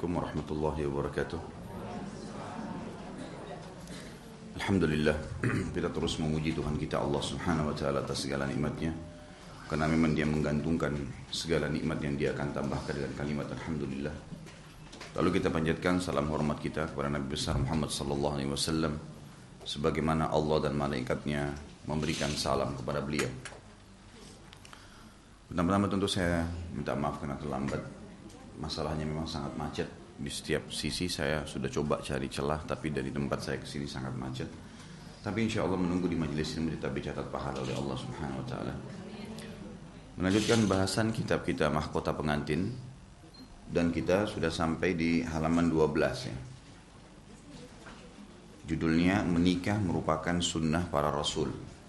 Assalamualaikum warahmatullahi wabarakatuh. Alhamdulillah, kita terus memuji Tuhan kita Allah subhanahu wa ta'ala atas segala nikmatnya. Karena memang dia menggantungkan segala nikmat yang dia akan tambahkan dengan kalimat Alhamdulillah. Lalu kita panjatkan salam hormat kita kepada Nabi besar Muhammad sallallahu alaihi wasallam, sebagaimana Allah dan malaikatnya memberikan salam kepada beliau. Pertama-tama tentu saya minta maaf karena terlambat. Masalahnya memang sangat macet di setiap sisi. Saya sudah coba cari celah, tapi dari tempat saya ke sini sangat macet. Tapi insya Allah menunggu di majelis ini menjadi catat pahala oleh Allah Subhanahu Wa Taala. Melanjutkan bahasan kitab kita Mahkota Pengantin, dan kita sudah sampai di halaman 12 ya. Judulnya Menikah Merupakan Sunnah Para Rasul.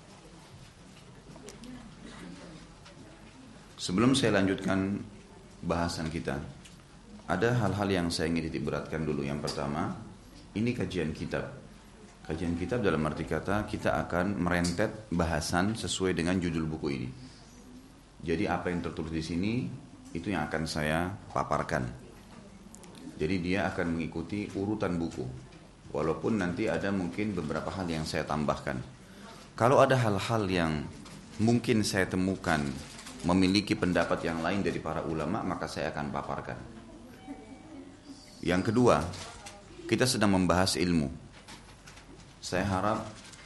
Sebelum saya lanjutkan bahasan kita, ada hal-hal yang saya ingin titik beratkan dulu. Yang pertama, ini kajian kitab. Kajian kitab dalam arti kata kita akan merentet bahasan sesuai dengan judul buku ini. Jadi apa yang tertulis di sini itu yang akan saya paparkan. Jadi dia akan mengikuti urutan buku. Walaupun nanti ada mungkin beberapa hal yang saya tambahkan. Kalau ada hal-hal yang mungkin saya temukan memiliki pendapat yang lain dari para ulama, maka saya akan paparkan. Yang kedua, kita sedang membahas ilmu. Saya harap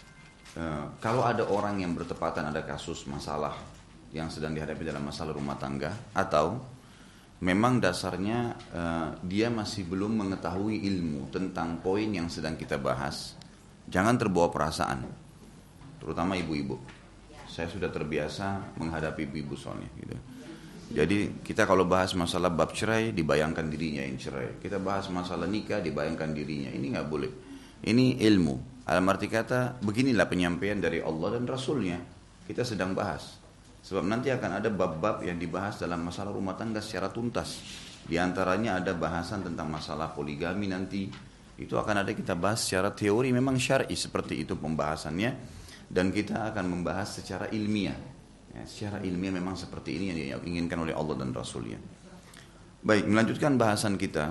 kalau ada orang yang bertepatan ada kasus masalah yang sedang dihadapi dalam masalah rumah tangga, atau memang dasarnya dia masih belum mengetahui ilmu tentang poin yang sedang kita bahas, jangan terbawa perasaan, terutama ibu-ibu. Saya sudah terbiasa menghadapi ibu-ibu soalnya gitu. Jadi kita kalau bahas masalah bab cerai, dibayangkan dirinya yang cerai. Kita bahas masalah nikah, dibayangkan dirinya. Ini nggak boleh. Ini ilmu. Dalam arti kata, beginilah penyampaian dari Allah dan Rasulnya. Kita sedang bahas. Sebab nanti akan ada bab-bab yang dibahas dalam masalah rumah tangga secara tuntas. Di antaranya ada bahasan tentang masalah poligami nanti. Itu akan ada kita bahas secara teori, memang syar'i seperti itu pembahasannya. Dan kita akan membahas secara ilmiah. Ya, secara ilmiah memang seperti ini yang diinginkan oleh Allah dan Rasulnya. Baik, melanjutkan bahasan kita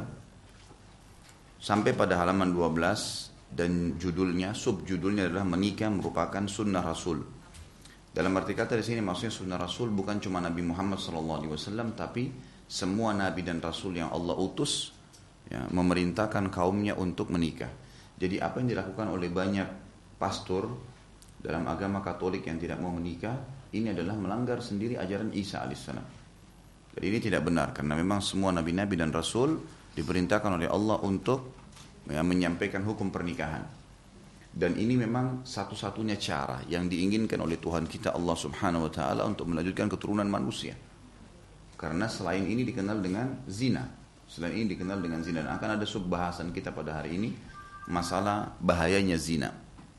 sampai pada halaman 12 dan judulnya, subjudulnya adalah Menikah Merupakan Sunnah Rasul. Dalam arti kata di sini maksudnya sunnah Rasul bukan cuma Nabi Muhammad SAW, tapi semua Nabi dan Rasul yang Allah utus ya, memerintahkan kaumnya untuk menikah. Jadi apa yang dilakukan oleh banyak pastor dalam agama Katolik yang tidak mau menikah, ini adalah melanggar sendiri ajaran Isa alaihissalam. Jadi ini tidak benar, karena memang semua nabi-nabi dan rasul diperintahkan oleh Allah untuk ya, menyampaikan hukum pernikahan. Dan ini memang satu-satunya cara yang diinginkan oleh Tuhan kita Allah subhanahu wa ta'ala untuk melanjutkan keturunan manusia. Karena selain ini dikenal dengan zina. Selain ini dikenal dengan zina. Dan akan ada subbahasan kita pada hari ini, masalah bahayanya zina.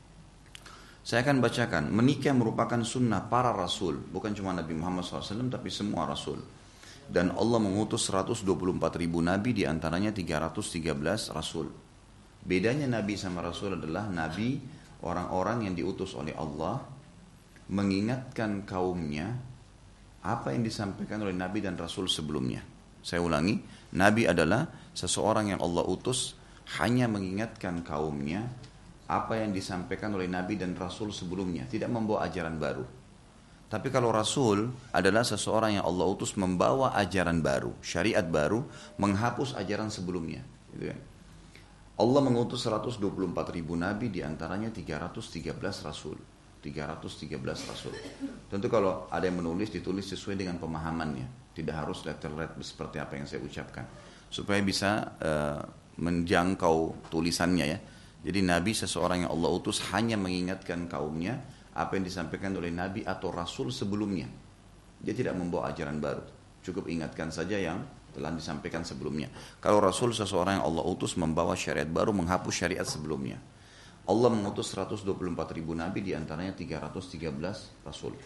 Saya akan bacakan, menikah merupakan sunnah para rasul, bukan cuma Nabi Muhammad SAW, tapi semua rasul. Dan Allah mengutus 124.000 nabi, diantaranya 313 rasul. Bedanya nabi sama rasul adalah nabi orang-orang yang diutus oleh Allah mengingatkan kaumnya apa yang disampaikan oleh nabi dan rasul sebelumnya. Saya ulangi, nabi adalah seseorang yang Allah utus hanya mengingatkan kaumnya apa yang disampaikan oleh Nabi dan Rasul sebelumnya, tidak membawa ajaran baru. Tapi kalau Rasul adalah seseorang yang Allah utus membawa ajaran baru, syariat baru, menghapus ajaran sebelumnya. Gitu kan? Allah mengutus 124.000 Nabi, diantaranya 313 Rasul. 313 Rasul. Tentu kalau ada yang menulis, ditulis sesuai dengan pemahamannya. Tidak harus letter-letter seperti apa yang saya ucapkan. Supaya bisa menjangkau tulisannya ya. Jadi Nabi seseorang yang Allah utus hanya mengingatkan kaumnya apa yang disampaikan oleh Nabi atau Rasul sebelumnya. Dia tidak membawa ajaran baru. Cukup ingatkan saja yang telah disampaikan sebelumnya. Kalau Rasul seseorang yang Allah utus membawa syariat baru, menghapus syariat sebelumnya. Allah mengutus 124.000 Nabi, diantaranya 313 Rasul.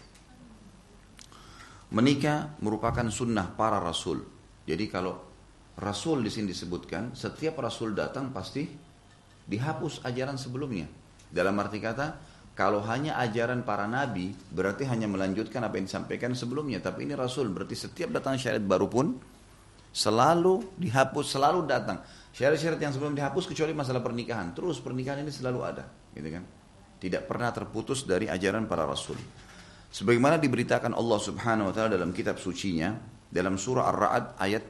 Menikah merupakan sunnah para Rasul. Jadi kalau Rasul di sini disebutkan, setiap Rasul datang pasti dihapus ajaran sebelumnya. Dalam arti kata, kalau hanya ajaran para nabi, berarti hanya melanjutkan apa yang disampaikan sebelumnya. Tapi ini Rasul, berarti setiap datang syariat baru pun Selalu dihapus, selalu datang. Syarat-syarat yang sebelum dihapus kecuali masalah pernikahan. Terus pernikahan ini selalu ada, gitu kan? Tidak pernah terputus dari ajaran para rasul. Sebagaimana diberitakan Allah Subhanahu wa taala dalam kitab sucinya dalam surah Ar-Ra'd ayat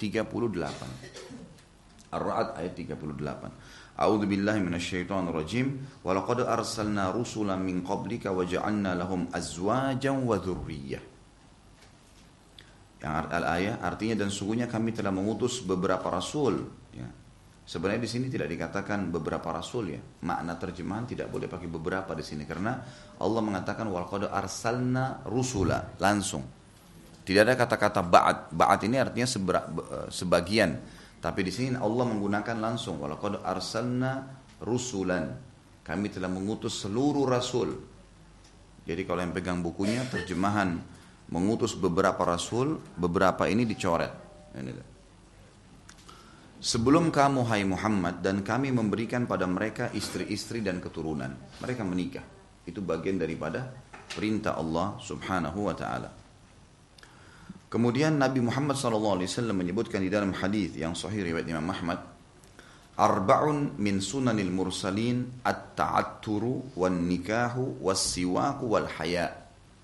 38. Ar-Ra'd ayat 38. A'udzu billahi minasyaitonir rajim. Wa laqad arsalna rusulan min qablika wa ja'alna lahum azwajan wa dzurriyyah. Yang al-ayat artinya dan sungguhnya kami telah mengutus beberapa rasul, ya. Sebenarnya di sini tidak dikatakan beberapa rasul, ya. Makna terjemahan tidak boleh pakai beberapa di sini karena Allah mengatakan wal qad arsalna rusula, langsung. Tidak ada kata-kata ba'd. Ba'd ini artinya sebagian. Tapi di sini Allah menggunakan langsung wal qad arsalna rusulan. Kami telah mengutus seluruh rasul. Jadi kalau yang pegang bukunya terjemahan mengutus beberapa rasul, beberapa ini dicoret. Ini. Sebelum kamu hai Muhammad dan kami memberikan pada mereka istri-istri dan keturunan. Mereka menikah. Itu bagian daripada perintah Allah Subhanahu wa taala. Kemudian Nabi Muhammad SAW menyebutkan di dalam hadis yang sahih riwayat Imam Ahmad, arba'un min sunanil mursalin at-ta'atturu wan nikahu was siwaku wal haya.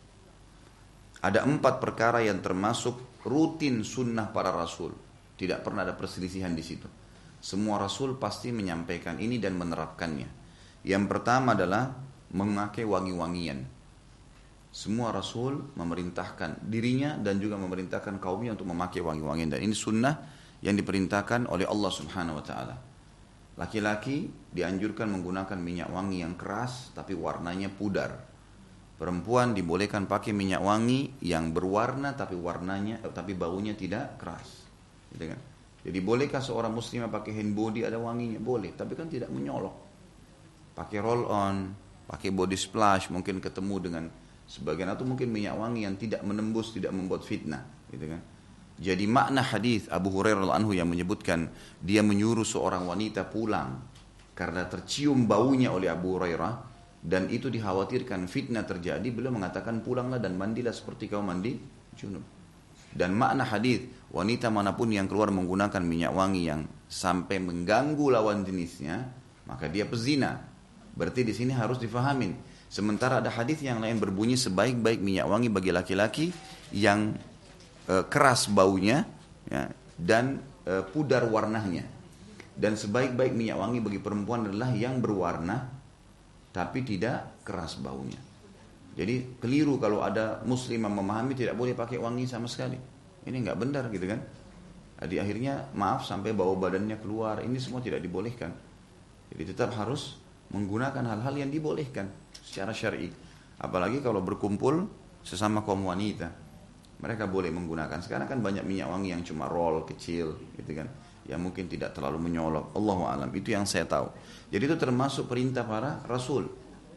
Ada 4 perkara yang termasuk rutin sunnah para rasul. Tidak pernah ada perselisihan di situ. Semua rasul pasti menyampaikan ini dan menerapkannya. Yang pertama adalah memakai wangi-wangian. Semua rasul memerintahkan dirinya dan juga memerintahkan kaumnya untuk memakai wangi-wangian. Dan ini sunnah yang diperintahkan oleh Allah Subhanahu wa taala. Laki-laki dianjurkan menggunakan minyak wangi yang keras tapi warnanya pudar. Perempuan dibolehkan pakai minyak wangi yang berwarna tapi baunya tidak keras. Gitu kan? Jadi bolehkah seorang muslimah pakai hand body ada wanginya? Boleh, tapi kan tidak menyolok. Pakai roll on, pakai body splash, mungkin ketemu dengan sebagian atau mungkin minyak wangi yang tidak menembus, tidak membuat fitnah, gitu kan? Jadi makna hadis Abu Hurairah radhiyallahu anhu yang menyebutkan dia menyuruh seorang wanita pulang karena tercium baunya oleh Abu Hurairah dan itu dikhawatirkan fitnah terjadi, beliau mengatakan pulanglah dan mandilah seperti kau mandi junub. Dan makna hadis wanita manapun yang keluar menggunakan minyak wangi yang sampai mengganggu lawan jenisnya, maka dia pezina. Berarti di sini harus difahamin. Sementara ada hadis yang lain berbunyi sebaik-baik minyak wangi bagi laki-laki yang keras baunya, ya, dan pudar warnanya. Dan sebaik-baik minyak wangi bagi perempuan adalah yang berwarna tapi tidak keras baunya. Jadi keliru kalau ada muslimah memahami tidak boleh pakai wangi sama sekali. Ini nggak benar gitu kan. Jadi akhirnya maaf sampai bau badannya keluar. Ini semua tidak dibolehkan. Jadi tetap harus menggunakan hal-hal yang dibolehkan secara syar'i. Apalagi kalau berkumpul sesama kaum wanita. Mereka boleh menggunakan. Sekarang kan banyak minyak wangi yang cuma roll kecil gitu kan. Yang mungkin tidak terlalu menyolok. Allahu a'lam. Itu yang saya tahu. Jadi itu termasuk perintah para rasul.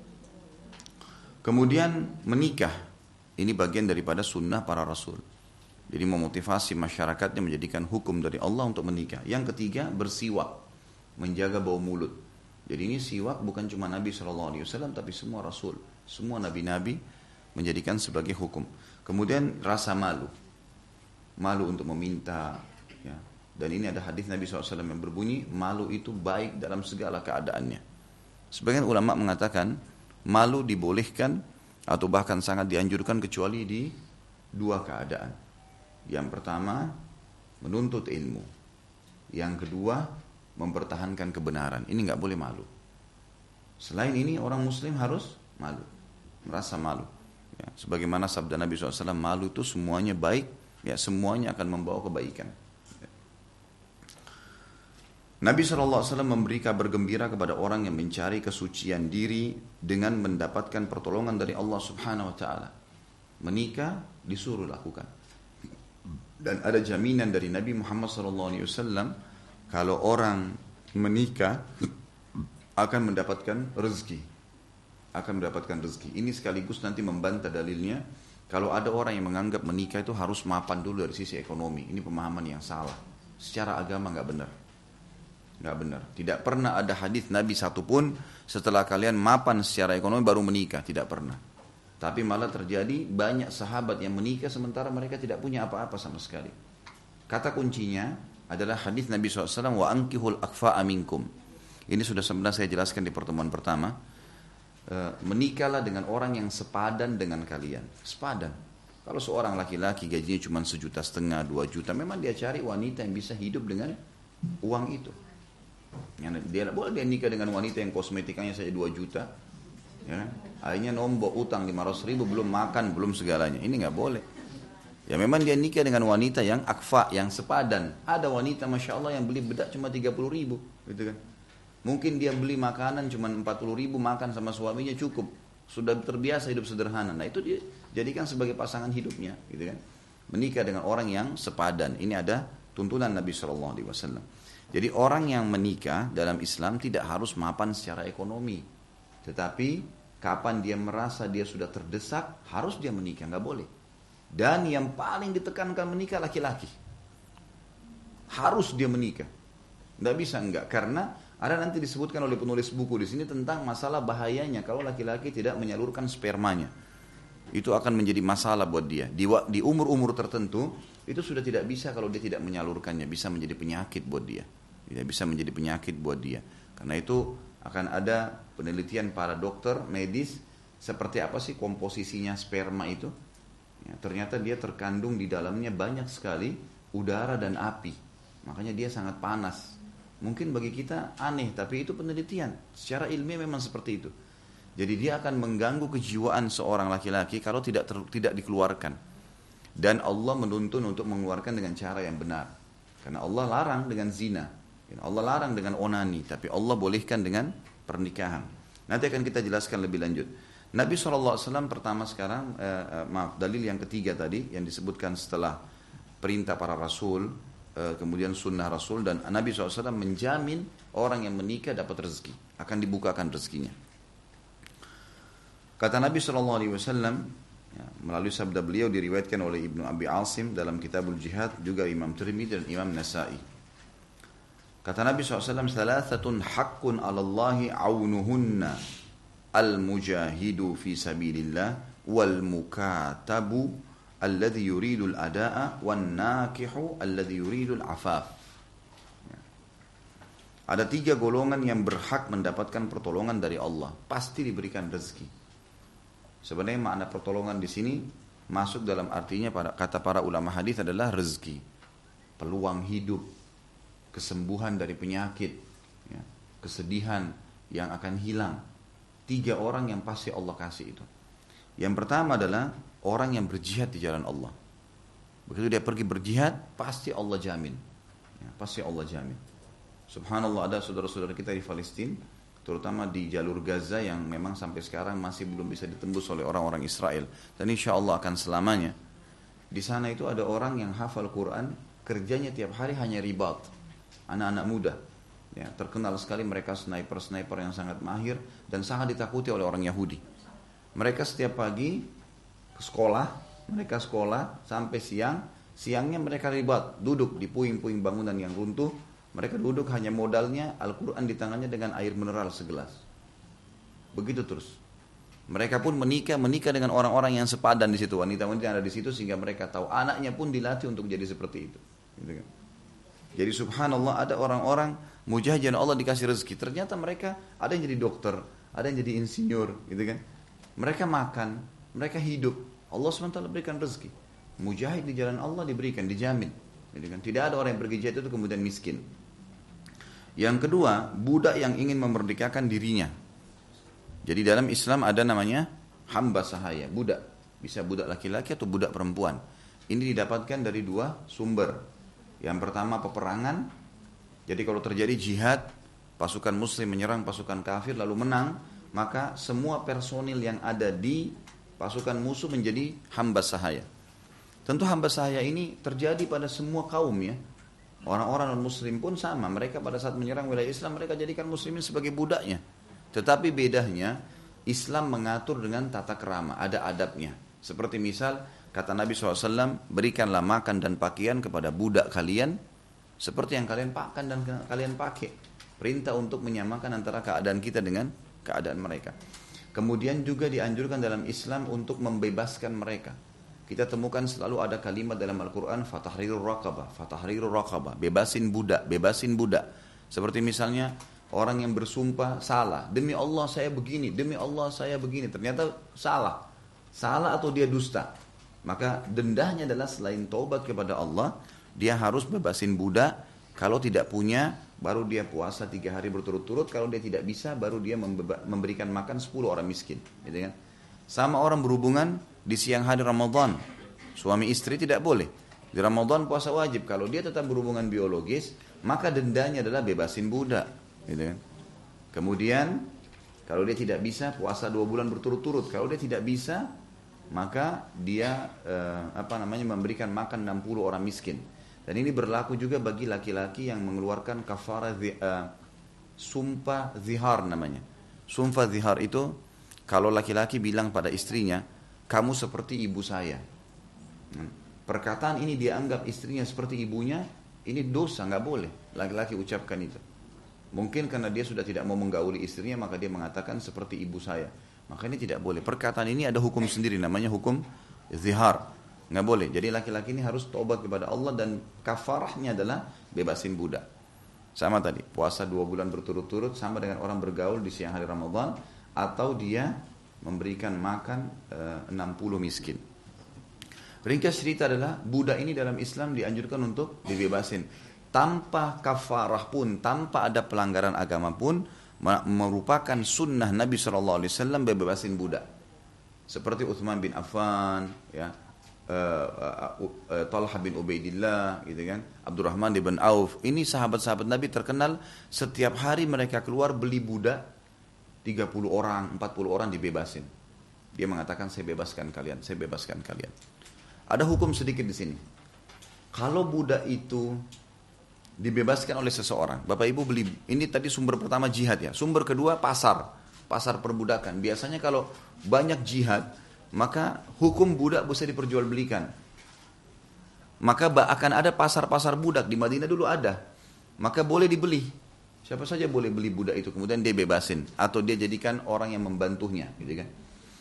Kemudian menikah, ini bagian daripada sunnah para rasul. Jadi memotivasi masyarakatnya menjadikan hukum dari Allah untuk menikah. Yang ketiga bersiwak, menjaga bau mulut. Jadi ini siwak bukan cuma Nabi SAW tapi semua rasul, semua nabi-nabi menjadikan sebagai hukum. Kemudian rasa malu, malu untuk meminta. Ya. Dan ini ada hadis Nabi SAW yang berbunyi malu itu baik dalam segala keadaannya. Sebagian ulama mengatakan malu dibolehkan atau bahkan sangat dianjurkan kecuali di 2 keadaan. Yang pertama, menuntut ilmu. Yang kedua, mempertahankan kebenaran. Ini nggak boleh malu. Selain ini, orang muslim harus malu, merasa malu. Ya, sebagaimana sabda Nabi SAW, malu itu semuanya baik, ya semuanya akan membawa kebaikan. Nabi SAW memberi kabar gembira kepada orang yang mencari kesucian diri dengan mendapatkan pertolongan dari Allah Subhanahu wa taala. Menikah disuruh lakukan. Dan ada jaminan dari Nabi Muhammad SAW kalau orang menikah akan mendapatkan rezeki. Akan mendapatkan rezeki. Ini sekaligus nanti membantah dalilnya kalau ada orang yang menganggap menikah itu harus mapan dulu dari sisi ekonomi. Ini pemahaman yang salah. Secara agama nggak benar. Nggak benar. Tidak pernah ada hadis Nabi satupun setelah kalian mapan secara ekonomi baru menikah. Tidak pernah. Tapi malah terjadi banyak sahabat yang menikah sementara mereka tidak punya apa-apa sama sekali. Kata kuncinya adalah hadis Nabi SAW, wa ankihul akfa'a minkum. Ini sudah sebenarnya saya jelaskan di pertemuan pertama. Menikahlah dengan orang yang sepadan dengan kalian. Sepadan. Kalau seorang laki-laki gajinya cuma 1,5 juta, 2 juta, memang dia cari wanita yang bisa hidup dengan uang itu. Boleh dia nikah dengan wanita yang kosmetikanya saja 2 juta, ya, akhirnya nombok utang 500 ribu, belum makan, belum segalanya. Ini nggak boleh. Ya memang dia nikah dengan wanita yang akfa, yang sepadan. Ada wanita Masya Allah yang beli bedak cuma 30 ribu, gitu kan. Mungkin dia beli makanan cuma 40 ribu, makan sama suaminya cukup. Sudah terbiasa hidup sederhana. Nah itu dia jadikan sebagai pasangan hidupnya, gitu kan. Menikah dengan orang yang sepadan. Ini ada tuntunan Nabi SAW. Jadi orang yang menikah dalam Islam tidak harus mapan secara ekonomi. Tetapi kapan dia merasa dia sudah terdesak, harus dia menikah, nggak boleh. Dan yang paling ditekankan menikah laki-laki. Harus dia menikah. Nggak bisa enggak, karena ada nanti disebutkan oleh penulis buku di sini tentang masalah bahayanya kalau laki-laki tidak menyalurkan spermanya. Itu akan menjadi masalah buat dia. Di umur-umur tertentu itu sudah tidak bisa kalau dia tidak menyalurkannya, bisa menjadi penyakit buat dia. Tidak bisa menjadi penyakit buat dia. Karena itu akan ada penelitian para dokter medis seperti apa sih komposisinya sperma itu. Ya, ternyata dia terkandung di dalamnya banyak sekali udara dan api. Makanya dia sangat panas. Mungkin bagi kita aneh, tapi itu penelitian. Secara ilmiah memang seperti itu. Jadi dia akan mengganggu kejiwaan seorang laki-laki kalau tidak dikeluarkan. Dan Allah menuntun untuk mengeluarkan dengan cara yang benar. Karena Allah larang dengan zina. Allah larang dengan onani. Tapi Allah bolehkan dengan pernikahan. Nanti akan kita jelaskan lebih lanjut. Nabi SAW pertama sekarang, dalil yang ketiga tadi, yang disebutkan setelah perintah para rasul, kemudian sunnah Rasul, dan Nabi SAW menjamin orang yang menikah dapat rezeki, akan dibukakan rezekinya. Kata Nabi SAW, ya, melalui sabda beliau diriwayatkan oleh Ibnu Abi Asim dalam Kitabul Jihad, juga Imam Tirmidzi dan Imam Nasa'i. Kata Nabi SAW, "Thalathatun haqqun 'ala Allahi 'aunuhunna al-mujahidu fi sabilillah wal mukatabu alladhi yuridul ada'a wan nakihu alladhi yuridul afaf." Ada 3 golongan yang berhak mendapatkan pertolongan dari Allah, pasti diberikan rezeki. Sebenarnya makna pertolongan di sini masuk dalam artinya, kata para ulama hadis, adalah rezeki, peluang hidup, kesembuhan dari penyakit, ya, kesedihan yang akan hilang. 3 orang yang pasti Allah kasih itu. Yang pertama adalah orang yang berjihad di jalan Allah. Begitu dia pergi berjihad, pasti Allah jamin. Ya, pasti Allah jamin. Subhanallah, ada saudara-saudara kita di Palestina, terutama di jalur Gaza, yang memang sampai sekarang masih belum bisa ditembus oleh orang-orang Israel. Dan insya Allah akan selamanya. Di sana itu ada orang yang hafal Quran, kerjanya tiap hari hanya ribat. Anak-anak muda. Ya, terkenal sekali mereka sniper yang sangat mahir dan sangat ditakuti oleh orang Yahudi. Mereka setiap pagi mereka sekolah sampai siangnya mereka ribat, duduk di puing-puing bangunan yang runtuh. Mereka duduk hanya modalnya Al-Quran di tangannya dengan air mineral segelas. Begitu terus. Mereka pun menikah dengan orang-orang yang sepadan di situ, wanita-wanita yang ada di situ, sehingga mereka tahu, anaknya pun dilatih untuk jadi seperti itu. Gitu kan? Jadi subhanallah, ada orang-orang mujahid Allah dikasih rezeki. Ternyata mereka ada yang jadi dokter, ada yang jadi insinyur, gitu kan? Mereka makan, mereka hidup. Allah SWT berikan rezeki. Mujahid di jalan Allah diberikan, dijamin. Gitu kan? Tidak ada orang yang pergi jihad itu kemudian miskin. Yang kedua, budak yang ingin memerdekakan dirinya. Jadi dalam Islam ada namanya hamba sahaya, budak. Bisa budak laki-laki atau budak perempuan. Ini didapatkan dari 2 sumber. Yang pertama peperangan. Jadi kalau terjadi jihad, pasukan muslim menyerang pasukan kafir lalu menang, maka semua personil yang ada di pasukan musuh menjadi hamba sahaya. Tentu hamba sahaya ini terjadi pada semua kaum, ya. Orang-orang non-muslim pun sama. Mereka pada saat menyerang wilayah Islam, mereka jadikan muslimin sebagai budaknya. Tetapi bedanya, Islam mengatur dengan tata krama, ada adabnya. Seperti misal, kata Nabi SAW, berikanlah makan dan pakaian kepada budak kalian, seperti yang kalian pakai dan kalian pakai. Perintah untuk menyamakan antara keadaan kita dengan keadaan mereka. Kemudian juga dianjurkan dalam Islam untuk membebaskan mereka. kita temukan selalu ada kalimat dalam Al-Quran, fatahrirur raqabah, bebasin budak, bebasin budak. Seperti misalnya orang yang bersumpah salah, demi Allah saya begini, demi Allah saya begini, ternyata salah atau dia dusta. Maka dendahnya adalah selain taubat kepada Allah, dia harus bebasin budak. Kalau tidak punya, baru dia puasa 3 hari berturut-turut. Kalau dia tidak bisa, baru dia memberikan makan 10 orang miskin, gitu kan? Sama orang berhubungan di siang hari Ramadan, suami istri tidak boleh. Di Ramadan puasa wajib. Kalau dia tetap berhubungan biologis, maka dendanya adalah bebasin budak, gitu kan? Kemudian kalau dia tidak bisa, puasa 2 bulan berturut-turut. Kalau dia tidak bisa, maka dia memberikan makan 60 orang miskin. Dan ini berlaku juga bagi laki-laki yang mengeluarkan kafarah sumpah zihar namanya. Sumpah zihar itu kalau laki-laki bilang pada istrinya, kamu seperti ibu saya. Perkataan ini dianggap istrinya seperti ibunya, ini dosa, nggak boleh laki-laki ucapkan itu. Mungkin karena dia sudah tidak mau menggauli istrinya, maka dia mengatakan seperti ibu saya. Maka ini tidak boleh. Perkataan ini ada hukum sendiri, namanya hukum zihar. Nggak boleh. Jadi laki-laki ini harus taubat kepada Allah dan kafarahnya adalah bebasin budak. Sama tadi, puasa 2 bulan berturut-turut sama dengan orang bergaul di siang hari Ramadan, atau dia memberikan makan 60 miskin. Ringkas cerita adalah budak ini dalam Islam dianjurkan untuk dibebasin tanpa kafarah pun, tanpa ada pelanggaran agama pun, merupakan sunnah Nabi SAW bebasin budak. Seperti Uthman bin Affan, ya, Talha bin Ubaidillah, gitu kan, Abdurrahman bin Auf. Ini sahabat-sahabat Nabi terkenal setiap hari mereka keluar beli budak, 30 orang, 40 orang dibebasin. Dia mengatakan saya bebaskan kalian, saya bebaskan kalian. Ada hukum sedikit di sini. Kalau budak itu dibebaskan oleh seseorang, Bapak Ibu beli, ini tadi sumber pertama jihad ya. Sumber kedua pasar perbudakan. Biasanya kalau banyak jihad, maka hukum budak bisa diperjualbelikan. Maka akan ada pasar-pasar budak di Madinah dulu ada. Maka boleh dibeli. Siapa saja boleh beli budak itu, kemudian dia bebasin atau dia jadikan orang yang membantunya, gitu kan.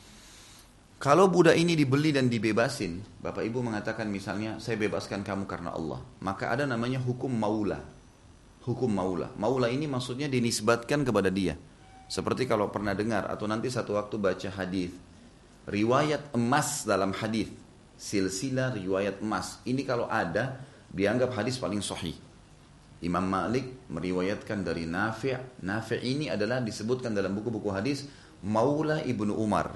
Kalau budak ini dibeli dan dibebasin, Bapak Ibu mengatakan misalnya saya bebaskan kamu karena Allah, maka ada namanya hukum maula. Hukum maula. Maula ini maksudnya dinisbatkan kepada dia. Seperti kalau pernah dengar atau nanti satu waktu baca hadis, riwayat emas dalam hadis, silsilah riwayat emas. Ini kalau ada dianggap hadis paling sahih. Imam Malik meriwayatkan dari Nafi'. Nafi' ini adalah disebutkan dalam buku-buku hadis Maula Ibnu Umar.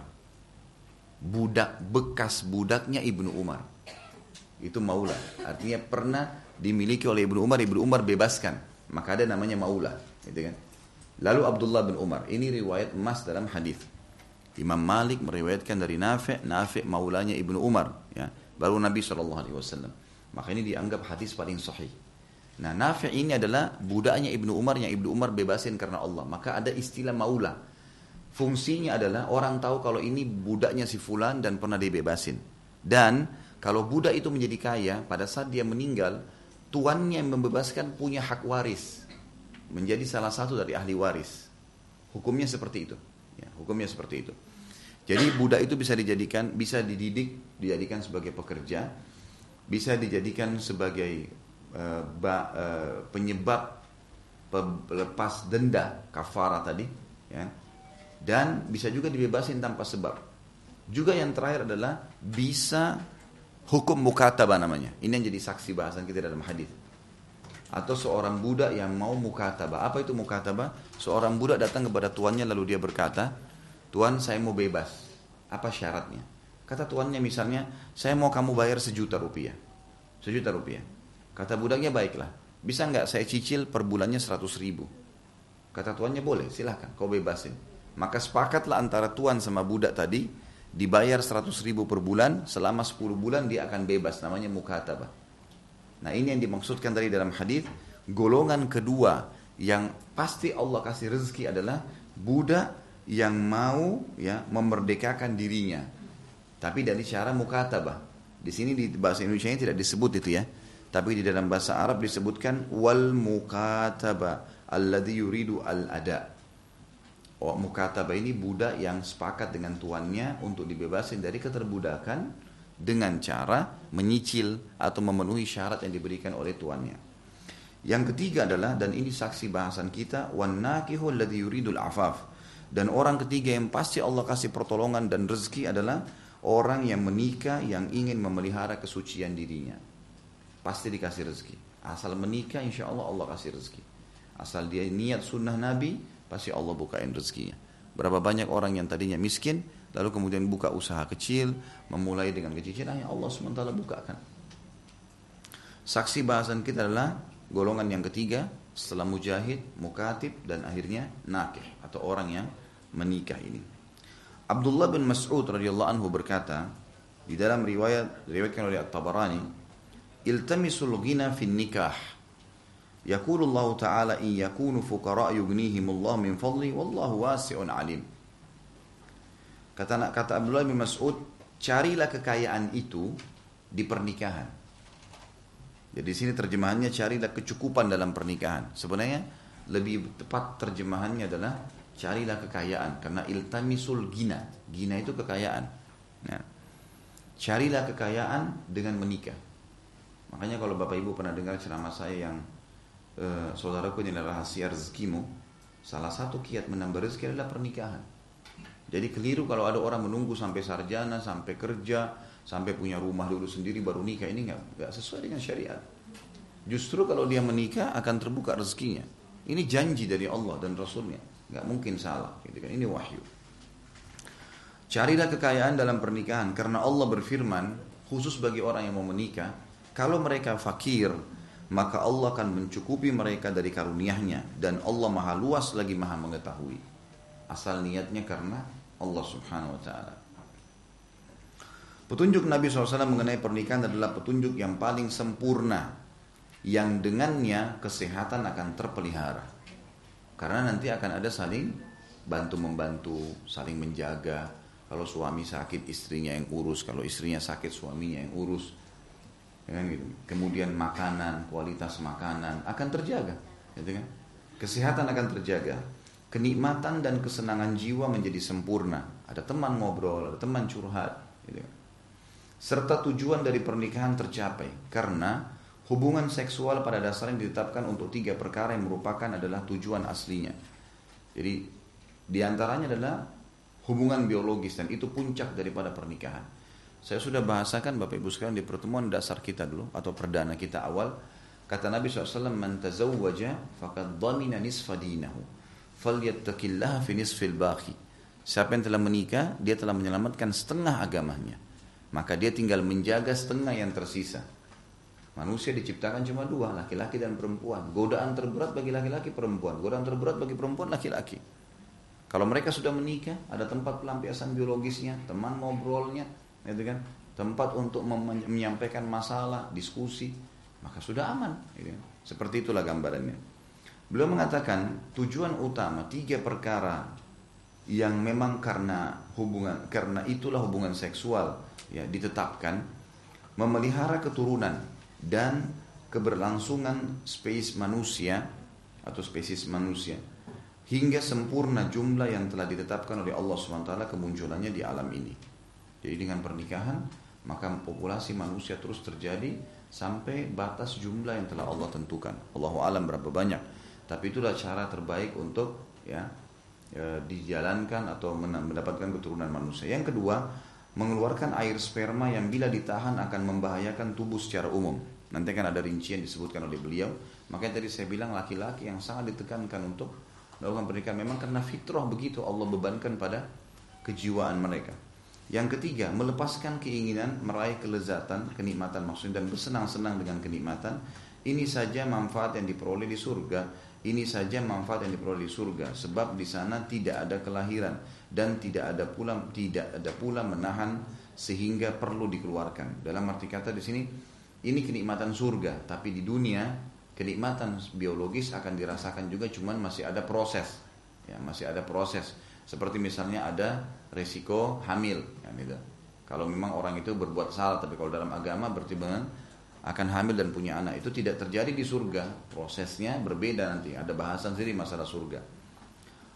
Budak, bekas budaknya Ibnu Umar. Itu Maula. Artinya pernah dimiliki oleh Ibnu Umar bebaskan. Maka ada namanya Maula. Gitu kan? Lalu Abdullah bin Umar. Ini riwayat emas dalam hadis. Imam Malik meriwayatkan dari Nafi'. Nafi' maulanya Ibnu Umar. Ya. Baru Nabi SAW. Maka ini dianggap hadis paling sahih. Nah, Nafi' ini adalah budaknya Ibnu Umar yang Ibnu Umar bebasin karena Allah. Maka ada istilah maula. Fungsinya adalah orang tahu kalau ini budaknya si fulan dan pernah dibebasin. Dan kalau budak itu menjadi kaya, pada saat dia meninggal, tuannya yang membebaskan punya hak waris. Menjadi salah satu dari ahli waris. Hukumnya seperti itu. Ya, hukumnya seperti itu. Jadi budak itu bisa dididik, dijadikan sebagai pekerja, bisa dijadikan sebagai penyebab pelepas denda kafara tadi, ya. Dan bisa juga dibebasin tanpa sebab. Juga yang terakhir adalah bisa hukum mukatabah namanya. Ini yang jadi saksi bahasan kita dalam hadis. Atau seorang budak yang mau mukatabah. Apa itu mukatabah? Seorang budak datang kepada tuannya lalu dia berkata, Tuan saya mau bebas. Apa syaratnya? Kata tuannya misalnya, saya mau kamu bayar 1 juta rupiah. 1 juta rupiah. Kata budaknya, baiklah, bisa nggak saya cicil per bulannya 100.000? Kata tuannya, boleh, silahkan, kau bebasin. Maka sepakatlah antara tuan sama budak tadi, dibayar 100.000 per bulan, selama 10 bulan dia akan bebas, namanya mukatabah. Nah ini yang dimaksudkan tadi dalam hadis. Golongan kedua yang pasti Allah kasih rezeki adalah budak yang mau ya memerdekakan dirinya. Tapi dari cara mukatabah. Di sini di bahasa Indonesia ini tidak disebut itu ya. Tapi di dalam bahasa Arab disebutkan wal mukataba alladhi yuridu al-ada. Mukataba ini budak yang sepakat dengan tuannya untuk dibebasin dari keterbudakan dengan cara menyicil atau memenuhi syarat yang diberikan oleh tuannya. Yang ketiga adalah, dan ini saksi bahasan kita, wan nakihu alladhi yuridul afaf. Dan orang ketiga yang pasti Allah kasih pertolongan dan rezeki adalah orang yang menikah yang ingin memelihara kesucian dirinya. Pasti dikasih rezeki. Asal menikah insya Allah Allah kasih rezeki. Asal dia niat sunnah Nabi, pasti Allah bukain rezekinya. Berapa banyak orang yang tadinya miskin, lalu kemudian buka usaha kecil, memulai dengan kecil-kecil, Allah SWT bukakan. Saksi bahasan kita adalah golongan yang ketiga, setelah mujahid, mukatib, dan akhirnya nakih, atau orang yang menikah ini. Abdullah bin Mas'ud radhiyallahu anhu berkata, di dalam diriwayatkan oleh At-Tabarani, iltamisul ghina fin nikah. Yaqulullahu ta'ala in yakunu fuqara yughnihimullahu min fadli wallahu wasi'un alim. Kata Abdullah bin Mas'ud, carilah kekayaan itu di pernikahan. Jadi di sini terjemahannya carilah kecukupan dalam pernikahan. Sebenarnya lebih tepat terjemahannya adalah carilah kekayaan, karena iltamisul ghina. Ghina itu kekayaan. Nah, carilah kekayaan dengan menikah. Makanya kalau Bapak Ibu pernah dengar ceramah saya yang saudaraku ini adalah rahasia rezekimu, salah satu kiat menambah rezeki adalah pernikahan. Jadi keliru kalau ada orang menunggu sampai sarjana, sampai kerja, sampai punya rumah dulu sendiri baru nikah. Ini nggak sesuai dengan syariat. Justru kalau dia menikah akan terbuka rezekinya. Ini janji dari Allah dan Rasulnya, nggak mungkin salah. Gitu kan? Ini wahyu. Carilah kekayaan dalam pernikahan, karena Allah berfirman khusus bagi orang yang mau menikah, kalau mereka fakir, maka Allah akan mencukupi mereka dari karunia-Nya, dan Allah maha luas lagi maha mengetahui. Asal niatnya karena Allah subhanahu wa ta'ala. Petunjuk Nabi SAW mengenai pernikahan adalah petunjuk yang paling sempurna, yang dengannya kesehatan akan terpelihara. Karena nanti akan ada saling bantu-membantu, saling menjaga. Kalau suami sakit istrinya yang urus, kalau istrinya sakit suaminya yang urus. Ya, gitu. Kemudian makanan, kualitas makanan akan terjaga, gitu kan? Kesehatan akan terjaga, kenikmatan dan kesenangan jiwa menjadi sempurna. Ada teman ngobrol, ada teman curhat, gitu kan? Serta tujuan dari pernikahan tercapai, karena hubungan seksual pada dasarnya ditetapkan untuk 3 perkara yang merupakan adalah tujuan aslinya. Jadi diantaranya adalah hubungan biologis, dan itu puncak daripada pernikahan. Saya sudah bahasakan Bapak Ibu sekalian di pertemuan dasar kita dulu atau perdana kita awal. Kata Nabi SAW, man tazawwaja faqad dhamina nisfa dinahu falyattaqillaha fi nisfil baqi. Siapa yang telah menikah, dia telah menyelamatkan setengah agamanya, maka dia tinggal menjaga setengah yang tersisa. Manusia diciptakan cuma 2, laki-laki dan perempuan. Godaan terberat bagi laki-laki perempuan, godaan terberat bagi perempuan laki-laki. Kalau mereka sudah menikah, ada tempat pelampiasan biologisnya, teman ngobrolnya, gitu kan? Tempat untuk menyampaikan masalah, diskusi, maka sudah aman, gitu kan? Seperti itulah gambarannya. Beliau mengatakan tujuan utama 3 perkara yang memang karena itulah hubungan seksual ya ditetapkan, memelihara keturunan dan keberlangsungan spesies manusia hingga sempurna jumlah yang telah ditetapkan oleh Allah SWT kemunculannya di alam ini. Jadi dengan pernikahan maka populasi manusia terus terjadi sampai batas jumlah yang telah Allah tentukan. Allahu alam berapa banyak. Tapi itulah cara terbaik untuk dijalankan atau mendapatkan keturunan manusia. Yang kedua, mengeluarkan air sperma yang bila ditahan akan membahayakan tubuh secara umum. Nanti kan ada rincian disebutkan oleh beliau. Makanya tadi saya bilang laki-laki yang sangat ditekankan untuk melakukan pernikahan memang karena fitrah begitu Allah bebankan pada kejiwaan mereka. Yang ketiga, melepaskan keinginan meraih kelezatan, kenikmatan maksudnya, dan bersenang-senang dengan kenikmatan. Ini saja manfaat yang diperoleh di surga. Ini saja manfaat yang diperoleh di surga. Sebab di sana tidak ada kelahiran dan tidak ada pula menahan sehingga perlu dikeluarkan. Dalam arti kata di sini, ini kenikmatan surga. Tapi di dunia kenikmatan biologis akan dirasakan juga, cuman masih ada proses. Ya, masih ada proses. Seperti misalnya ada resiko hamil, kan gitu. Kalau memang orang itu berbuat salah, tapi kalau dalam agama berarti akan hamil dan punya anak, itu tidak terjadi di surga. Prosesnya berbeda nanti, ada bahasan sendiri masalah surga.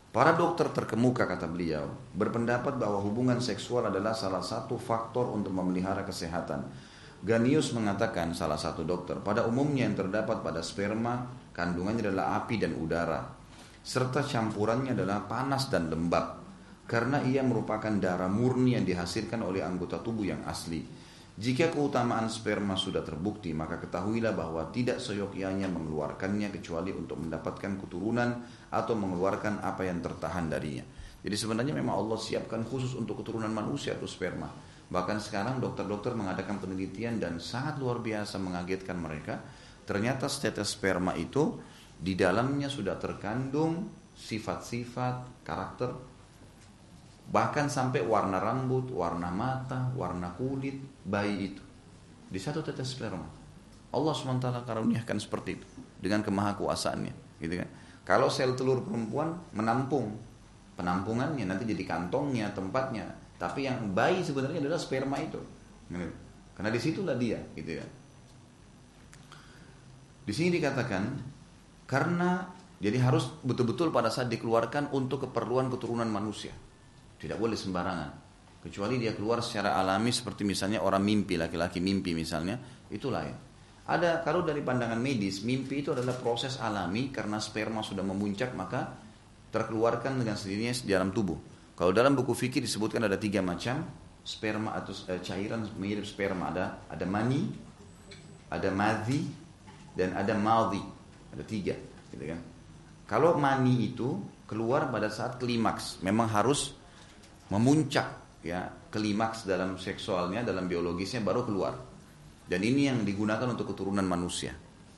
Para dokter terkemuka, kata beliau, berpendapat bahwa hubungan seksual adalah salah satu faktor untuk memelihara kesehatan. Ganius mengatakan, salah satu dokter, pada umumnya yang terdapat pada sperma kandungannya adalah api dan udara, serta campurannya adalah panas dan lembab, karena ia merupakan darah murni yang dihasilkan oleh anggota tubuh yang asli. Jika keutamaan sperma sudah terbukti, maka ketahuilah bahwa tidak seyogyanya mengeluarkannya kecuali untuk mendapatkan keturunan atau mengeluarkan apa yang tertahan darinya. Jadi sebenarnya memang Allah siapkan khusus untuk keturunan manusia itu sperma. Bahkan sekarang dokter-dokter mengadakan penelitian dan sangat luar biasa mengagetkan mereka. Ternyata tetes sperma itu di dalamnya sudah terkandung sifat-sifat, karakter, bahkan sampai warna rambut, warna mata, warna kulit bayi itu di satu tetes sperma. Allah SWT karuniakan seperti itu dengan kemahakuasaannya, gitu kan. Kalau sel telur perempuan menampung, penampungannya nanti jadi kantongnya, tempatnya, tapi yang bayi sebenarnya adalah sperma itu, karena disitulah dia, gitu ya. Di sini dikatakan karena jadi harus betul-betul pada saat dikeluarkan untuk keperluan keturunan manusia. Tidak boleh sembarangan. Kecuali dia keluar secara alami seperti misalnya orang mimpi, laki-laki mimpi misalnya, itu lain. Ada, kalau dari pandangan medis, mimpi itu adalah proses alami karena sperma sudah memuncak maka terkeluarkan dengan sendirinya di dalam tubuh. Kalau dalam buku fikih disebutkan ada 3 macam sperma atau cairan mirip sperma. Ada mani, ada madhi, dan ada madhi. Ada 3, gitu kan. Kalau mani itu keluar pada saat klimaks, memang harus memuncak ya klimaks dalam seksualnya, dalam biologisnya baru keluar. Dan ini yang digunakan untuk keturunan manusia.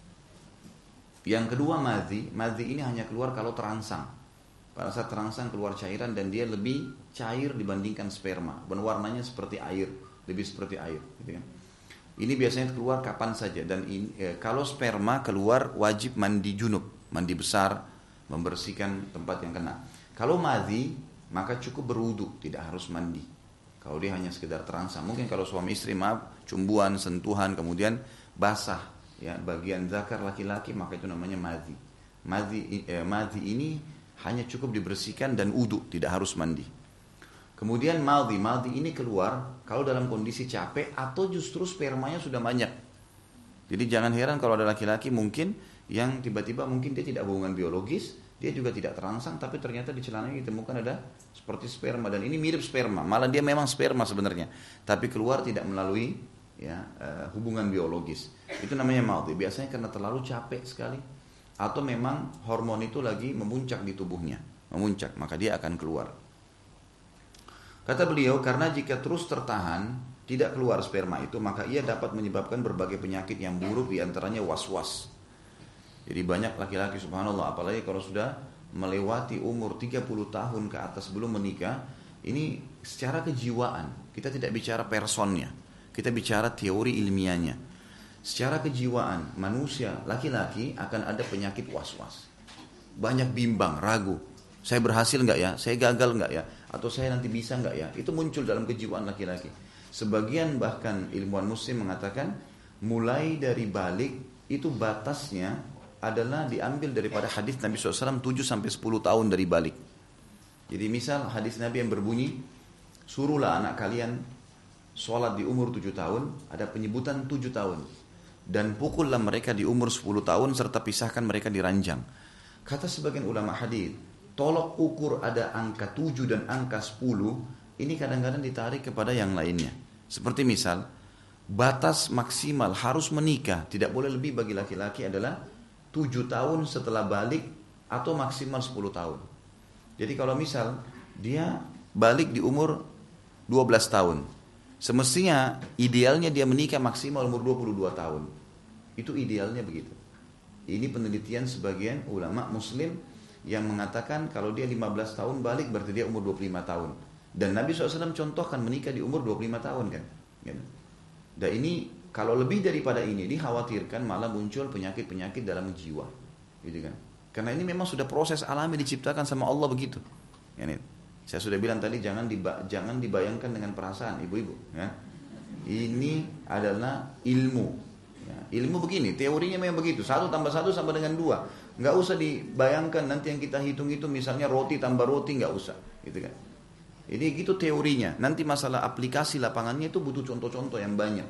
Yang kedua madhi ini hanya keluar kalau terangsang. Pada saat terangsang keluar cairan dan dia lebih cair dibandingkan sperma. Dan warnanya seperti air, lebih seperti air, gitu kan. Ini biasanya keluar kapan saja dan kalau sperma keluar wajib mandi junub, mandi besar, membersihkan tempat yang kena. Kalau madhi maka cukup berwudu, tidak harus mandi. Kalau dia hanya sekedar terangsang, mungkin kalau suami istri cumbuan, sentuhan, kemudian basah ya bagian zakar laki-laki, maka itu namanya madhi. Madhi ini hanya cukup dibersihkan dan wudu, tidak harus mandi. Kemudian madhi ini keluar kalau dalam kondisi capek atau justru spermanya sudah banyak. Jadi jangan heran kalau ada laki-laki mungkin yang tiba-tiba mungkin dia tidak hubungan biologis, dia juga tidak terangsang, tapi ternyata di celananya ditemukan ada seperti sperma, dan ini mirip sperma, malah dia memang sperma sebenarnya, tapi keluar tidak melalui ya hubungan biologis. Itu namanya madhi. Biasanya karena terlalu capek sekali atau memang hormon itu lagi memuncak di tubuhnya, memuncak, maka dia akan keluar. Kata beliau, karena jika terus tertahan tidak keluar sperma itu, maka ia dapat menyebabkan berbagai penyakit yang buruk, diantaranya was-was. Jadi banyak laki-laki subhanallah, apalagi kalau sudah melewati umur 30 tahun ke atas belum menikah, ini secara kejiwaan, kita tidak bicara personnya, kita bicara teori ilmiahnya. Secara kejiwaan manusia laki-laki akan ada penyakit was-was, banyak bimbang, ragu, saya berhasil nggak ya, saya gagal nggak ya, atau saya nanti bisa nggak ya, itu muncul dalam kejiwaan laki-laki. Sebagian bahkan ilmuwan muslim mengatakan mulai dari balik itu batasnya adalah diambil daripada hadis Nabi SAW 7-10 tahun dari balik. Jadi misal hadis Nabi yang berbunyi, suruhlah anak kalian sholat di umur 7 tahun, ada penyebutan 7 tahun. Dan pukullah mereka di umur 10 tahun serta pisahkan mereka di ranjang. Kata sebagian ulama hadis, tolok ukur ada angka 7 dan angka 10, ini kadang-kadang ditarik kepada yang lainnya. Seperti misal, batas maksimal harus menikah, tidak boleh lebih bagi laki-laki adalah 7 tahun setelah balik atau maksimal 10 tahun. Jadi kalau misal dia balik di umur 12 tahun, semestinya idealnya dia menikah maksimal umur 22 tahun. Itu idealnya begitu. Ini penelitian sebagian ulama muslim yang mengatakan kalau dia 15 tahun balik berarti dia umur 25 tahun. Dan Nabi SAW contohkan menikah di umur 25 tahun kan. Dan ini kalau lebih daripada ini dikhawatirkan malah muncul penyakit-penyakit dalam jiwa, gitu kan? Karena ini memang sudah proses alami diciptakan sama Allah begitu. Yani, saya sudah bilang tadi jangan dibayangkan dengan perasaan ibu-ibu. Ya. Ini adalah ilmu. Ya. Ilmu begini, teorinya memang begitu. 1+1 sama dengan 2. Nggak usah dibayangkan nanti yang kita hitung itu misalnya roti tambah roti, nggak usah, gitu kan. Jadi gitu teorinya. Nanti masalah aplikasi lapangannya itu butuh contoh-contoh yang banyak.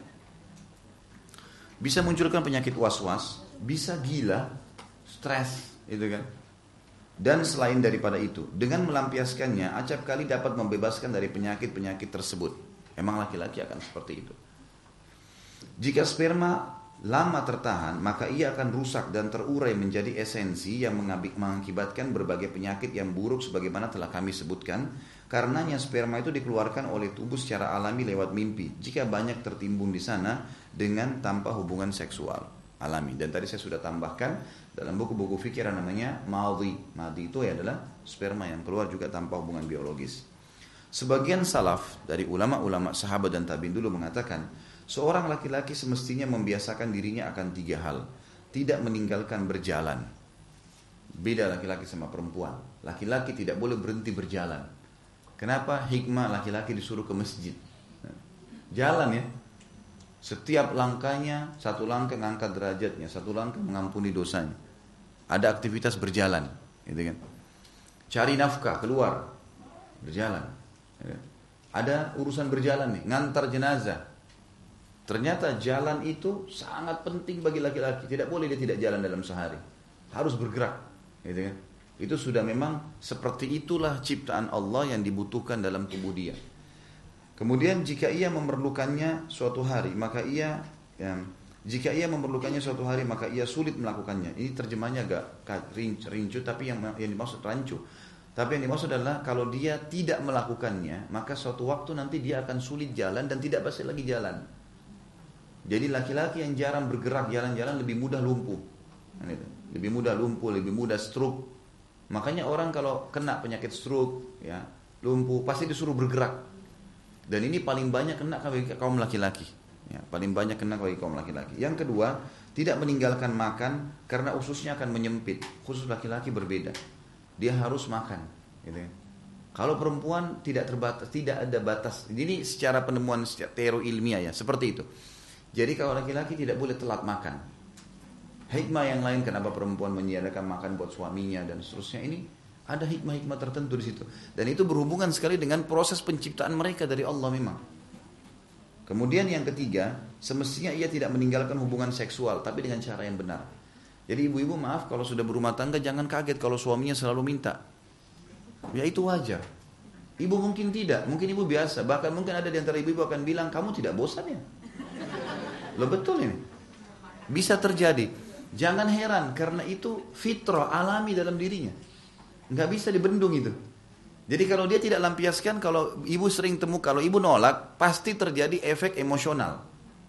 Bisa munculkan penyakit was-was, bisa gila, stres, gitu kan. Dan selain daripada itu, dengan melampiaskannya, acap kali dapat membebaskan dari penyakit-penyakit tersebut. Emang laki-laki akan seperti itu. Jika sperma lama tertahan, maka ia akan rusak dan terurai menjadi esensi yang mengakibatkan berbagai penyakit yang buruk sebagaimana telah kami sebutkan. Karenanya sperma itu dikeluarkan oleh tubuh secara alami lewat mimpi, jika banyak tertimbun di sana dengan tanpa hubungan seksual alami. Dan tadi saya sudah tambahkan dalam buku-buku fikir namanya madhi. Madhi itu adalah sperma yang keluar juga tanpa hubungan biologis. Sebagian salaf dari ulama-ulama sahabat dan tabi'in dulu mengatakan, seorang laki-laki semestinya membiasakan dirinya akan 3 hal. Tidak meninggalkan berjalan. Beda laki-laki sama perempuan. Laki-laki tidak boleh berhenti berjalan. Kenapa? Hikmah laki-laki disuruh ke masjid. Jalan ya. Setiap langkahnya, 1 langkah mengangkat derajatnya, 1 langkah mengampuni dosanya. Ada aktivitas berjalan, gitu kan? Cari nafkah, keluar, berjalan. Ada urusan berjalan nih, ngantar jenazah. Ternyata jalan itu sangat penting bagi laki-laki. Tidak boleh dia tidak jalan dalam sehari. Harus bergerak, gitu kan? Itu sudah memang seperti itulah ciptaan Allah yang dibutuhkan dalam tubuh dia. Kemudian jika ia memerlukannya suatu hari, maka ia sulit melakukannya. Ini terjemahnya agak rincu, tapi yang dimaksud rancu. Tapi yang dimaksud adalah kalau dia tidak melakukannya, maka suatu waktu nanti dia akan sulit jalan dan tidak bisa lagi jalan. Jadi laki-laki yang jarang bergerak jalan-jalan lebih mudah lumpuh. Lebih mudah lumpuh, lebih mudah stroke. Makanya orang kalau kena penyakit stroke, ya, lumpuh, pasti disuruh bergerak. Dan ini paling banyak kena bagi kaum laki-laki. Ya, paling banyak kena bagi kaum laki-laki. Yang kedua, tidak meninggalkan makan karena ususnya akan menyempit. Khusus laki-laki berbeda. Dia harus makan. Gitu. Kalau perempuan tidak terbatas, tidak ada batas. Ini secara penemuan secara teori ilmiah ya, seperti itu. Jadi kalau laki-laki tidak boleh telat makan. Hikmah yang lain kenapa perempuan menyediakan makan buat suaminya dan seterusnya ini. Ada hikmah-hikmah tertentu di situ. Dan itu berhubungan sekali dengan proses penciptaan mereka dari Allah memang. Kemudian yang ketiga, semestinya ia tidak meninggalkan hubungan seksual, tapi dengan cara yang benar. Jadi ibu-ibu maaf kalau sudah berumah tangga jangan kaget kalau suaminya selalu minta. Ya itu wajar. Ibu mungkin tidak, mungkin ibu biasa. Bahkan mungkin ada di antara ibu-ibu akan bilang, kamu tidak bosan ya? Loh betul ini. Bisa terjadi. Jangan heran, karena itu fitrah alami dalam dirinya. Nggak bisa dibendung itu. Jadi kalau dia tidak lampiaskan, kalau ibu sering temu, kalau ibu nolak, pasti terjadi efek emosional.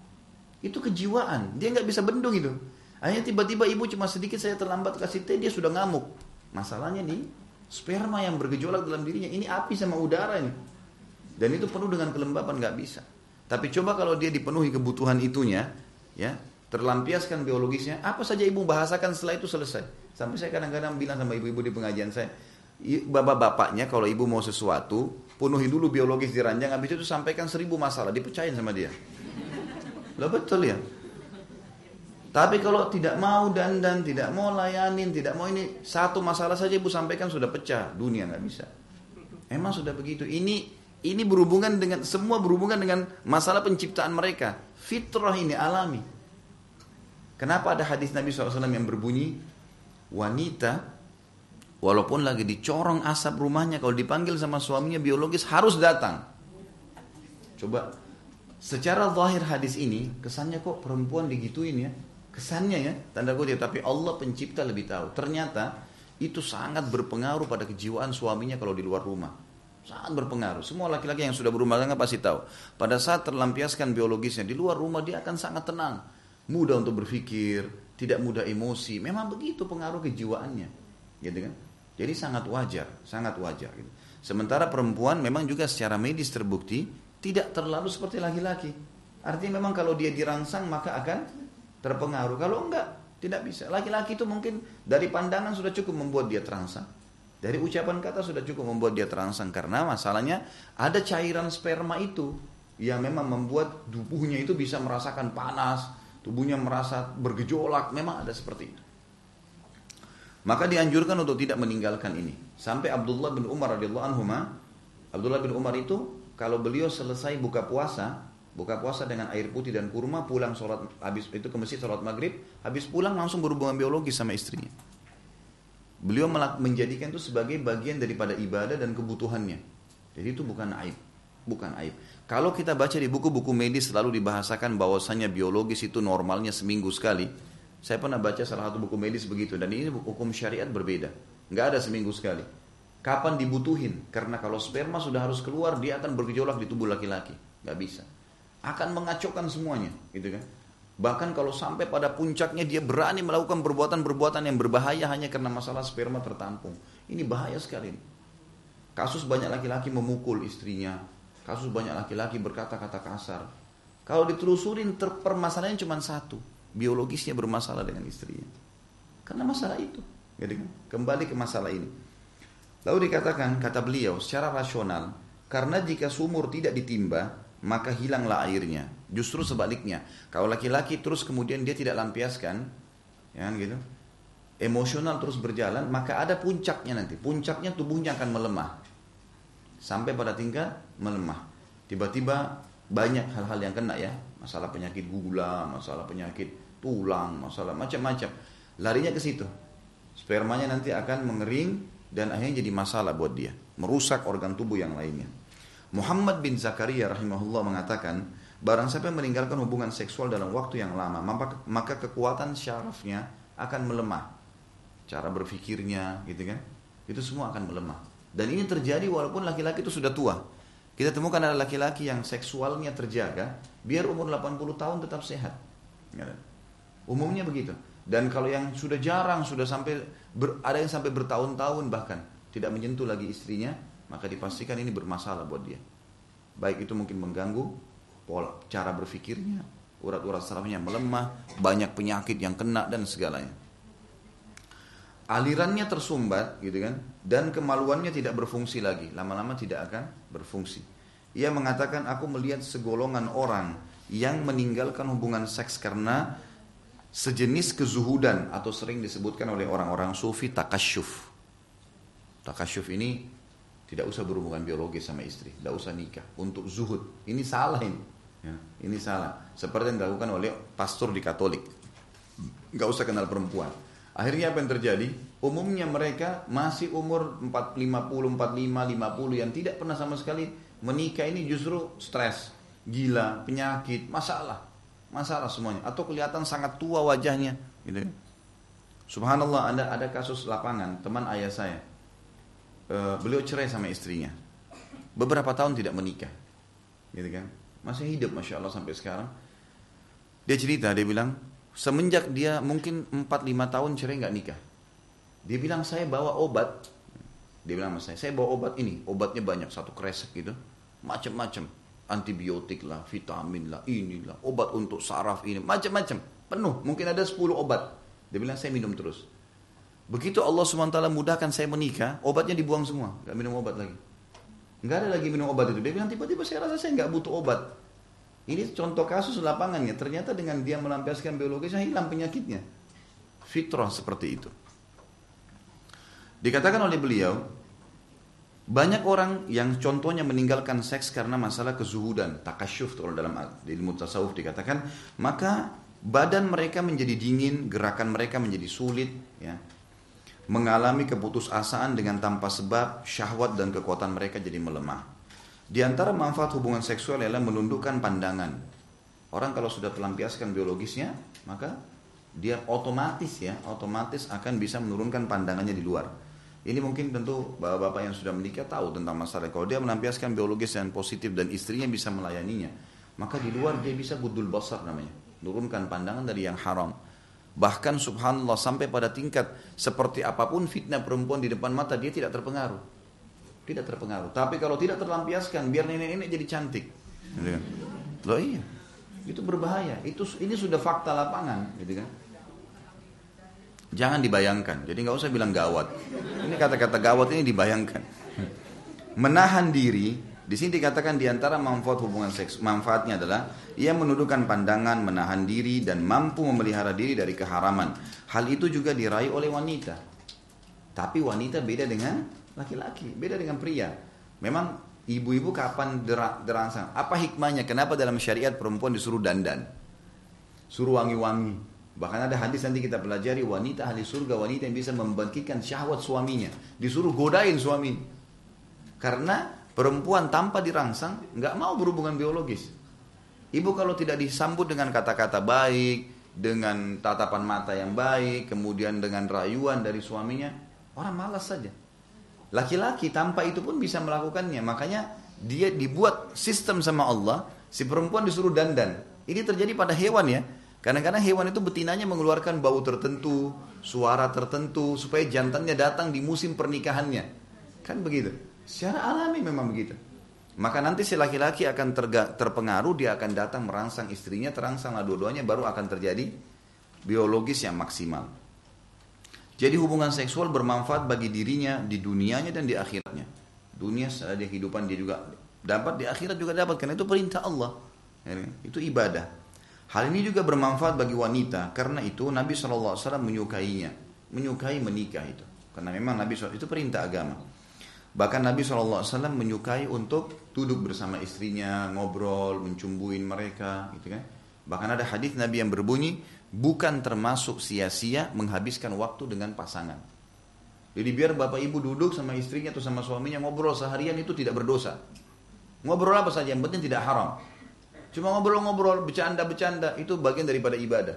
Itu kejiwaan, dia nggak bisa bendung itu. Akhirnya tiba-tiba ibu cuma sedikit saya terlambat kasih teh, dia sudah ngamuk. Masalahnya nih, sperma yang bergejolak dalam dirinya, ini api sama udara ini. Dan itu penuh dengan kelembapan, nggak bisa. Tapi coba kalau dia dipenuhi kebutuhan itunya, ya, terlampiaskan biologisnya, apa saja ibu bahasakan setelah itu selesai. Sampai saya kadang-kadang bilang sama ibu-ibu di pengajian saya, bapak-bapaknya kalau ibu mau sesuatu, penuhi dulu biologis di ranjang, habis itu sampaikan 1000 masalah, dipercayain sama dia. Loh betul ya. Tapi kalau tidak mau dandan, tidak mau layanin, tidak mau ini, 1 masalah saja ibu sampaikan sudah pecah, dunia nggak bisa. Emang sudah begitu. Ini berhubungan dengan, semua berhubungan dengan masalah penciptaan mereka. Fitrah ini alami. Kenapa ada hadis Nabi SAW yang berbunyi, wanita walaupun lagi dicorong asap rumahnya, kalau dipanggil sama suaminya biologis harus datang. Coba secara zahir hadis ini kesannya kok perempuan digituin ya, kesannya ya tanda kutip, tapi Allah pencipta lebih tahu. Ternyata itu sangat berpengaruh pada kejiwaan suaminya kalau di luar rumah. Sangat berpengaruh. Semua laki-laki yang sudah berumah tangga pasti tahu. Pada saat terlampiaskan biologisnya di luar rumah, dia akan sangat tenang, mudah untuk berpikir, tidak mudah emosi. Memang begitu pengaruh kejiwaannya, gitu kan? Jadi sangat wajar gitu. Sementara perempuan memang juga secara medis terbukti tidak terlalu seperti laki-laki. Artinya memang kalau dia dirangsang maka akan terpengaruh. Kalau enggak, tidak bisa. Laki-laki itu mungkin dari pandangan sudah cukup membuat dia terangsang. Dari ucapan kata sudah cukup membuat dia terangsang. Karena masalahnya ada cairan sperma itu yang memang membuat tubuhnya itu bisa merasakan panas, tubuhnya merasa bergejolak, memang ada seperti itu. Maka dianjurkan untuk tidak meninggalkan ini. Sampai Abdullah bin Umar radhiyallahu anhu, Abdullah bin Umar itu kalau beliau selesai buka puasa dengan air putih dan kurma, pulang sholat, habis itu ke masjid sholat maghrib, habis pulang langsung berhubungan biologis sama istrinya. Beliau menjadikan itu sebagai bagian daripada ibadah dan kebutuhannya. Jadi itu bukan aib, bukan aib. Kalau kita baca di buku-buku medis selalu dibahasakan bahwasanya biologis itu normalnya seminggu sekali. Saya pernah baca salah satu buku medis begitu, dan ini hukum syariat berbeda. Nggak ada seminggu sekali. Kapan dibutuhin? Karena kalau sperma sudah harus keluar, dia akan bergejolak di tubuh laki-laki. Nggak bisa. Akan mengacaukan semuanya, gitu kan? Bahkan kalau sampai pada puncaknya dia berani melakukan perbuatan-perbuatan yang berbahaya hanya karena masalah sperma tertampung. Ini bahaya sekali. Kasus banyak laki-laki memukul istrinya. Kasus banyak laki-laki berkata-kata kasar. Kalau ditelusurin permasalahannya cuma satu. Biologisnya bermasalah dengan istrinya. Karena masalah itu. Gitu kan? Kembali ke masalah ini. Lalu dikatakan, kata beliau, secara rasional, karena jika sumur tidak ditimba, maka hilanglah airnya. Justru sebaliknya, kalau laki-laki terus kemudian dia tidak lampiaskan, ya kan gitu, emosional terus berjalan, maka ada puncaknya nanti. Puncaknya tubuhnya akan melemah. Sampai pada tingkat melemah. Tiba-tiba banyak hal-hal yang kena ya. Masalah penyakit gula, masalah penyakit tulang, masalah macam-macam. Larinya ke situ. Spermanya nanti akan mengering dan akhirnya jadi masalah buat dia. Merusak organ tubuh yang lainnya. Muhammad bin Zakaria rahimahullah mengatakan, barang siapa yang meninggalkan hubungan seksual dalam waktu yang lama, maka kekuatan syarafnya akan melemah. Cara berfikirnya, gitu kan? Itu semua akan melemah. Dan ini terjadi walaupun laki-laki itu sudah tua. Kita temukan ada laki-laki yang seksualnya terjaga, biar umur 80 tahun tetap sehat. Umumnya begitu. Dan kalau yang sudah jarang, sudah sampai ada yang sampai bertahun-tahun bahkan tidak menyentuh lagi istrinya, maka dipastikan ini bermasalah buat dia. Baik itu mungkin mengganggu pola cara berfikirnya, urat-urat sarafnya melemah, banyak penyakit yang kena dan segalanya. Alirannya tersumbat, gitu kan, dan kemaluannya tidak berfungsi lagi, lama-lama tidak akan berfungsi. Ia mengatakan, aku melihat segolongan orang yang meninggalkan hubungan seks karena sejenis kezuhudan, atau sering disebutkan oleh orang-orang sufi takasyuf. Takasyuf ini tidak usah berhubungan biologis sama istri, tidak usah nikah, untuk zuhud. Ini salah ini. Ya, ini salah. Seperti yang dilakukan oleh pastor di Katolik. Gak usah kenal perempuan. Akhirnya apa yang terjadi? Umumnya mereka masih umur 50, 45, 50 yang tidak pernah sama sekali menikah, ini justru stres, gila, penyakit, masalah semuanya. Atau kelihatan sangat tua wajahnya, gitu. Subhanallah, ada kasus lapangan, teman ayah saya. Beliau cerai sama istrinya. Beberapa tahun tidak menikah, gitu kan? Masih hidup, masya Allah sampai sekarang. Dia cerita, dia bilang, semenjak dia mungkin 4-5 tahun cerai nggak nikah. Dia bilang, saya bawa obat. Dia bilang sama saya bawa obat ini. Obatnya banyak, satu kresek gitu. Macam-macam. Antibiotik lah, vitamin lah, inilah. Obat untuk saraf ini, macam-macam. Penuh, mungkin ada 10 obat. Dia bilang, saya minum terus. Begitu Allah SWT mudahkan saya menikah, obatnya dibuang semua. Nggak minum obat lagi. Nggak ada lagi minum obat itu. Dia bilang, tiba-tiba saya rasa saya nggak butuh obat. Ini contoh kasus lapangannya. Ternyata dengan dia melampiaskan biologisnya, hilang penyakitnya. Fitrah seperti itu. Dikatakan oleh beliau, banyak orang yang contohnya meninggalkan seks karena masalah kezuhudan, takasyuf, kalau dalam ilmu tasawuf dikatakan, maka badan mereka menjadi dingin, gerakan mereka menjadi sulit, ya, mengalami keputusasaan dengan tanpa sebab, syahwat dan kekuatan mereka jadi melemah. Di antara manfaat hubungan seksual adalah menundukkan pandangan. Orang kalau sudah terlampiaskan biologisnya, maka dia otomatis akan bisa menurunkan pandangannya di luar. Ini mungkin tentu bapak-bapak yang sudah menikah tahu tentang masalah. Kalau dia melampiaskan biologis yang positif dan istrinya bisa melayaninya, maka di luar dia bisa gudul basar namanya, menurunkan pandangan dari yang haram. Bahkan subhanallah sampai pada tingkat seperti apapun fitnah perempuan di depan mata dia tidak terpengaruh. Tidak terpengaruh. Tapi kalau tidak terlampiaskan, biar nenek-nenek jadi cantik. Loh iya, itu berbahaya. Ini sudah fakta lapangan, gitu kan? Jangan dibayangkan. Jadi nggak usah bilang gawat. Ini kata-kata gawat ini dibayangkan. Menahan diri Di sini dikatakan di antara manfaat hubungan seks, manfaatnya adalah ia menundukkan pandangan, menahan diri dan mampu memelihara diri dari keharaman. Hal itu juga diraih oleh wanita. Tapi wanita beda dengan laki-laki, beda dengan pria. Memang ibu-ibu kapan derangsang? Apa hikmahnya? Kenapa dalam syariat perempuan disuruh dandan? Suruh wangi-wangi. Bahkan ada hadis nanti kita pelajari, wanita ahli surga, wanita yang bisa membangkitkan syahwat suaminya. Disuruh godain suami. Karena perempuan tanpa dirangsang nggak mau berhubungan biologis. Ibu kalau tidak disambut dengan kata-kata baik, dengan tatapan mata yang baik, kemudian dengan rayuan dari suaminya, orang malas saja. Laki-laki tanpa itu pun bisa melakukannya. Makanya dia dibuat sistem sama Allah, si perempuan disuruh dandan. Ini terjadi pada hewan ya. Kadang-kadang hewan itu betinanya mengeluarkan bau tertentu, suara tertentu, supaya jantannya datang di musim pernikahannya. Kan begitu. Secara alami memang begitu. Maka nanti si laki-laki akan terpengaruh, dia akan datang merangsang istrinya, terangsanglah dua-duanya, baru akan terjadi biologis yang maksimal. Jadi hubungan seksual bermanfaat bagi dirinya di dunianya dan di akhiratnya. Dunia di kehidupan dia juga dapat, di akhirat juga dapat, karena itu perintah Allah. Itu ibadah. Hal ini juga bermanfaat bagi wanita, karena itu Nabi SAW menyukainya, menyukai menikah itu. Karena memang Nabi SAW itu perintah agama. Bahkan Nabi SAW menyukai untuk duduk bersama istrinya, ngobrol, mencumbuin mereka, gitu kan. Bahkan ada hadis Nabi yang berbunyi, bukan termasuk sia-sia menghabiskan waktu dengan pasangan. Jadi biar bapak ibu duduk sama istrinya atau sama suaminya ngobrol seharian itu tidak berdosa. Ngobrol apa saja, yang penting tidak haram. Cuma ngobrol-ngobrol, bercanda-bercanda, itu bagian daripada ibadah.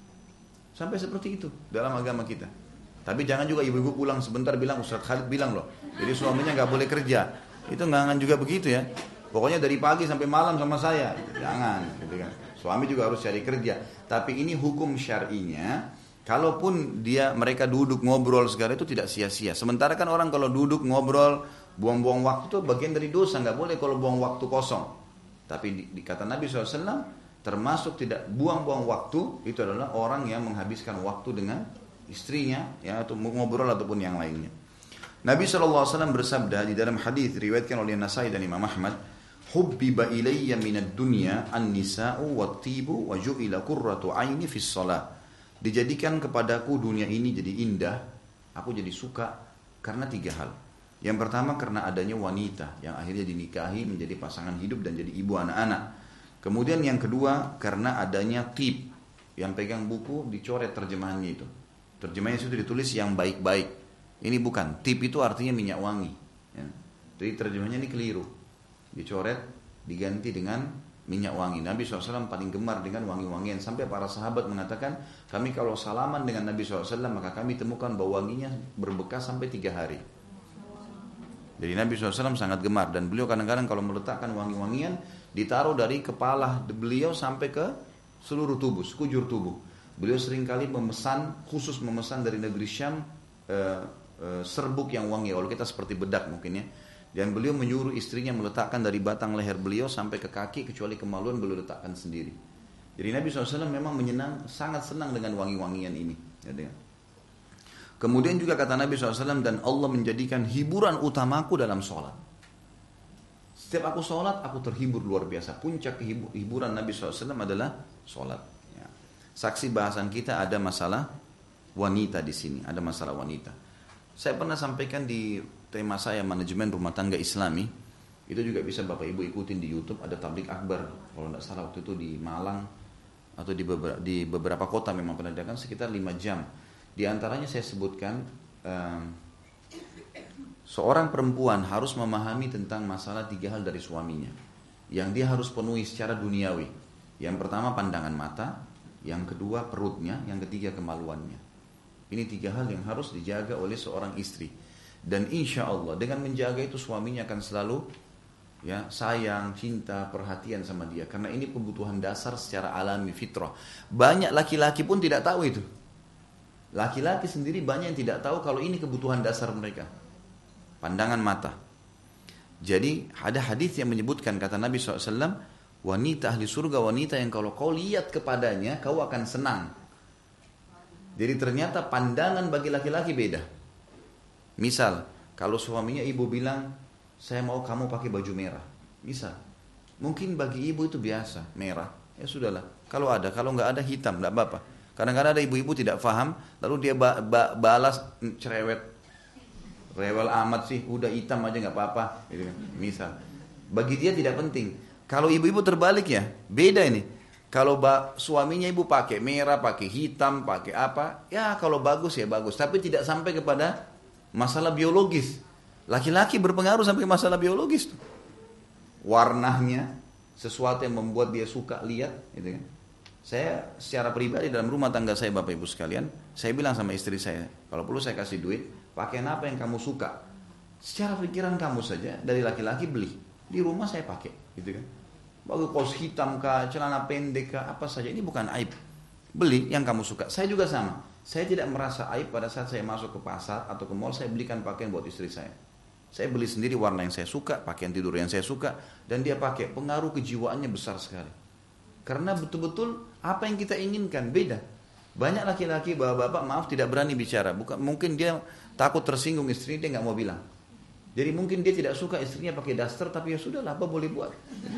Sampai seperti itu dalam agama kita. Tapi jangan juga ibu-ibu pulang sebentar bilang, Ustaz Khalid bilang loh, jadi suaminya gak boleh kerja. Itu jangan juga begitu ya. Pokoknya dari pagi sampai malam sama saya. Jangan, gitu kan. Suami juga harus cari kerja. Tapi ini hukum syar'inya, kalaupun mereka duduk ngobrol segala itu tidak sia-sia. Sementara kan orang kalau duduk ngobrol, buang-buang waktu itu bagian dari dosa. Gak boleh kalau buang waktu kosong. Tapi kata Nabi SAW, termasuk tidak buang-buang waktu, itu adalah orang yang menghabiskan waktu dengan istrinya, ya, atau ngobrol ataupun yang lainnya. Nabi SAW bersabda di dalam hadis riwayatkan oleh Nasai dan Imam Ahmad, "Hubbiba ilayya minad dunya an-nisa'u wat-tibu wa ju'ila qurratu 'aini fis shalah." Dijadikan kepadaku dunia ini jadi indah, aku jadi suka karena 3 hal. Yang pertama karena adanya wanita yang akhirnya dinikahi menjadi pasangan hidup dan jadi ibu anak-anak. Kemudian yang kedua karena adanya tib, yang pegang buku dicoret terjemahannya itu. Terjemahnya itu ditulis yang baik-baik. Ini bukan. Tip itu artinya minyak wangi. Ya. Jadi terjemahnya ini keliru. Dicoret, diganti dengan minyak wangi. Nabi SAW paling gemar dengan wangi-wangian. Sampai para sahabat mengatakan, kami kalau salaman dengan Nabi SAW, maka kami temukan bau wanginya berbekas sampai 3 hari. Jadi Nabi SAW sangat gemar. Dan beliau kadang-kadang kalau meletakkan wangi-wangian, ditaruh dari kepala beliau sampai ke seluruh tubuh, sekujur tubuh. Beliau seringkali khusus memesan dari negeri Syam serbuk yang wangi. Kalau kita seperti bedak mungkin ya. Dan beliau menyuruh istrinya meletakkan dari batang leher beliau sampai ke kaki, kecuali kemaluan beliau letakkan sendiri. Jadi Nabi SAW memang sangat senang dengan wangi-wangian ini. Kemudian juga kata Nabi SAW, dan Allah menjadikan hiburan utamaku dalam sholat. Setiap aku sholat, aku terhibur luar biasa. Puncak hiburan Nabi SAW adalah sholat. Saksi bahasan kita ada masalah wanita di sini, ada masalah wanita. Saya pernah sampaikan di tema saya manajemen rumah tangga Islami. Itu juga bisa Bapak Ibu ikutin di YouTube, ada tablik akbar. Kalau tidak salah waktu itu di Malang atau di beberapa kota memang pernah diadakan sekitar 5 jam. Di antaranya saya sebutkan seorang perempuan harus memahami tentang masalah 3 hal dari suaminya yang dia harus penuhi secara duniawi. Yang pertama pandangan mata, yang kedua perutnya, yang ketiga kemaluannya. Ini 3 hal yang harus dijaga oleh seorang istri. Dan insya Allah dengan menjaga itu suaminya akan selalu sayang, cinta, perhatian sama dia. Karena ini kebutuhan dasar secara alami, fitrah. Banyak laki-laki pun tidak tahu itu. Laki-laki sendiri banyak yang tidak tahu kalau ini kebutuhan dasar mereka. Pandangan mata. Jadi ada hadis yang menyebutkan, kata Nabi SAW, wanita ahli surga, wanita yang kalau kau lihat kepadanya, kau akan senang. Jadi ternyata pandangan bagi laki-laki beda. Misal, kalau suaminya ibu bilang, saya mau kamu pakai baju merah. Misal, mungkin bagi ibu itu biasa, merah, ya sudahlah. Kalau ada, kalau nggak ada hitam, nggak apa-apa. Kadang-kadang ada ibu-ibu tidak paham, lalu dia balas cerewet, rewel amat sih, udah hitam aja nggak apa-apa, gitu kan. Misal, bagi dia tidak penting. Kalau ibu-ibu terbalik ya, beda ini. Kalau suaminya ibu pakai merah, pakai hitam, pakai apa, ya kalau bagus ya bagus, tapi tidak sampai kepada masalah biologis. Laki-laki berpengaruh sampai masalah biologis tuh. Warnanya, sesuatu yang membuat dia suka lihat, gitu kan. Saya secara pribadi dalam rumah tangga saya Bapak Ibu sekalian, saya bilang sama istri saya, kalau perlu saya kasih duit, pakaian apa yang kamu suka. Secara pikiran kamu saja, dari laki-laki beli. Di rumah saya pakai, gitu kan. Bagus kaos hitam kah, celana pendek kah, apa saja, ini bukan aib. Beli yang kamu suka. Saya juga sama. Saya tidak merasa aib pada saat saya masuk ke pasar atau ke mall, saya belikan pakaian buat istri saya. Saya beli sendiri warna yang saya suka, pakaian tidur yang saya suka, dan dia pakai. Pengaruh kejiwaannya besar sekali. Karena betul-betul apa yang kita inginkan beda. Banyak laki-laki, bapak-bapak, maaf tidak berani bicara. Bukan, mungkin dia takut tersinggung istrinya, dia nggak mau bilang. Jadi mungkin dia tidak suka istrinya pakai daster, tapi ya sudahlah, apa boleh buat.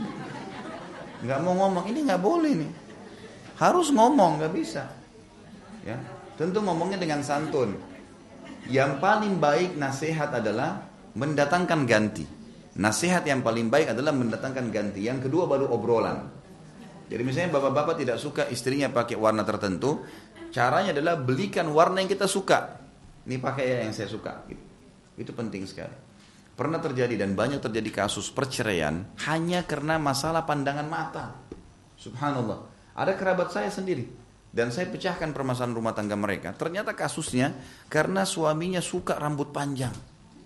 Nggak mau ngomong, ini nggak boleh nih. Harus ngomong, nggak bisa. Ya, tentu ngomongnya dengan santun. Yang paling baik nasihat adalah mendatangkan ganti. Nasihat yang paling baik adalah mendatangkan ganti. Yang kedua baru obrolan. Jadi misalnya bapak-bapak tidak suka istrinya pakai warna tertentu, caranya adalah belikan warna yang kita suka. Ini pakai ya yang saya suka. Itu penting sekali. Pernah terjadi dan banyak terjadi kasus perceraian hanya karena masalah pandangan mata. Subhanallah. Ada kerabat saya sendiri. Dan saya pecahkan permasalahan rumah tangga mereka. Ternyata kasusnya karena suaminya suka rambut panjang.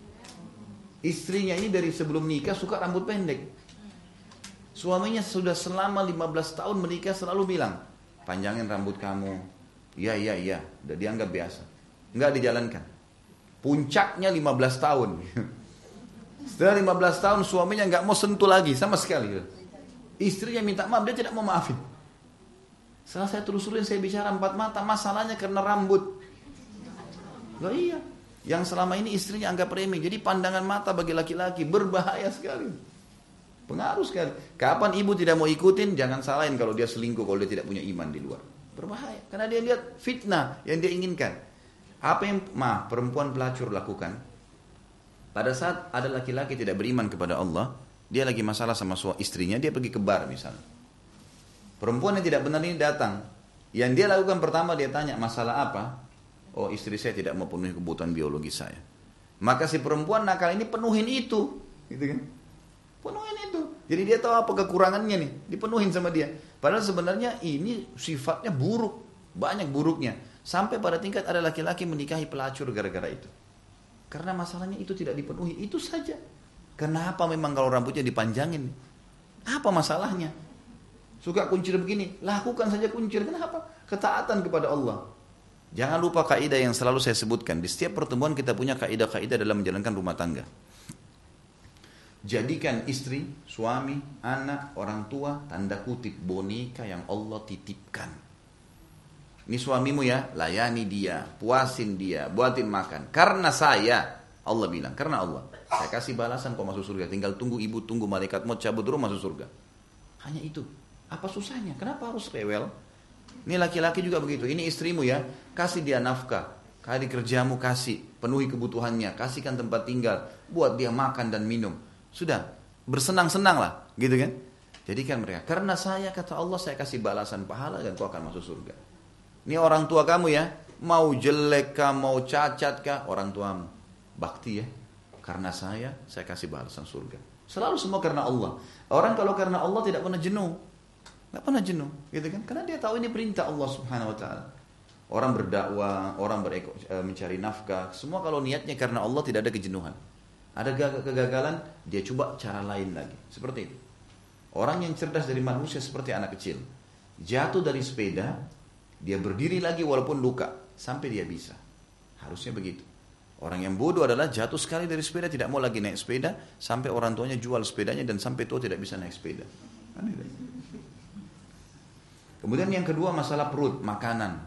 Istrinya ini dari sebelum nikah suka rambut pendek. Suaminya sudah selama 15 tahun menikah selalu bilang, panjangin rambut kamu. Iya. Udah dianggap biasa. Enggak dijalankan. Puncaknya 15 tahun. Setelah 15 tahun suaminya enggak mau sentuh lagi sama sekali. Istrinya minta maaf, dia tidak mau maafin. Setelah saya telusurin, saya bicara empat mata, masalahnya karena rambut. Loh iya. Yang selama ini istrinya anggap remeh. Jadi pandangan mata bagi laki-laki berbahaya sekali. Pengaruh sekali. Kapan ibu tidak mau ikutin, jangan salahin kalau dia selingkuh, kalau dia tidak punya iman di luar. Berbahaya. Karena dia lihat fitnah yang dia inginkan. Apa yang perempuan pelacur lakukan? Pada saat ada laki-laki tidak beriman kepada Allah, dia lagi masalah sama istrinya, dia pergi ke bar misalnya. Perempuan yang tidak benar ini datang. Yang dia lakukan pertama, dia tanya masalah apa? Oh, istri saya tidak mau penuhi kebutuhan biologi saya. Maka si perempuan nakal ini penuhin itu, gitu kan? Penuhin itu. Jadi dia tahu apa kekurangannya nih, dipenuhin sama dia. Padahal sebenarnya ini sifatnya buruk, banyak buruknya. Sampai pada tingkat ada laki-laki menikahi pelacur gara-gara itu. Karena masalahnya itu tidak dipenuhi, itu saja. Kenapa memang kalau rambutnya dipanjangin? Apa masalahnya? Suka kuncir begini, lakukan saja kuncir. Kenapa? Ketaatan kepada Allah. Jangan lupa kaidah yang selalu saya sebutkan. Di setiap pertemuan kita punya kaidah-kaidah dalam menjalankan rumah tangga. Jadikan istri, suami, anak, orang tua, tanda kutip boneka yang Allah titipkan. Ini suamimu ya, layani dia, puasin dia, buatin makan. Karena saya, Allah bilang, karena Allah. Saya kasih balasan kau masuk surga. Tinggal tunggu ibu, tunggu malaikat maut cabut terus masuk surga. Hanya itu. Apa susahnya? Kenapa harus rewel? Ini laki-laki juga begitu. Ini istrimu ya, kasih dia nafkah. Kali kerjamu kasih, penuhi kebutuhannya, kasihkan tempat tinggal, buat dia makan dan minum. Sudah, bersenang-senang lah, gitu kan? Jadikan mereka. Karena saya, kata Allah, saya kasih balasan pahala dan kau akan masuk surga. Ini orang tua kamu ya, mau jelek kah, mau cacat kah, orang tuamu. Bakti ya. Karena saya kasih balasan surga. Selalu semua karena Allah. Orang kalau karena Allah tidak pernah jenuh. Nggak pernah jenuh, gitu kan? Karena dia tahu ini perintah Allah Subhanahu Wa Taala. Orang berdakwah, orang mencari nafkah, semua kalau niatnya karena Allah tidak ada kejenuhan. Ada kegagalan, dia coba cara lain lagi. Seperti itu. Orang yang cerdas dari manusia seperti anak kecil, jatuh dari sepeda, dia berdiri lagi walaupun luka sampai dia bisa. Harusnya begitu. Orang yang bodoh adalah jatuh sekali dari sepeda, tidak mau lagi naik sepeda, sampai orang tuanya jual sepedanya dan sampai tua tidak bisa naik sepeda. Kemudian yang kedua masalah perut, makanan.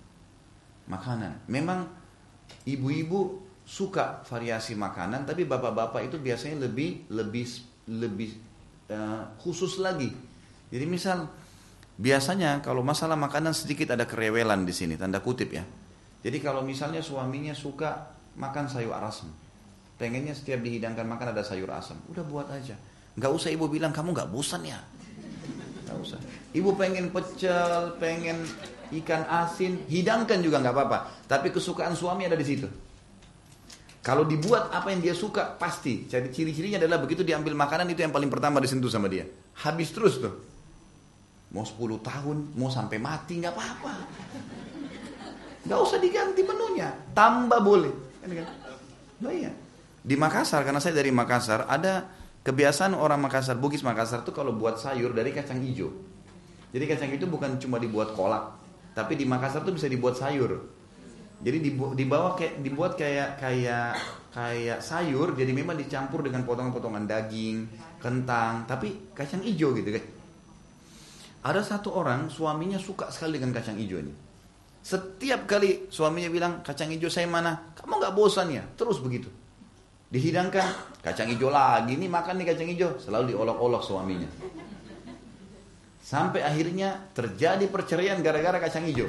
Memang ibu-ibu suka variasi makanan, tapi bapak-bapak itu biasanya lebih khusus lagi. Jadi misal biasanya kalau masalah makanan sedikit ada kerewelan di sini, tanda kutip ya. Jadi kalau misalnya suaminya suka makan sayur asam, pengennya setiap dihidangkan makan ada sayur asam, udah buat aja. Nggak usah ibu bilang kamu nggak bosan ya. Nggak usah. Ibu pengen pecel, pengen ikan asin, hidangkan juga nggak apa-apa. Tapi kesukaan suami ada di situ. Kalau dibuat apa yang dia suka, pasti. Jadi ciri-cirinya adalah begitu diambil makanan itu yang paling pertama disentuh sama dia. Habis terus tuh. Mau 10 tahun, mau sampai mati nggak apa-apa. Nggak usah diganti menunya, tambah boleh. Nah, iya. Di Makassar, karena saya dari Makassar, ada kebiasaan orang Makassar, Bugis Makassar tuh kalau buat sayur dari kacang hijau. Jadi kacang itu bukan cuma dibuat kolak, tapi di Makassar tuh bisa dibuat sayur. Jadi dibuat kayak sayur, jadi memang dicampur dengan potongan-potongan daging, kentang, tapi kacang hijau gitu kan. Ada satu orang suaminya suka sekali dengan kacang hijau ini. Setiap kali suaminya bilang kacang hijau saya mana, kamu nggak bosan ya? Terus begitu. Dihidangkan kacang hijau lagi, nih makan nih kacang hijau, selalu diolok-olok suaminya. Sampai akhirnya terjadi perceraian gara-gara kacang hijau.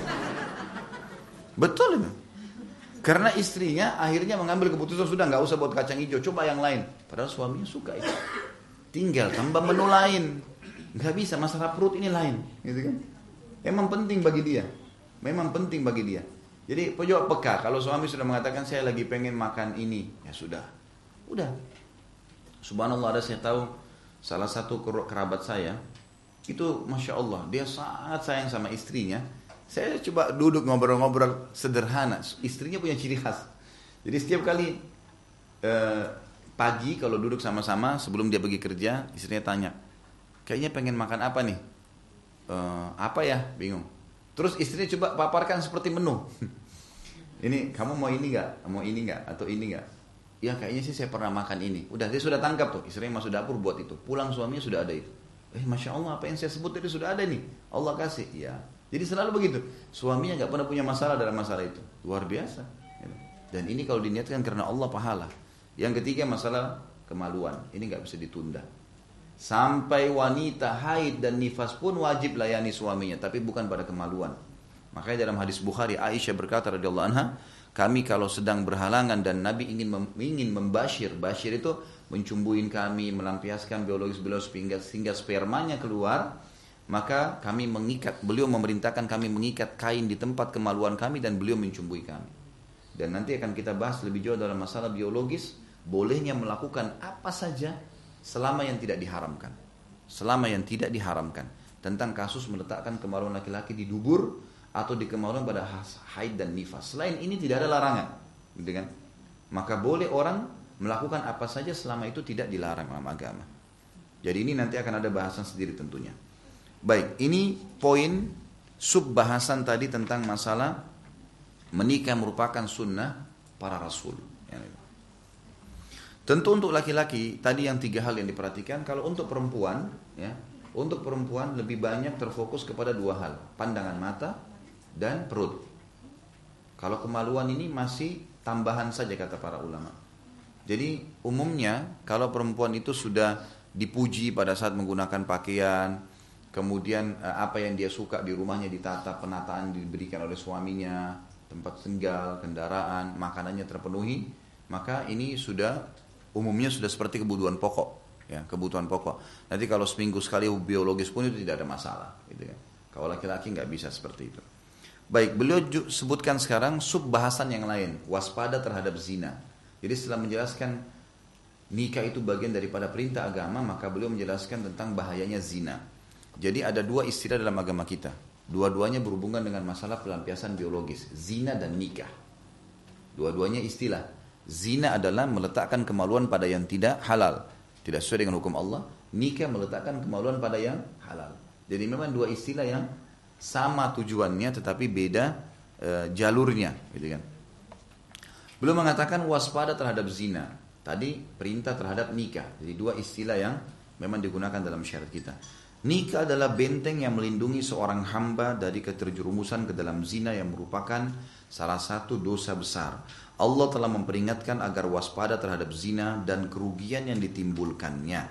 Betul itu. Karena istrinya akhirnya mengambil keputusan sudah nggak usah buat kacang hijau, coba yang lain. Padahal suaminya suka itu. Tinggal tambah menu lain. Nggak bisa, masalah perut ini lain, gitu kan? Memang penting bagi dia. Memang penting bagi dia. Jadi coba peka. Kalau suami sudah mengatakan saya lagi pengen makan ini, ya sudah. Udah. Subhanallah, ada saya tahu salah satu kerabat saya itu masya Allah dia sangat sayang sama istrinya. Saya coba duduk ngobrol-ngobrol sederhana. Istrinya punya ciri khas. Jadi setiap kali pagi kalau duduk sama-sama sebelum dia pergi kerja, istrinya tanya, kayaknya pengen makan apa nih? Apa ya? Bingung. Terus istrinya coba paparkan seperti menu. Ini kamu mau ini nggak? Mau ini nggak? Atau ini nggak? Ya kayaknya sih saya pernah makan ini. Udah dia sudah tangkap tuh. Istrinya masuk dapur buat itu. Pulang suaminya sudah ada itu. Masya Allah apa yang saya sebut tadi sudah ada nih. Allah kasih. Ya. Jadi selalu begitu. Suaminya nggak pernah punya masalah dalam masalah itu. Luar biasa. Dan ini kalau diniatkan karena Allah pahala. Yang ketiga masalah kemaluan. Ini nggak bisa ditunda. Sampai wanita haid dan nifas pun wajib layani suaminya, tapi bukan pada kemaluan. Makanya dalam hadis Bukhari, Aisyah berkata radhiyallahu anha, kami kalau sedang berhalangan dan Nabi ingin membasyir, basyir itu mencumbuin kami, melampiaskan biologis beliau sehingga spermanya keluar, maka kami mengikat, beliau memerintahkan kami mengikat kain di tempat kemaluan kami dan beliau mencumbui kami. Dan nanti akan kita bahas lebih jauh dalam masalah biologis, bolehnya melakukan apa saja selama yang tidak diharamkan. Selama yang tidak diharamkan. Tentang kasus meletakkan kemaluan laki-laki di dubur atau di kemaluan pada haid dan nifas. Selain ini tidak ada larangan, gitu kan? Maka boleh orang melakukan apa saja selama itu tidak dilarang dalam agama. Jadi ini nanti akan ada bahasan sendiri tentunya. Baik, ini poin sub bahasan tadi tentang masalah menikah merupakan sunnah para rasul. Tentu untuk laki-laki tadi yang 3 hal yang diperhatikan. Kalau untuk perempuan, ya, untuk perempuan lebih banyak terfokus kepada 2 hal, pandangan mata dan perut. Kalau kemaluan ini masih tambahan saja kata para ulama. Jadi umumnya kalau perempuan itu sudah dipuji pada saat menggunakan pakaian, kemudian apa yang dia suka di rumahnya ditata, penataan diberikan oleh suaminya, tempat tinggal, kendaraan, makanannya terpenuhi, maka ini sudah umumnya sudah seperti kebutuhan pokok, ya, kebutuhan pokok. Nanti kalau seminggu sekali biologis pun itu tidak ada masalah, gitu ya. Kalau laki-laki nggak bisa seperti itu. Baik, beliau sebutkan sekarang sub bahasan yang lain, waspada terhadap zina. Jadi setelah menjelaskan nikah itu bagian daripada perintah agama, maka beliau menjelaskan tentang bahayanya zina. Jadi ada 2 istilah dalam agama kita. Dua-duanya berhubungan dengan masalah pelampiasan biologis, zina dan nikah. Dua-duanya istilah. Zina adalah meletakkan kemaluan pada yang tidak halal, tidak sesuai dengan hukum Allah. Nikah meletakkan kemaluan pada yang halal. Jadi memang 2 istilah yang sama tujuannya tetapi beda jalurnya, gitu kan. Belum mengatakan waspada terhadap zina. Tadi perintah terhadap nikah. Jadi 2 istilah yang memang digunakan dalam syariat kita. Nikah adalah benteng yang melindungi seorang hamba dari keterjerumusan ke dalam zina yang merupakan salah satu dosa besar. Allah telah memperingatkan agar waspada terhadap zina dan kerugian yang ditimbulkannya.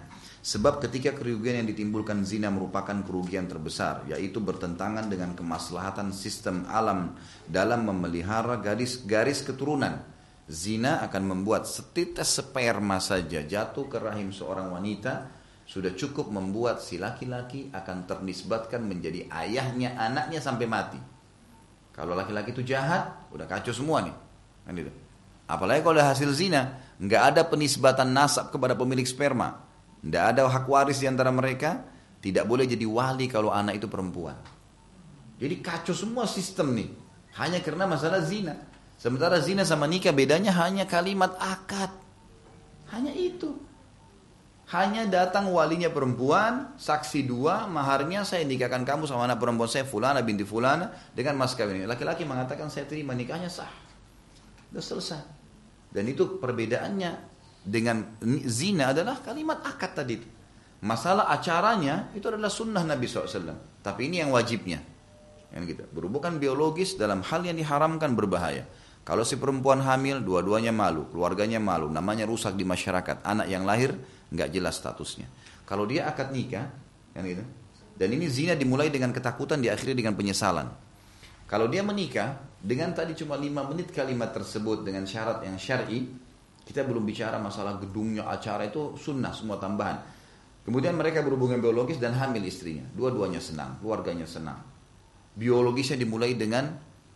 Sebab ketika kerugian yang ditimbulkan zina merupakan kerugian terbesar, yaitu bertentangan dengan kemaslahatan sistem alam dalam memelihara garis keturunan. Zina akan membuat setites sperma saja jatuh ke rahim seorang wanita, sudah cukup membuat si laki-laki akan ternisbatkan menjadi ayahnya anaknya sampai mati. Kalau laki-laki itu jahat, udah kacau semua nih. Kan gitu. Apalagi kalau ada hasil zina, nggak ada penisbatan nasab kepada pemilik sperma. Tidak ada hak waris di antara mereka, tidak boleh jadi wali kalau anak itu perempuan. Jadi kacau semua sistem nih, hanya karena masalah zina. Sementara zina sama nikah bedanya hanya kalimat akad. Hanya itu. Hanya datang walinya perempuan, saksi dua, maharnya saya nikahkan kamu sama anak perempuan saya Fulana binti Fulana dengan mas kawin ini. Laki-laki mengatakan saya terima, nikahnya sah. Sudah selesai. Dan itu perbedaannya dengan zina adalah kalimat akad tadi. Masalah acaranya itu adalah sunnah Nabi SAW. Tapi ini yang wajibnya. Gitu. Berhubungan biologis dalam hal yang diharamkan berbahaya. Kalau si perempuan hamil, dua-duanya malu, keluarganya malu, namanya rusak di masyarakat. Anak yang lahir nggak jelas statusnya. Kalau dia akad nikah, kan gitu. Dan ini zina dimulai dengan ketakutan, diakhiri dengan penyesalan. Kalau dia menikah dengan tadi cuma 5 menit kalimat tersebut dengan syarat yang syar'i, kita belum bicara masalah gedungnya, acara itu sunnah, semua tambahan. Kemudian mereka berhubungan biologis dan hamil istrinya. Dua-duanya senang, keluarganya senang. Biologisnya dimulai dengan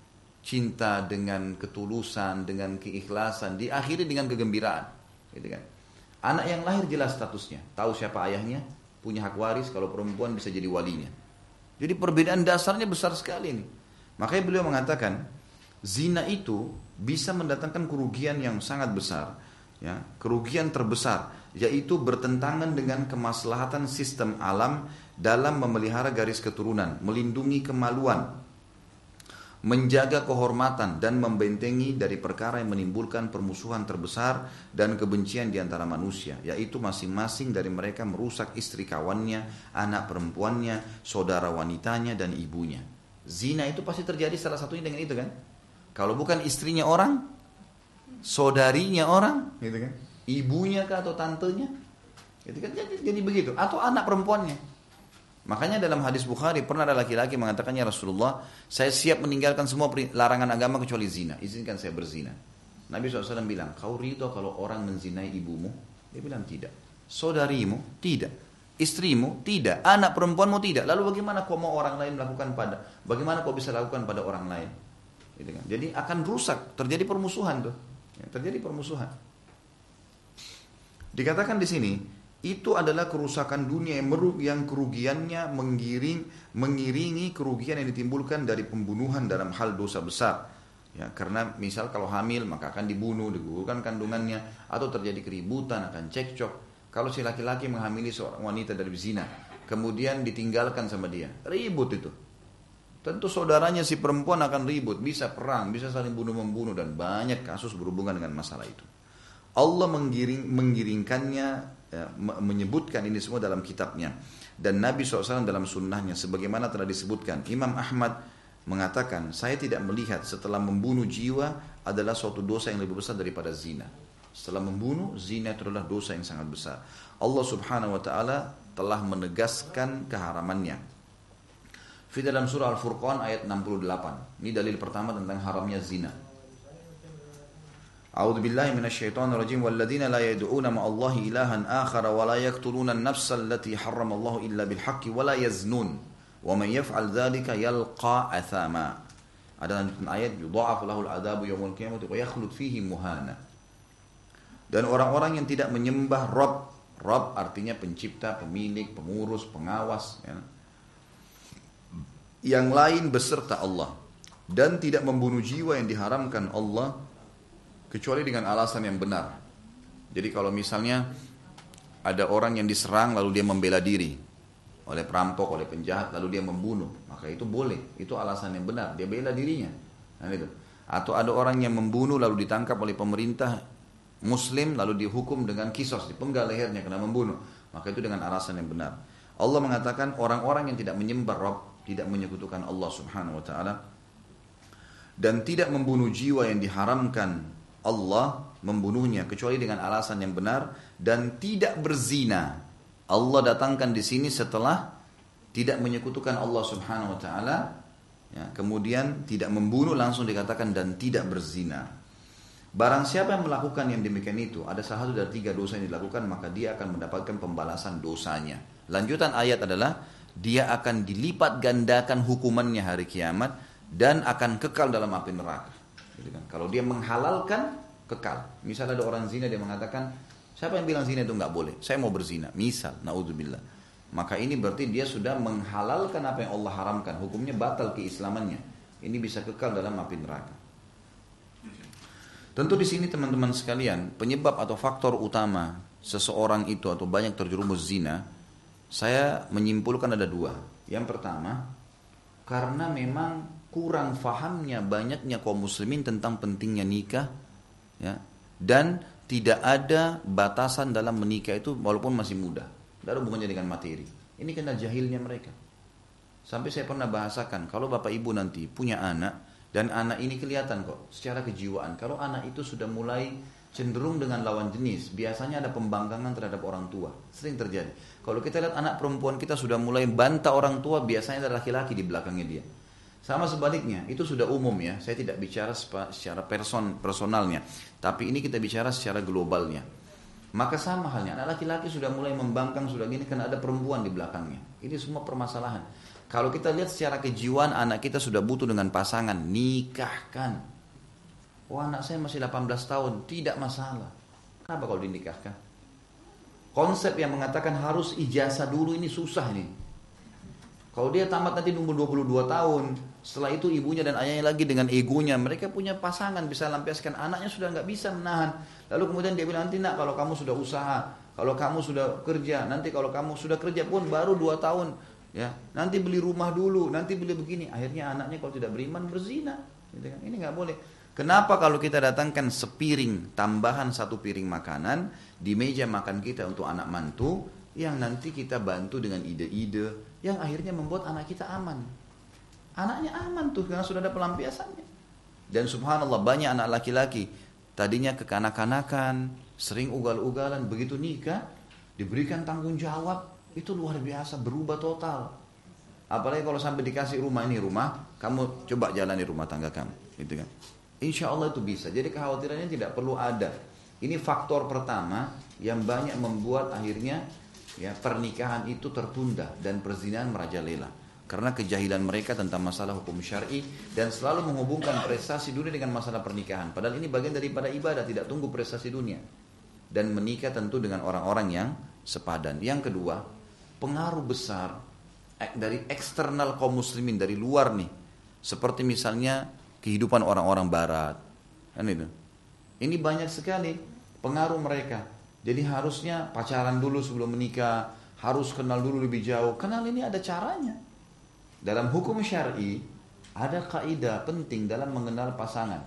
cinta, dengan ketulusan, dengan keikhlasan. Diakhiri dengan kegembiraan. Gitu kan. Anak yang lahir jelas statusnya. Tahu siapa ayahnya, punya hak waris, kalau perempuan bisa jadi walinya. Jadi perbedaan dasarnya besar sekali nih. Makanya beliau mengatakan, zina itu bisa mendatangkan kerugian yang sangat besar, ya, kerugian terbesar, yaitu bertentangan dengan kemaslahatan sistem alam dalam memelihara garis keturunan, melindungi kemaluan, menjaga kehormatan dan membentengi dari perkara yang menimbulkan permusuhan terbesar dan kebencian di antara manusia, yaitu masing-masing dari mereka merusak istri kawannya, anak perempuannya, saudara wanitanya dan ibunya. Zina itu pasti terjadi salah satunya dengan itu kan? Kalau bukan istrinya orang, saudarinya orang, gitu kan? Ibunya kah atau tantenya, gitu kan? Jadi begitu. Atau anak perempuannya. Makanya dalam hadis Bukhari pernah ada laki-laki mengatakannya, Rasulullah, saya siap meninggalkan semua larangan agama kecuali zina. Izinkan saya berzina. Nabi SAW bilang, kau ridho kalau orang menzinai ibumu? Dia bilang tidak. Saudarimu? Tidak. Istrimu? Tidak. Anak perempuanmu? Tidak. Lalu bagaimana kau mau orang lain melakukan pada? Bagaimana kau bisa lakukan pada orang lain? Gitu kan? Jadi akan rusak, terjadi permusuhan tuh. Ya, terjadi permusuhan. Dikatakan di sini, itu adalah kerusakan dunia yang kerugiannya mengiringi kerugian yang ditimbulkan dari pembunuhan dalam hal dosa besar. Ya, karena misal kalau hamil maka akan dibunuh, digugurkan kandungannya, atau terjadi keributan, akan cekcok. Kalau si laki-laki menghamili seorang wanita dari zina, kemudian ditinggalkan sama dia, ribut itu. Tentu saudaranya si perempuan akan ribut, bisa perang, bisa saling bunuh-membunuh, dan banyak kasus berhubungan dengan masalah itu. Allah menggiringkannya, ya, menyebutkan ini semua dalam kitabnya. Dan Nabi SAW dalam sunnahnya, sebagaimana telah disebutkan. Imam Ahmad mengatakan, saya tidak melihat setelah membunuh jiwa adalah suatu dosa yang lebih besar daripada zina. Setelah membunuh, zina itu adalah dosa yang sangat besar. Allah Subhanahu wa ta'ala telah menegaskan keharamannya. Di dalam surah Al-Furqan ayat 68. Ini dalil pertama tentang haramnya zina. A'udzu billahi minasyaitonir rajim walladzina la yad'una ma'allahi ilahan akhar wa la yaqtuluna an-nafsa allati harrama Allah illa bil haqqi wa la yaznun wa man yaf'al dzalika yalqa athama. Ada lanjutan ayat yudha'af lahul adzabu yaumil qiyamati wa yakhlud fihi muhana. Dan orang-orang yang tidak menyembah Rabb, Rabb artinya pencipta, pemilik, pengurus, pengawas, ya, yang lain beserta Allah, dan tidak membunuh jiwa yang diharamkan Allah kecuali dengan alasan yang benar. Jadi kalau misalnya ada orang yang diserang lalu dia membela diri oleh perampok, oleh penjahat, lalu dia membunuh, maka itu boleh, itu alasan yang benar, dia bela dirinya. Nah, itu. Atau ada orang yang membunuh lalu ditangkap oleh pemerintah Muslim lalu dihukum dengan kisos, dipenggal lehernya karena membunuh, maka itu dengan alasan yang benar. Allah mengatakan orang-orang yang tidak menyembah Rabb, tidak menyekutukan Allah Subhanahu wa ta'ala, dan tidak membunuh jiwa yang diharamkan Allah membunuhnya kecuali dengan alasan yang benar, dan tidak berzina. Allah datangkan di sini setelah tidak menyekutukan Allah Subhanahu wa taala, ya, kemudian tidak membunuh, langsung dikatakan dan tidak berzina. Barang siapa yang melakukan yang demikian itu, ada salah satu dari 3 dosa yang dilakukan, maka dia akan mendapatkan pembalasan dosanya. Lanjutan ayat adalah dia akan dilipat gandakan hukumannya hari kiamat dan akan kekal dalam api neraka. Gitu kan? Kalau dia menghalalkan, kekal. Misal ada orang zina, dia mengatakan, siapa yang bilang zina itu nggak boleh? Saya mau berzina. Misal, naudzubillah. Maka ini berarti dia sudah menghalalkan apa yang Allah haramkan. Hukumnya batal keislamannya. Ini bisa kekal dalam api neraka. Tentu di sini teman-teman sekalian, penyebab atau faktor utama seseorang itu atau banyak terjerumus zina, saya menyimpulkan ada 2. Yang pertama, karena memang kurang fahamnya banyaknya kaum muslimin tentang pentingnya nikah, ya, dan tidak ada batasan dalam menikah itu walaupun masih muda. Tidak ada hubungannya dengan materi. Ini karena jahilnya mereka. Sampai saya pernah bahasakan, kalau bapak ibu nanti punya anak, dan anak ini kelihatan kok secara kejiwaan, kalau anak itu sudah mulai cenderung dengan lawan jenis, biasanya ada pembangkangan terhadap orang tua. Sering terjadi. Kalau kita lihat anak perempuan kita sudah mulai bantah orang tua, biasanya ada laki-laki di belakangnya dia. Sama sebaliknya, itu sudah umum ya. Saya tidak bicara secara personalnya, tapi ini kita bicara secara globalnya. Maka sama halnya, anak laki-laki sudah mulai membangkang, sudah gini karena ada perempuan di belakangnya. Ini semua permasalahan. Kalau kita lihat secara kejiwaan, anak kita sudah butuh dengan pasangan, nikahkan. Oh, anak saya masih 18 tahun, tidak masalah. Kenapa kalau dinikahkan? Konsep yang mengatakan harus ijazah dulu ini susah nih. Kalau dia tamat nanti umur 22 tahun, setelah itu ibunya dan ayahnya lagi dengan egonya, mereka punya pasangan, bisa lampiaskan, anaknya sudah nggak bisa menahan. Lalu kemudian dia bilang, nanti nak kalau kamu sudah usaha, kalau kamu sudah kerja, nanti kalau kamu sudah kerja pun baru 2 tahun, ya, nanti beli rumah dulu, nanti beli begini. Akhirnya anaknya kalau tidak beriman berzina, gitu kan? Ini nggak boleh. Kenapa kalau kita datangkan sepiring, tambahan 1 piring makanan di meja makan kita untuk anak mantu, yang nanti kita bantu dengan ide-ide yang akhirnya membuat anak kita aman. Anaknya aman tuh karena sudah ada pelampiasannya. Dan subhanallah banyak anak laki-laki tadinya kekanak-kanakan, sering ugal-ugalan, begitu nikah diberikan tanggung jawab, itu luar biasa, berubah total. Apalagi kalau sampai dikasih rumah, ini rumah, kamu coba jalani rumah tangga kamu, gitu kan. Insya Allah itu bisa. Jadi kekhawatirannya tidak perlu ada. Ini faktor pertama yang banyak membuat akhirnya ya pernikahan itu tertunda dan perzinahan merajalela. Karena kejahilan mereka tentang masalah hukum syar'i dan selalu menghubungkan prestasi dunia dengan masalah pernikahan. Padahal ini bagian daripada ibadah, tidak tunggu prestasi dunia. Dan menikah tentu dengan orang-orang yang sepadan. Yang kedua, pengaruh besar dari eksternal kaum muslimin, dari luar nih. Seperti misalnya kehidupan orang-orang barat. Kan itu. Ini banyak sekali pengaruh mereka. Jadi harusnya pacaran dulu sebelum menikah, harus kenal dulu lebih jauh. Kenal ini ada caranya. Dalam hukum syar'i ada kaidah penting dalam mengenal pasangan.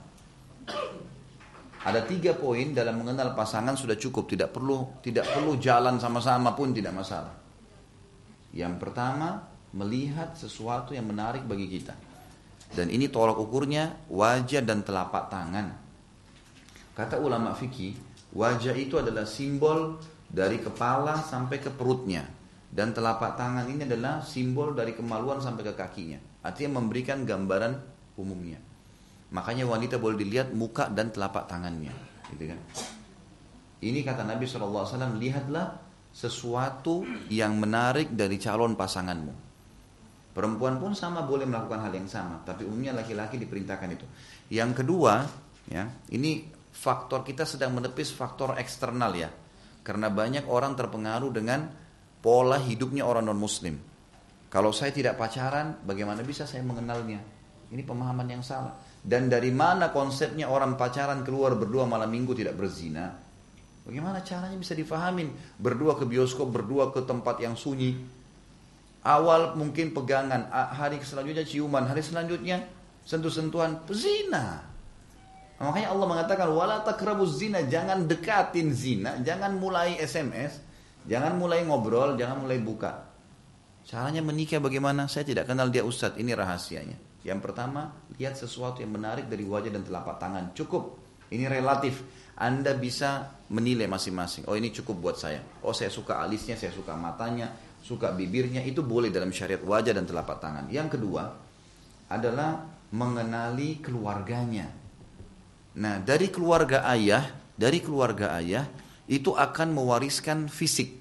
Ada 3 poin dalam mengenal pasangan sudah cukup, tidak perlu jalan sama-sama pun tidak masalah. Yang pertama, melihat sesuatu yang menarik bagi kita. Dan ini tolak ukurnya wajah dan telapak tangan. Kata ulama fikih, wajah itu adalah simbol dari kepala sampai ke perutnya. Dan telapak tangan ini adalah simbol dari kemaluan sampai ke kakinya. Artinya memberikan gambaran umumnya. Makanya wanita boleh dilihat muka dan telapak tangannya. Gitu kan? Ini kata Nabi SAW, lihatlah sesuatu yang menarik dari calon pasanganmu. Perempuan pun sama boleh melakukan hal yang sama. Tapi umumnya laki-laki diperintahkan itu. Yang kedua, ya, ini faktor kita sedang menepis faktor eksternal ya. Karena banyak orang terpengaruh dengan pola hidupnya orang non-muslim. Kalau saya tidak pacaran, bagaimana bisa saya mengenalnya? Ini pemahaman yang salah. Dan dari mana konsepnya orang pacaran keluar berdua malam minggu tidak berzina? Bagaimana caranya bisa difahamin? Berdua ke bioskop, berdua ke tempat yang sunyi. Awal mungkin pegangan, hari selanjutnya ciuman, hari selanjutnya sentuh-sentuhan, zina. Makanya Allah mengatakan wala taqrabuz zina, jangan dekatin zina, jangan mulai SMS, jangan mulai ngobrol, jangan mulai buka. Caranya menikah bagaimana? Saya tidak kenal dia ustadz, ini rahasianya. Yang pertama, lihat sesuatu yang menarik dari wajah dan telapak tangan, cukup. Ini relatif. Anda bisa menilai masing-masing. Oh, ini cukup buat saya. Oh, saya suka alisnya, saya suka matanya, suka bibirnya. Itu boleh dalam syariat wajah dan telapak tangan. Yang kedua adalah mengenali keluarganya. Nah, dari keluarga ayah itu akan mewariskan fisik.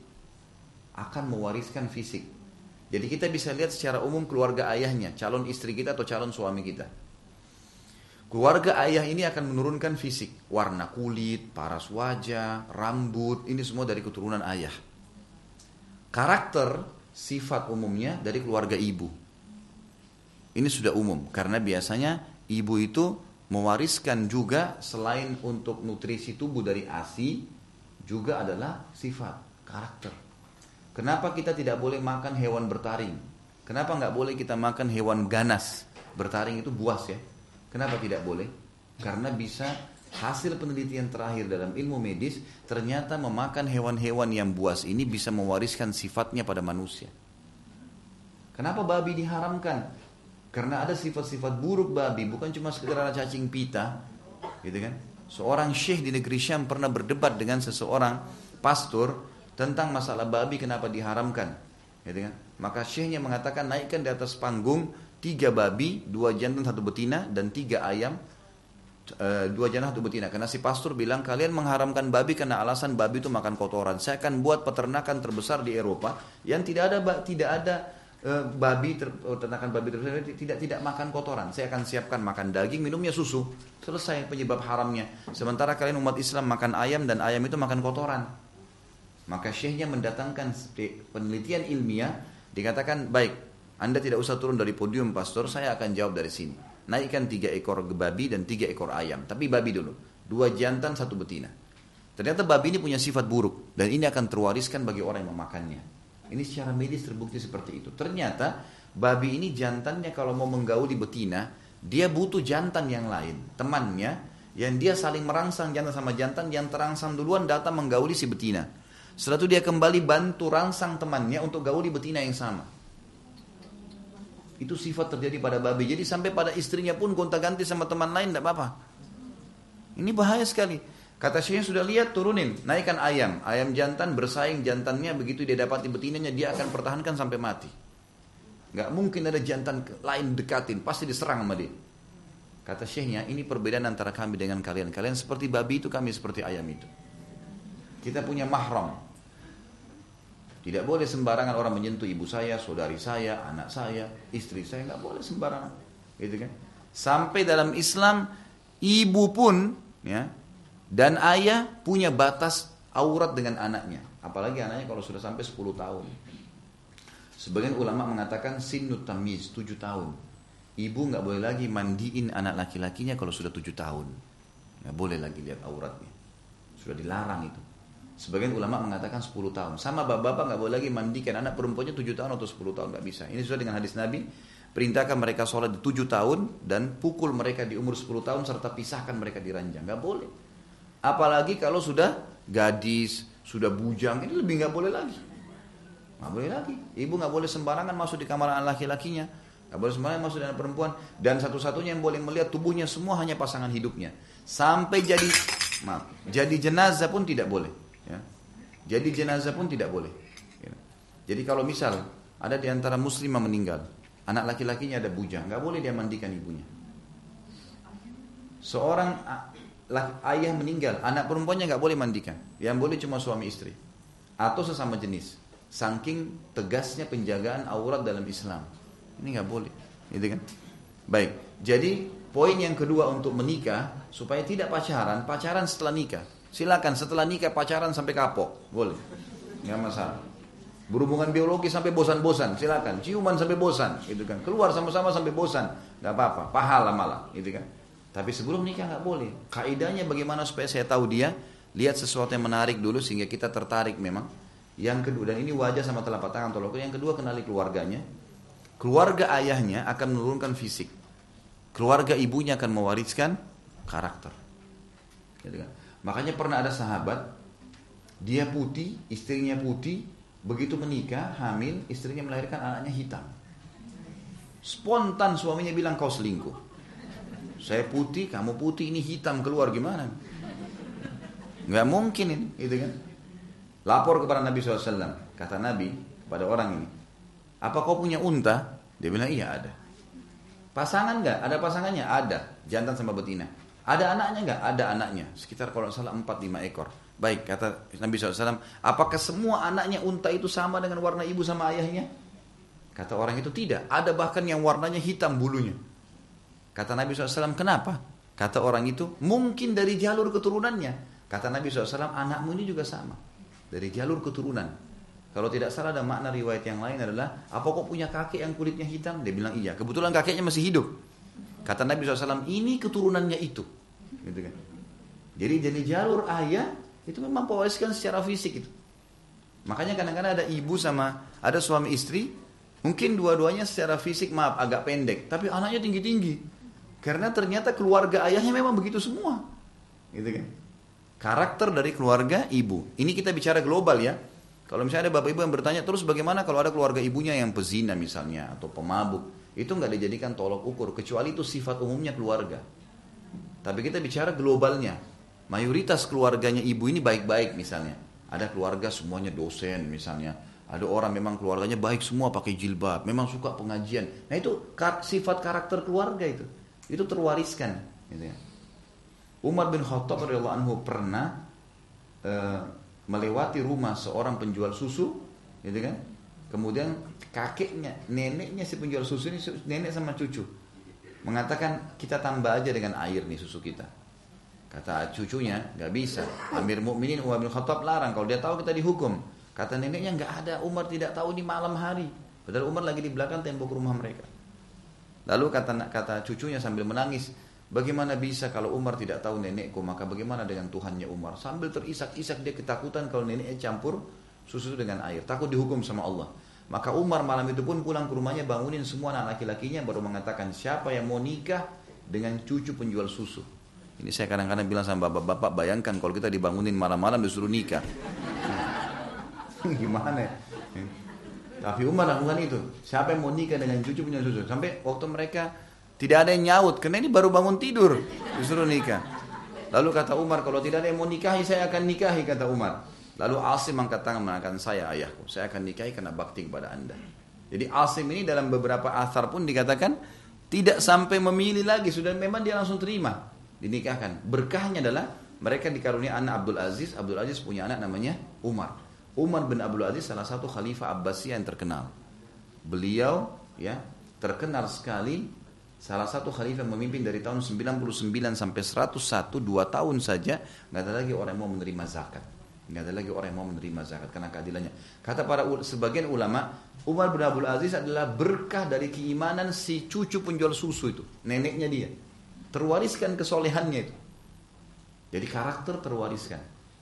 Jadi kita bisa lihat secara umum keluarga ayahnya, calon istri kita atau calon suami kita. Keluarga ayah ini akan menurunkan fisik, warna kulit, paras wajah, rambut, ini semua dari keturunan ayah. Karakter, sifat umumnya dari keluarga ibu. Ini sudah umum, karena biasanya ibu itu mewariskan juga selain untuk nutrisi tubuh dari ASI, juga adalah sifat, karakter. Kenapa kita tidak boleh makan hewan bertaring? Kenapa nggak boleh kita makan hewan ganas? Bertaring itu buas ya. Kenapa tidak boleh? Karena bisa hasil penelitian terakhir dalam ilmu medis, ternyata memakan hewan-hewan yang buas ini bisa mewariskan sifatnya pada manusia. Kenapa babi diharamkan? Karena ada sifat-sifat buruk babi, bukan cuma sekedar cacing pita, gitu kan? Seorang syekh di negeri Syam pernah berdebat dengan seseorang pastor tentang masalah babi kenapa diharamkan, gitu kan? Maka syekhnya mengatakan naikkan di atas panggung 3 babi, 2 jantan 1 betina, dan 3 ayam, 2 jantan 1 betina. Karena si pastor bilang kalian mengharamkan babi karena alasan babi itu makan kotoran. Saya akan buat peternakan terbesar di Eropa yang tidak ada ternakan babi terbesar tidak makan kotoran. Saya akan siapkan makan daging, minumnya susu. Selesai penyebab haramnya. Sementara kalian umat Islam makan ayam dan ayam itu makan kotoran. Maka syekhnya mendatangkan penelitian ilmiah, dikatakan baik, Anda tidak usah turun dari podium pastor, saya akan jawab dari sini. Naikkan 3 ekor babi dan 3 ekor ayam, tapi babi dulu, 2 jantan 1 betina. Ternyata babi ini punya sifat buruk dan ini akan terwariskan bagi orang yang memakannya. Ini secara medis terbukti seperti itu. Ternyata babi ini jantannya kalau mau menggauli betina, dia butuh jantan yang lain, temannya, yang dia saling merangsang jantan sama jantan, yang terangsang duluan datang menggauli si betina. Setelah itu dia kembali bantu rangsang temannya untuk gauli betina yang sama. Itu sifat terjadi pada babi. Jadi sampai pada istrinya pun gonta-ganti sama teman lain, tidak apa-apa. Ini bahaya sekali. Kata syekhnya sudah lihat, turunin, naikkan ayam. Ayam jantan bersaing jantannya, begitu dia dapati betinanya, dia akan pertahankan sampai mati. Gak mungkin ada jantan lain dekatin, pasti diserang sama dia. Kata syekhnya, ini perbedaan antara kami dengan kalian. Kalian seperti babi itu, kami seperti ayam itu. Kita punya mahram. Tidak boleh sembarangan orang menyentuh ibu saya, saudari saya, anak saya, istri saya, nggak boleh sembarangan, gitu kan? Sampai dalam Islam, ibu pun, ya, dan ayah punya batas aurat dengan anaknya, apalagi anaknya kalau sudah sampai 10 tahun. Sebagian ulama mengatakan sinut tamyiz 7 tahun. Ibu nggak boleh lagi mandiin anak laki-lakinya kalau sudah 7 tahun, nggak boleh lagi lihat auratnya, sudah dilarang itu. Sebagian ulama mengatakan 10 tahun. Sama bapak-bapak gak boleh lagi mandikan anak perempuannya 7 tahun atau 10 tahun, gak bisa. Ini sesuai dengan hadis Nabi, perintahkan mereka sholat di 7 tahun dan pukul mereka di umur 10 tahun serta pisahkan mereka di ranjang. Gak boleh. Apalagi kalau sudah gadis, sudah bujang, ini lebih gak boleh lagi. Gak boleh lagi. Ibu gak boleh sembarangan masuk di kamar anak laki-lakinya. Gak boleh sembarangan masuk di anak perempuan. Dan satu-satunya yang boleh melihat tubuhnya semua hanya pasangan hidupnya. Sampai jadi jenazah pun tidak boleh. Ya. Jadi jenazah pun tidak boleh. Ya. Jadi kalau misal ada di antara muslimah meninggal, anak laki-lakinya ada bujang, nggak boleh dia mandikan ibunya. Seorang ayah meninggal, anak perempuannya nggak boleh mandikan. Yang boleh cuma suami istri atau sesama jenis. Saking tegasnya penjagaan aurat dalam Islam, ini nggak boleh, gitu kan? Baik. Jadi poin yang kedua untuk menikah supaya tidak pacaran setelah nikah. Silakan setelah nikah pacaran sampai kapok, boleh, nggak masalah. Berhubungan biologi sampai bosan-bosan, silakan. Ciuman sampai bosan, gitu kan. Keluar sama-sama sampai bosan, nggak apa-apa, pahala malah, gitu kan. Tapi sebelum nikah nggak boleh. Kaidahnya bagaimana supaya saya tahu dia? Lihat sesuatu yang menarik dulu sehingga kita tertarik memang. Yang kedua, dan ini wajah sama telapak tangan tolong. Yang kedua, kenali keluarganya. Keluarga ayahnya akan menurunkan fisik. Keluarga ibunya akan mewariskan karakter, gitu kan. Makanya pernah ada sahabat, dia putih, istrinya putih, begitu menikah, hamil, istrinya melahirkan anaknya hitam. Spontan suaminya bilang kau selingkuh. Saya putih, kamu putih, ini hitam keluar gimana? Nggak mungkin ini, gitu kan? Lapor kepada Nabi SAW. Kata Nabi kepada orang ini, apa kau punya unta? Dia bilang, iya ada. Pasangan nggak? Ada pasangannya? Ada. Jantan sama betina. Ada anaknya nggak? Ada anaknya. Sekitar kalau salah 4-5 ekor. Baik, kata Nabi SAW, apakah semua anaknya unta itu sama dengan warna ibu sama ayahnya? Kata orang itu tidak. Ada bahkan yang warnanya hitam bulunya. Kata Nabi SAW, kenapa? Kata orang itu, mungkin dari jalur keturunannya. Kata Nabi SAW, anakmu ini juga sama. Dari jalur keturunan. Kalau tidak salah ada makna riwayat yang lain adalah, apa kok punya kakek yang kulitnya hitam? Dia bilang iya. Kebetulan kakeknya masih hidup. Kata Nabi SAW, ini keturunannya itu. Gitu kan. Jadi dari jalur ayah, itu memang mewariskan secara fisik itu. Makanya kadang-kadang ada ibu sama, ada suami istri, mungkin dua-duanya secara fisik maaf agak pendek. Tapi anaknya tinggi-tinggi. Karena ternyata keluarga ayahnya memang begitu semua. Gitu kan. Karakter dari keluarga ibu. Ini kita bicara global ya. Kalau misalnya ada bapak ibu yang bertanya, terus bagaimana kalau ada keluarga ibunya yang pezina misalnya, atau pemabuk, itu nggak dijadikan tolok ukur, kecuali itu sifat umumnya keluarga. Tapi kita bicara globalnya, mayoritas keluarganya ibu ini baik-baik misalnya. Ada keluarga semuanya dosen misalnya, ada orang memang keluarganya baik semua pakai jilbab, memang suka pengajian. Nah itu sifat karakter keluarga itu terwariskan. Gitu ya. Umar bin Khattab radhiyallahu anhu pernah melewati rumah seorang penjual susu, gitu kan? Kemudian kakeknya, neneknya si penjual susu ini, nenek sama cucu, mengatakan kita tambah aja dengan air nih susu kita. Kata cucunya, nggak bisa. Amir Mukminin Umar bin Khattab larang, kalau dia tahu kita dihukum. Kata neneknya, nggak ada, Umar tidak tahu di malam hari. Padahal Umar lagi di belakang tembok rumah mereka. Lalu kata cucunya sambil menangis, bagaimana bisa kalau Umar tidak tahu nenekku, maka bagaimana dengan Tuhannya Umar? Sambil terisak-isak dia ketakutan kalau neneknya campur susu dengan air, takut dihukum sama Allah. Maka Umar malam itu pun pulang ke rumahnya, bangunin semua anak laki-lakinya, baru mengatakan, siapa yang mau nikah dengan cucu penjual susu? Ini saya kadang-kadang bilang sama bapak-bapak, bayangkan kalau kita dibangunin malam-malam disuruh nikah. Gimana ya? Tapi Umar lakukan itu. Siapa yang mau nikah dengan cucu penjual susu? Sampai waktu mereka tidak ada yang nyaut, karena ini baru bangun tidur, disuruh nikah. Lalu kata Umar, kalau tidak ada yang mau nikahi, saya akan nikahi, kata Umar. Lalu Asim angkat tangan mengatakan, saya ayahku, saya akan nikahi karena bakti kepada anda. Jadi Asim ini dalam beberapa athar pun dikatakan, tidak sampai memilih lagi, sudah memang dia langsung terima, dinikahkan. Berkahnya adalah, mereka dikarunia anak Abdul Aziz. Abdul Aziz punya anak namanya Umar. Umar bin Abdul Aziz salah satu khalifah Abbasiyah yang terkenal. Beliau ya terkenal sekali, salah satu khalifah memimpin dari tahun 99 sampai 101, 2 tahun saja, nggak ada lagi orang yang mau menerima zakat. Nggak ada lagi orang yang mau menerima zakat karena keadilannya. Kata para sebagian ulama, Umar bin Abdul Aziz adalah berkah dari keimanan si cucu penjual susu itu, neneknya dia. Terwariskan kesolehannya itu. Jadi karakter terwariskan.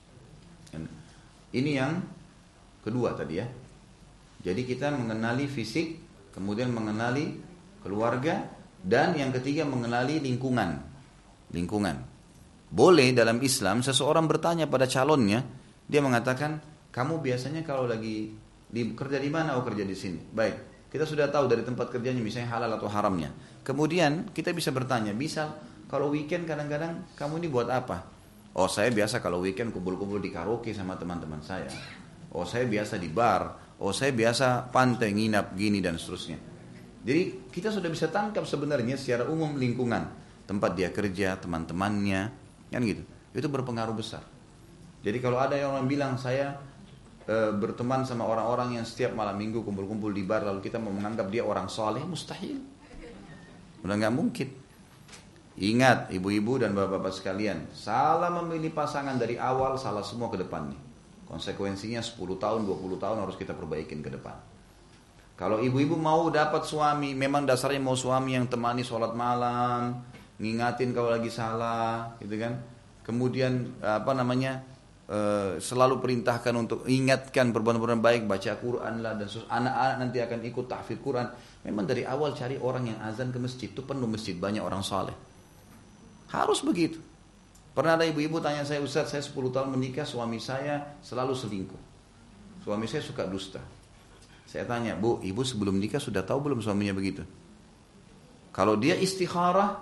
Ini yang kedua tadi ya. Jadi kita mengenali fisik, kemudian mengenali keluarga, dan yang ketiga mengenali lingkungan. Lingkungan. Boleh dalam Islam seseorang bertanya pada calonnya, dia mengatakan, kamu biasanya kalau lagi kerja di mana? Oh, kerja di sini. Baik, kita sudah tahu dari tempat kerjanya misalnya halal atau haramnya. Kemudian kita bisa bertanya, misal kalau weekend kadang-kadang kamu ini buat apa? Oh, saya biasa kalau weekend kumpul-kumpul di karaoke sama teman-teman saya. Oh, saya biasa di bar. Oh, saya biasa pantai nginap gini dan seterusnya. Jadi kita sudah bisa tangkap sebenarnya secara umum lingkungan, tempat dia kerja, teman-temannya, kan gitu. Itu berpengaruh besar. Jadi kalau ada yang orang bilang saya berteman sama orang-orang yang setiap malam minggu kumpul-kumpul di bar, lalu kita mau menganggap dia orang soleh, mustahil. Udah nggak mungkin. Ingat ibu-ibu dan bapak-bapak sekalian, salah memilih pasangan dari awal, salah semua ke depan nih. Konsekuensinya 10 tahun, 20 tahun harus kita perbaikin ke depan. Kalau ibu-ibu mau dapat suami, memang dasarnya mau suami yang temani sholat malam, ngingatin kalau lagi salah, gitu kan. Kemudian selalu perintahkan untuk ingatkan perbuatan-perbuatan baik, baca Quran lah, dan anak-anak nanti akan ikut tahfidz Quran. Memang dari awal cari orang yang azan ke masjid, itu penuh masjid, banyak orang saleh. Harus begitu. Pernah ada ibu-ibu tanya saya, Ustaz, saya 10 tahun menikah, suami saya selalu selingkuh. Suami saya suka dusta. Saya tanya, Bu, ibu sebelum nikah sudah tahu belum suaminya begitu? Kalau dia istikharah,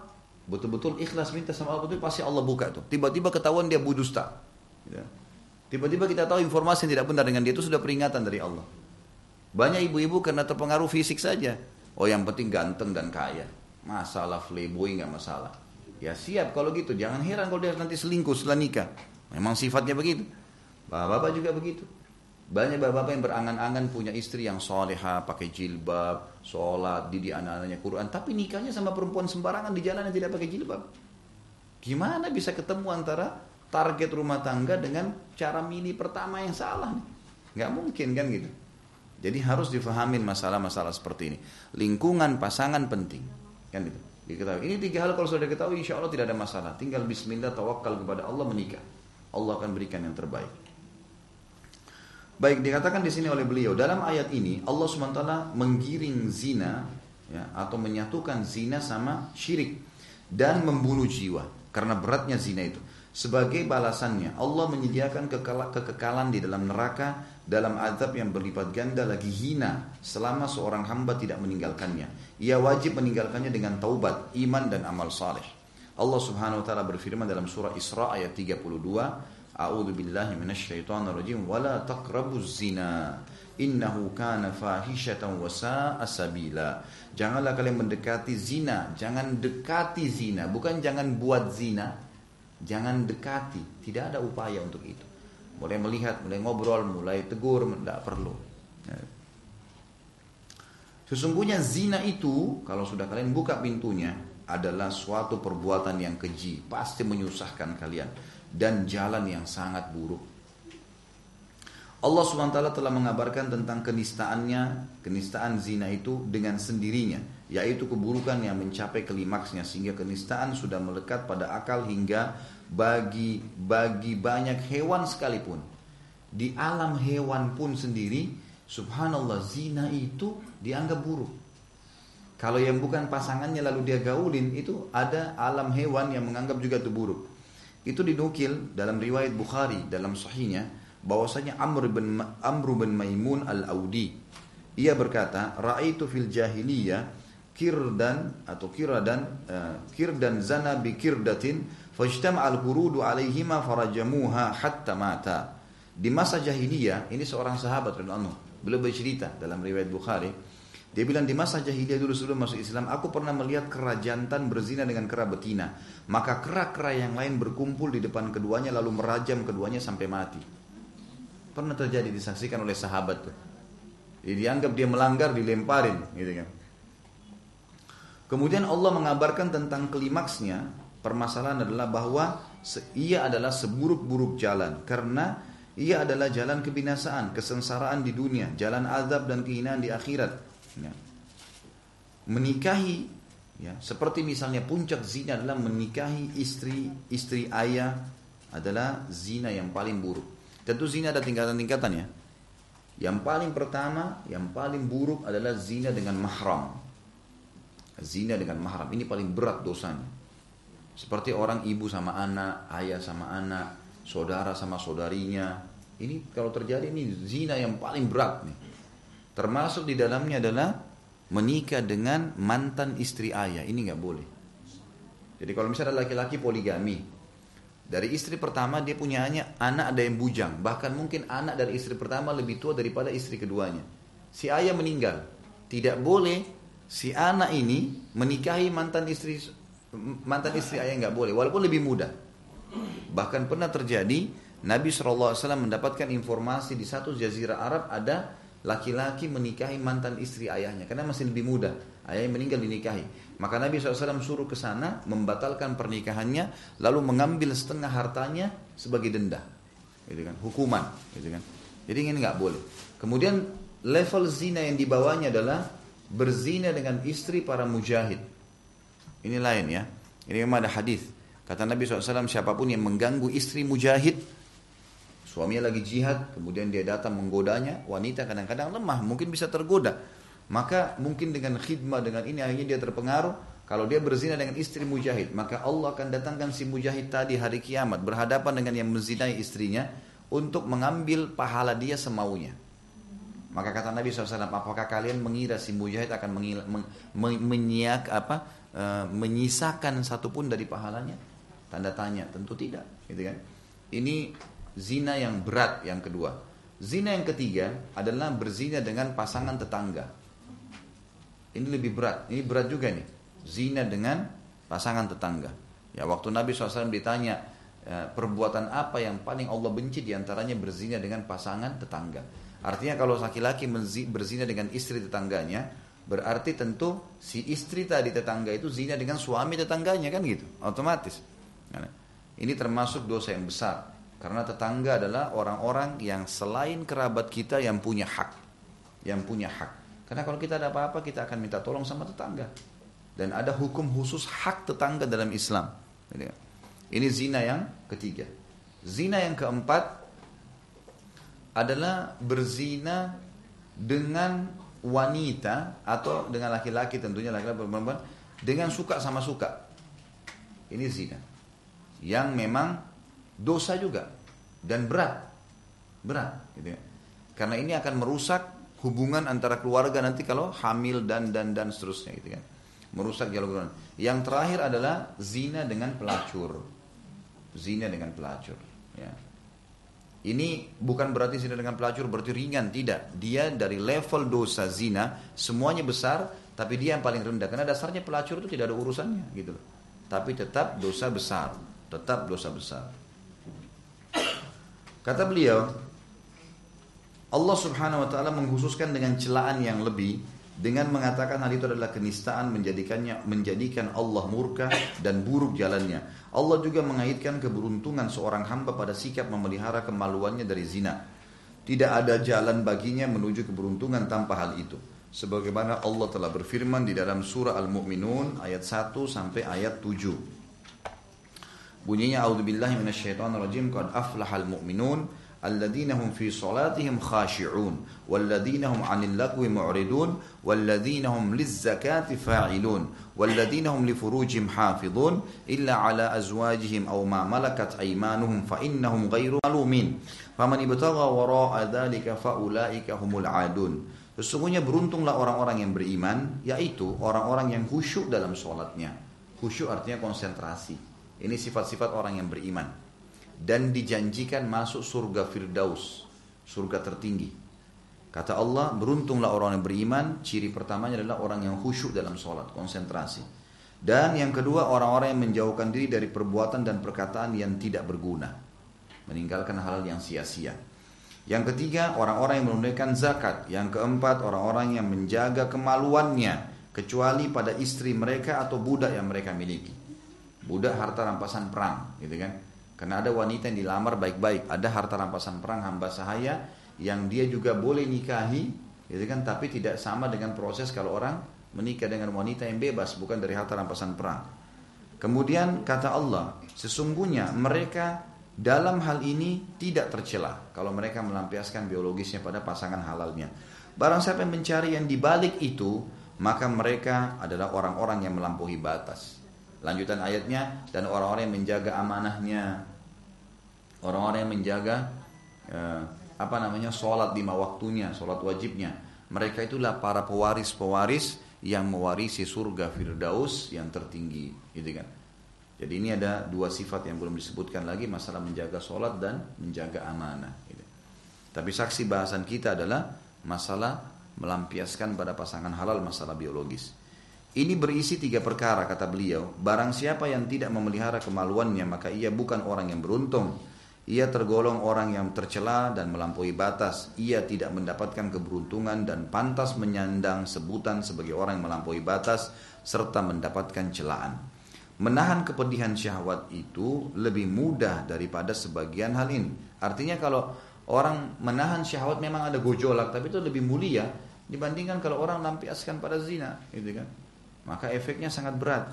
betul-betul ikhlas minta sama Allah, betul pasti Allah buka tuh. Tiba-tiba ketahuan dia berdusta. Ya. Tiba-tiba kita tahu informasi yang tidak benar dengan dia, itu sudah peringatan dari Allah. Banyak ibu-ibu karena terpengaruh fisik saja. Oh yang penting ganteng dan kaya. Masalah playboy nggak masalah. Ya siap kalau gitu. Jangan heran kalau dia nanti selingkuh setelah nikah. Memang sifatnya begitu. Bapak-bapak juga begitu. Banyak bapak-bapak yang berangan-angan punya istri yang soleha, pakai jilbab, sholat, didik anak-anaknya Quran. Tapi nikahnya sama perempuan sembarangan di jalan yang tidak pakai jilbab. Gimana bisa ketemu antara target rumah tangga dengan cara milih pertama yang salah nih? Nggak mungkin kan gitu. Jadi harus difahamin masalah-masalah seperti ini. Lingkungan pasangan penting, kan gitu. Diketahui. Ini 3 hal kalau sudah diketahui, insya Allah tidak ada masalah. Tinggal Bismillah, tawakal kepada Allah, menikah. Allah akan berikan yang terbaik. Baik, dikatakan di sini oleh beliau dalam ayat ini Allah SWT menggiring zina, ya, atau menyatukan zina sama syirik dan membunuh jiwa karena beratnya zina itu. Sebagai balasannya Allah menyediakan kekekalan di dalam neraka dalam azab yang berlipat ganda lagi hina selama seorang hamba tidak meninggalkannya. Ia wajib meninggalkannya dengan taubat, iman dan amal saleh. Allah Subhanahu wa taala berfirman dalam surah Isra ayat 32, A'udzu billahi minasyaitonir rajim wa la taqrabuz zina innahu kana fahishatan wa sa'a sabila. Janganlah kalian mendekati zina, jangan dekati zina, bukan jangan buat zina, jangan dekati, tidak ada upaya untuk itu. Mulai melihat, mulai ngobrol, mulai tegur, tidak perlu. Sesungguhnya zina itu kalau sudah kalian buka pintunya adalah suatu perbuatan yang keji, pasti menyusahkan kalian dan jalan yang sangat buruk. Allah SWT telah mengabarkan tentang kenistaan zina itu dengan sendirinya, yaitu keburukan yang mencapai klimaksnya sehingga kenistaan sudah melekat pada akal hingga bagi banyak hewan sekalipun. Di alam hewan pun sendiri, subhanallah, zina itu dianggap buruk. Kalau yang bukan pasangannya lalu dia gaulin, itu ada alam hewan yang menganggap juga itu buruk. Itu dinukil dalam riwayat Bukhari dalam sahihnya bahwasanya Amr bin Maimun al-Audi, ia berkata, ra'aitu fil jahiliyah kirdan zana bi kirdatin fajtama al-qurudu alaihima farajamuha hatta mata. Di masa jahiliyah, ini seorang sahabat radhiyallahu anhu, beliau bercerita dalam riwayat Bukhari, dia bilang di masa jahiliyah dulu sebelum masuk Islam, aku pernah melihat kera jantan berzina dengan kera betina. Maka kera-kera yang lain berkumpul di depan keduanya lalu merajam keduanya sampai mati. Pernah terjadi, disaksikan oleh sahabat tuh. Jadi dianggap dia melanggar, dilemparin, gitu kan. Kemudian Allah mengabarkan tentang klimaksnya. Permasalahan adalah bahwa ia adalah seburuk-buruk jalan karena ia adalah jalan kebinasaan, kesengsaraan di dunia, jalan azab dan kehinaan di akhirat. Ya. Menikahi, ya, seperti misalnya puncak zina adalah menikahi istri ayah, adalah zina yang paling buruk. Tentu zina ada tingkatan-tingkatannya. Yang paling pertama, yang paling buruk adalah zina dengan mahram. Zina dengan mahram ini paling berat dosanya. Seperti orang ibu sama anak, ayah sama anak, saudara sama saudarinya. Ini kalau terjadi ini zina yang paling berat nih. Termasuk di dalamnya adalah menikah dengan mantan istri ayah. Ini nggak boleh. Jadi kalau misalnya laki-laki poligami, dari istri pertama dia punya anak ada yang bujang. Bahkan mungkin anak dari istri pertama lebih tua daripada istri keduanya. Si ayah meninggal. Tidak boleh si anak ini menikahi mantan istri ayah, nggak boleh. Walaupun lebih muda. Bahkan pernah terjadi Nabi SAW mendapatkan informasi di satu jazirah Arab ada laki-laki menikahi mantan istri ayahnya karena masih lebih muda, ayahnya meninggal dinikahi. Maka Nabi SAW suruh ke sana membatalkan pernikahannya, lalu mengambil setengah hartanya sebagai denda, gitu kan, hukuman, gitu kan. Jadi ini nggak boleh. Kemudian level zina yang dibawanya adalah berzina dengan istri para mujahid. Ini lain ya. Ini memang ada hadis. Kata Nabi SAW, siapapun yang mengganggu istri mujahid, suaminya lagi jihad, kemudian dia datang menggodanya, wanita kadang-kadang lemah, mungkin bisa tergoda. Maka mungkin dengan khidmah, dengan ini akhirnya dia terpengaruh. Kalau dia berzina dengan istri mujahid, maka Allah akan datangkan si mujahid tadi hari kiamat, berhadapan dengan yang menzinai istrinya, untuk mengambil pahala dia semaunya. Maka kata Nabi SAW, apakah kalian mengira si mujahid akan menyisakan satupun dari pahalanya? Tanda tanya, tentu tidak, gitu kan? Ini zina yang berat yang kedua. Zina yang ketiga adalah berzina dengan pasangan tetangga. Ini lebih berat, ini berat juga nih. Zina dengan pasangan tetangga. Ya, waktu Nabi SAW ditanya, perbuatan apa yang paling Allah benci, diantaranya berzina dengan pasangan tetangga. Artinya kalau laki-laki berzina dengan istri tetangganya, berarti tentu si istri tadi tetangga itu zina dengan suami tetangganya, kan gitu, otomatis. Ini termasuk dosa yang besar, karena tetangga adalah orang-orang yang selain kerabat kita yang punya hak, Karena kalau kita ada apa-apa kita akan minta tolong sama tetangga, dan ada hukum khusus hak tetangga dalam Islam. Ini zina yang ketiga. Zina yang keempat adalah berzina dengan wanita atau dengan laki-laki, tentunya laki-laki perempuan, dengan suka sama suka. Ini zina yang memang dosa juga dan berat, gitu ya. Karena ini akan merusak hubungan antara keluarga nanti kalau hamil dan seterusnya, gitu kan. Merusak dialog. Yang terakhir adalah zina dengan pelacur. Ya. Ini bukan berarti zina dengan pelacur berarti ringan, tidak. Dia dari level dosa zina semuanya besar, tapi dia yang paling rendah. Karena dasarnya pelacur itu tidak ada urusannya, gitu. Tapi tetap dosa besar. Kata beliau, Allah Subhanahu wa taala mengkhususkan dengan celaan yang lebih dengan mengatakan hal itu adalah kenistaan, menjadikan Allah murka dan buruk jalannya. Allah juga mengaitkan keberuntungan seorang hamba pada sikap memelihara kemaluannya dari zina. Tidak ada jalan baginya menuju keberuntungan tanpa hal itu. Sebagaimana Allah telah berfirman di dalam surah Al-Mu'minun ayat 1 sampai ayat 7. Bunyinya, a'udzubillahi minasyaitonirrajim, qad aflahal mu'minun alladzina hum fi salatihim khashi'un walladzina hum 'anil lagwi mu'ridun walladzina hum lizzakati fa'ilun walladzina hum li furujihim hafizun illa 'ala azwajihim aw ma malakat aymanuhum fa innahum ghairu malumin faman ibtagha wara'a dzalika fa ulaika humul 'adun. Sesungguhnya beruntunglah orang-orang yang beriman, yaitu orang-orang yang khusyuk dalam sholatnya. Khusyuk artinya konsentrasi. Ini sifat-sifat orang yang beriman. Dan dijanjikan masuk surga Firdaus, surga tertinggi. Kata Allah, beruntunglah orang yang beriman. Ciri pertamanya adalah orang yang khusyuk dalam sholat, konsentrasi. Dan yang kedua, orang-orang yang menjauhkan diri dari perbuatan dan perkataan yang tidak berguna, meninggalkan hal yang sia-sia. Yang ketiga, orang-orang yang menunaikan zakat. Yang keempat, orang-orang yang menjaga kemaluannya, kecuali pada istri mereka atau budak yang mereka miliki. Budak harta rampasan perang, gitu kan? Karena ada wanita yang dilamar baik-baik, ada harta rampasan perang hamba sahaya yang dia juga boleh nikahi, gitu kan? Tapi tidak sama dengan proses kalau orang menikah dengan wanita yang bebas, bukan dari harta rampasan perang. Kemudian kata Allah, sesungguhnya mereka dalam hal ini tidak tercela kalau mereka melampiaskan biologisnya pada pasangan halalnya. Barang siapa yang mencari yang dibalik itu, maka mereka adalah orang-orang yang melampaui batas. Lanjutan ayatnya, dan orang-orang yang menjaga amanahnya, orang-orang yang menjaga sholat 5 waktunya, sholat wajibnya. Mereka itulah para pewaris-pewaris yang mewarisi surga Firdaus yang tertinggi, gitu kan? Jadi ini ada 2 sifat yang belum disebutkan lagi, masalah menjaga sholat dan menjaga amanah, gitu. Tapi saksi bahasan kita adalah masalah melampiaskan pada pasangan halal masalah biologis. Ini berisi 3 perkara, kata beliau. Barang siapa yang tidak memelihara kemaluannya, maka ia bukan orang yang beruntung. Ia tergolong orang yang tercela dan melampaui batas. Ia tidak mendapatkan keberuntungan dan pantas menyandang sebutan sebagai orang yang melampaui batas serta mendapatkan celaan. Menahan kepedihan syahwat itu lebih mudah daripada sebagian hal ini. Artinya kalau orang menahan syahwat memang ada gojolak, tapi itu lebih mulia dibandingkan kalau orang lampiaskan pada zina, gitu kan? Maka efeknya sangat berat.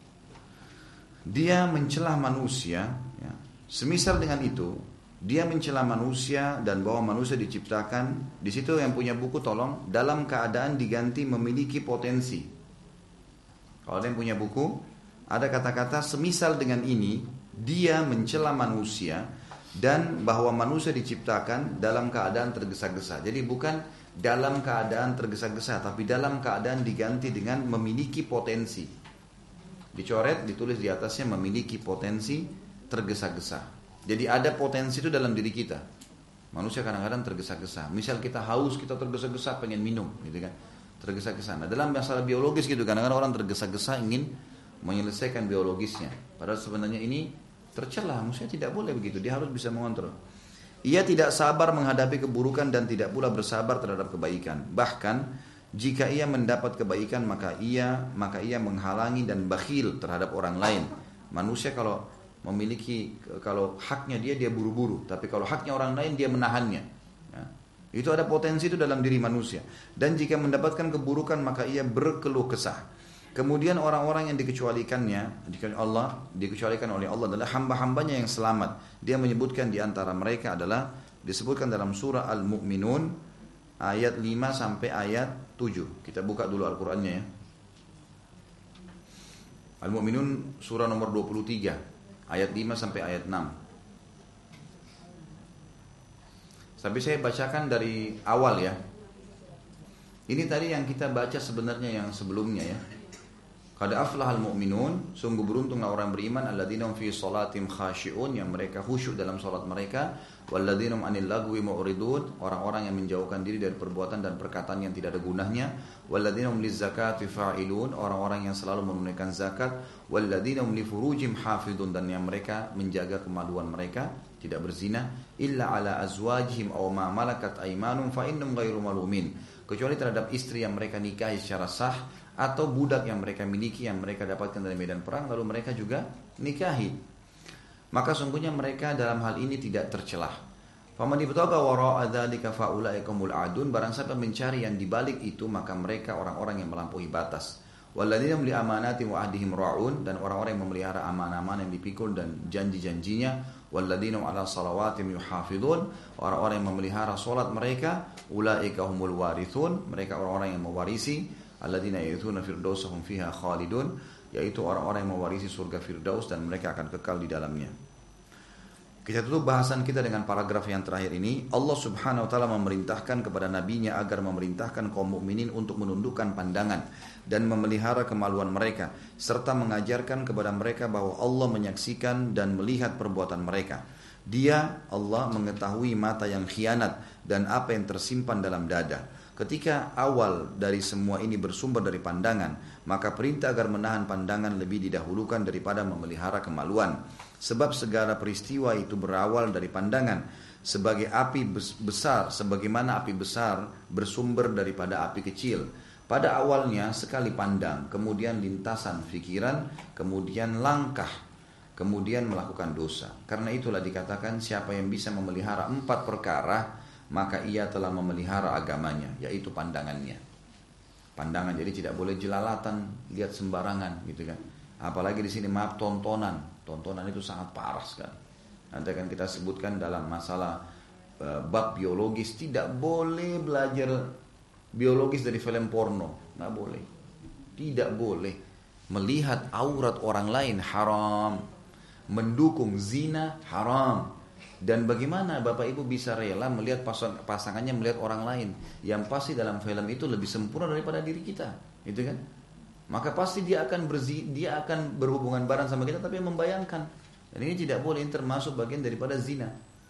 Dia mencela manusia, ya. Semisal dengan itu, dia mencela manusia dan bahwa manusia diciptakan. Di situ yang punya buku tolong, dalam keadaan diganti memiliki potensi. Kalau ada yang punya buku, ada kata-kata semisal dengan ini, dia mencela manusia dan bahwa manusia diciptakan dalam keadaan tergesa-gesa. Jadi bukan dalam keadaan tergesa-gesa, tapi dalam keadaan diganti dengan memiliki potensi. Dicoret, ditulis di atasnya memiliki potensi tergesa-gesa. Jadi ada potensi itu dalam diri kita. Manusia kadang-kadang tergesa-gesa. Misal kita haus, kita tergesa-gesa pengen minum, gitu kan? Tergesa-gesa. Nah, dalam masalah biologis gitu, kadang-kadang orang tergesa-gesa ingin menyelesaikan biologisnya. Padahal sebenarnya ini tercela. Manusia tidak boleh begitu. Dia harus bisa mengontrol. Ia tidak sabar menghadapi keburukan dan tidak pula bersabar terhadap kebaikan. Bahkan jika ia mendapat kebaikan maka ia menghalangi dan bakhil terhadap orang lain. Manusia kalau haknya dia buru-buru, tapi kalau haknya orang lain dia menahannya. Ya. Itu ada potensi itu dalam diri manusia. Dan jika mendapatkan keburukan maka ia berkeluh kesah. Kemudian orang-orang yang dikecualikan oleh Allah adalah hamba-hambanya yang selamat. Dia menyebutkan di antara mereka adalah disebutkan dalam surah Al-Mu'minun ayat 5 sampai ayat 7. Kita buka dulu Al-Qur'annya ya. Al-Mu'minun surah nomor 23 ayat 5 sampai ayat 6. Tapi saya bacakan dari awal ya. Ini tadi yang kita baca sebenarnya yang sebelumnya ya. Qad aflahal mu'minun, sungguh beruntunglah orang beriman alladzina hum fi sholatim khashi'un, yang mereka khusyuk dalam salat mereka, walladzina hum 'anil lagwi mu'ridun, orang-orang yang menjauhkan diri dari perbuatan dan perkataan yang tidak ada gunahnya, walladzina hum lizakati fa'ilun, orang-orang yang selalu menunaikan zakat, walladzina hum li furujim hafidun, dan yang mereka menjaga kemaluan mereka, tidak berzina, illa ala azwajihim aw ma malakat aymanum fa innahum ghairu malumin, kecuali terhadap istri yang mereka nikahi secara sah atau budak yang mereka miliki yang mereka dapatkan dari medan perang lalu mereka juga nikahi, maka sungguhnya mereka dalam hal ini tidak tercelah. Faman ibtagha wara'a dzalika faulaikumul adun, barang siapa mencari yang dibalik itu maka mereka orang-orang yang melampaui batas. Walladzina hum li amanati wa ahdihim ra'un, dan orang-orang yang memelihara amanah-amanah yang dipikul dan janji-janjinya. Walladzina hum 'ala salawatihim yuhafizun, orang-orang yang memelihara salat mereka. Ulaika humul warithun, mereka orang-orang yang mewarisi. Alladzina yarithuna firdausahum fiha khalidun, yaitu orang-orang yang mewarisi surga Firdaus dan mereka akan kekal di dalamnya. Kita tutup bahasan kita dengan paragraf yang terakhir ini. Allah Subhanahu wa taala memerintahkan kepada nabinya agar memerintahkan kaum mukminin untuk menundukkan pandangan dan memelihara kemaluan mereka serta mengajarkan kepada mereka bahwa Allah menyaksikan dan melihat perbuatan mereka. Dia, Allah, mengetahui mata yang khianat dan apa yang tersimpan dalam dada. Ketika awal dari semua ini bersumber dari pandangan, maka perintah agar menahan pandangan lebih didahulukan daripada memelihara kemaluan. Sebab segala peristiwa itu berawal dari pandangan. Sebagai api besar, sebagaimana api besar bersumber daripada api kecil. Pada awalnya sekali pandang, kemudian lintasan pikiran, kemudian langkah, kemudian melakukan dosa. Karena itulah dikatakan siapa yang bisa memelihara 4 perkara, maka ia telah memelihara agamanya, yaitu pandangannya. Pandangan, jadi tidak boleh jelalatan, lihat sembarangan, gitu kan. Apalagi di sini maaf tontonan itu sangat parah sekali. Nanti akan kita sebutkan dalam masalah bab biologis, tidak boleh belajar biologis dari film porno, nggak boleh. Tidak boleh melihat aurat orang lain, haram. Mendukung zina, haram. Dan bagaimana Bapak Ibu bisa rela melihat pasangannya melihat orang lain yang pasti dalam film itu lebih sempurna daripada diri kita, gitu kan? Maka pasti dia akan berhubungan bareng sama kita tapi membayangkan. Dan ini tidak boleh, ini termasuk bagian daripada zina.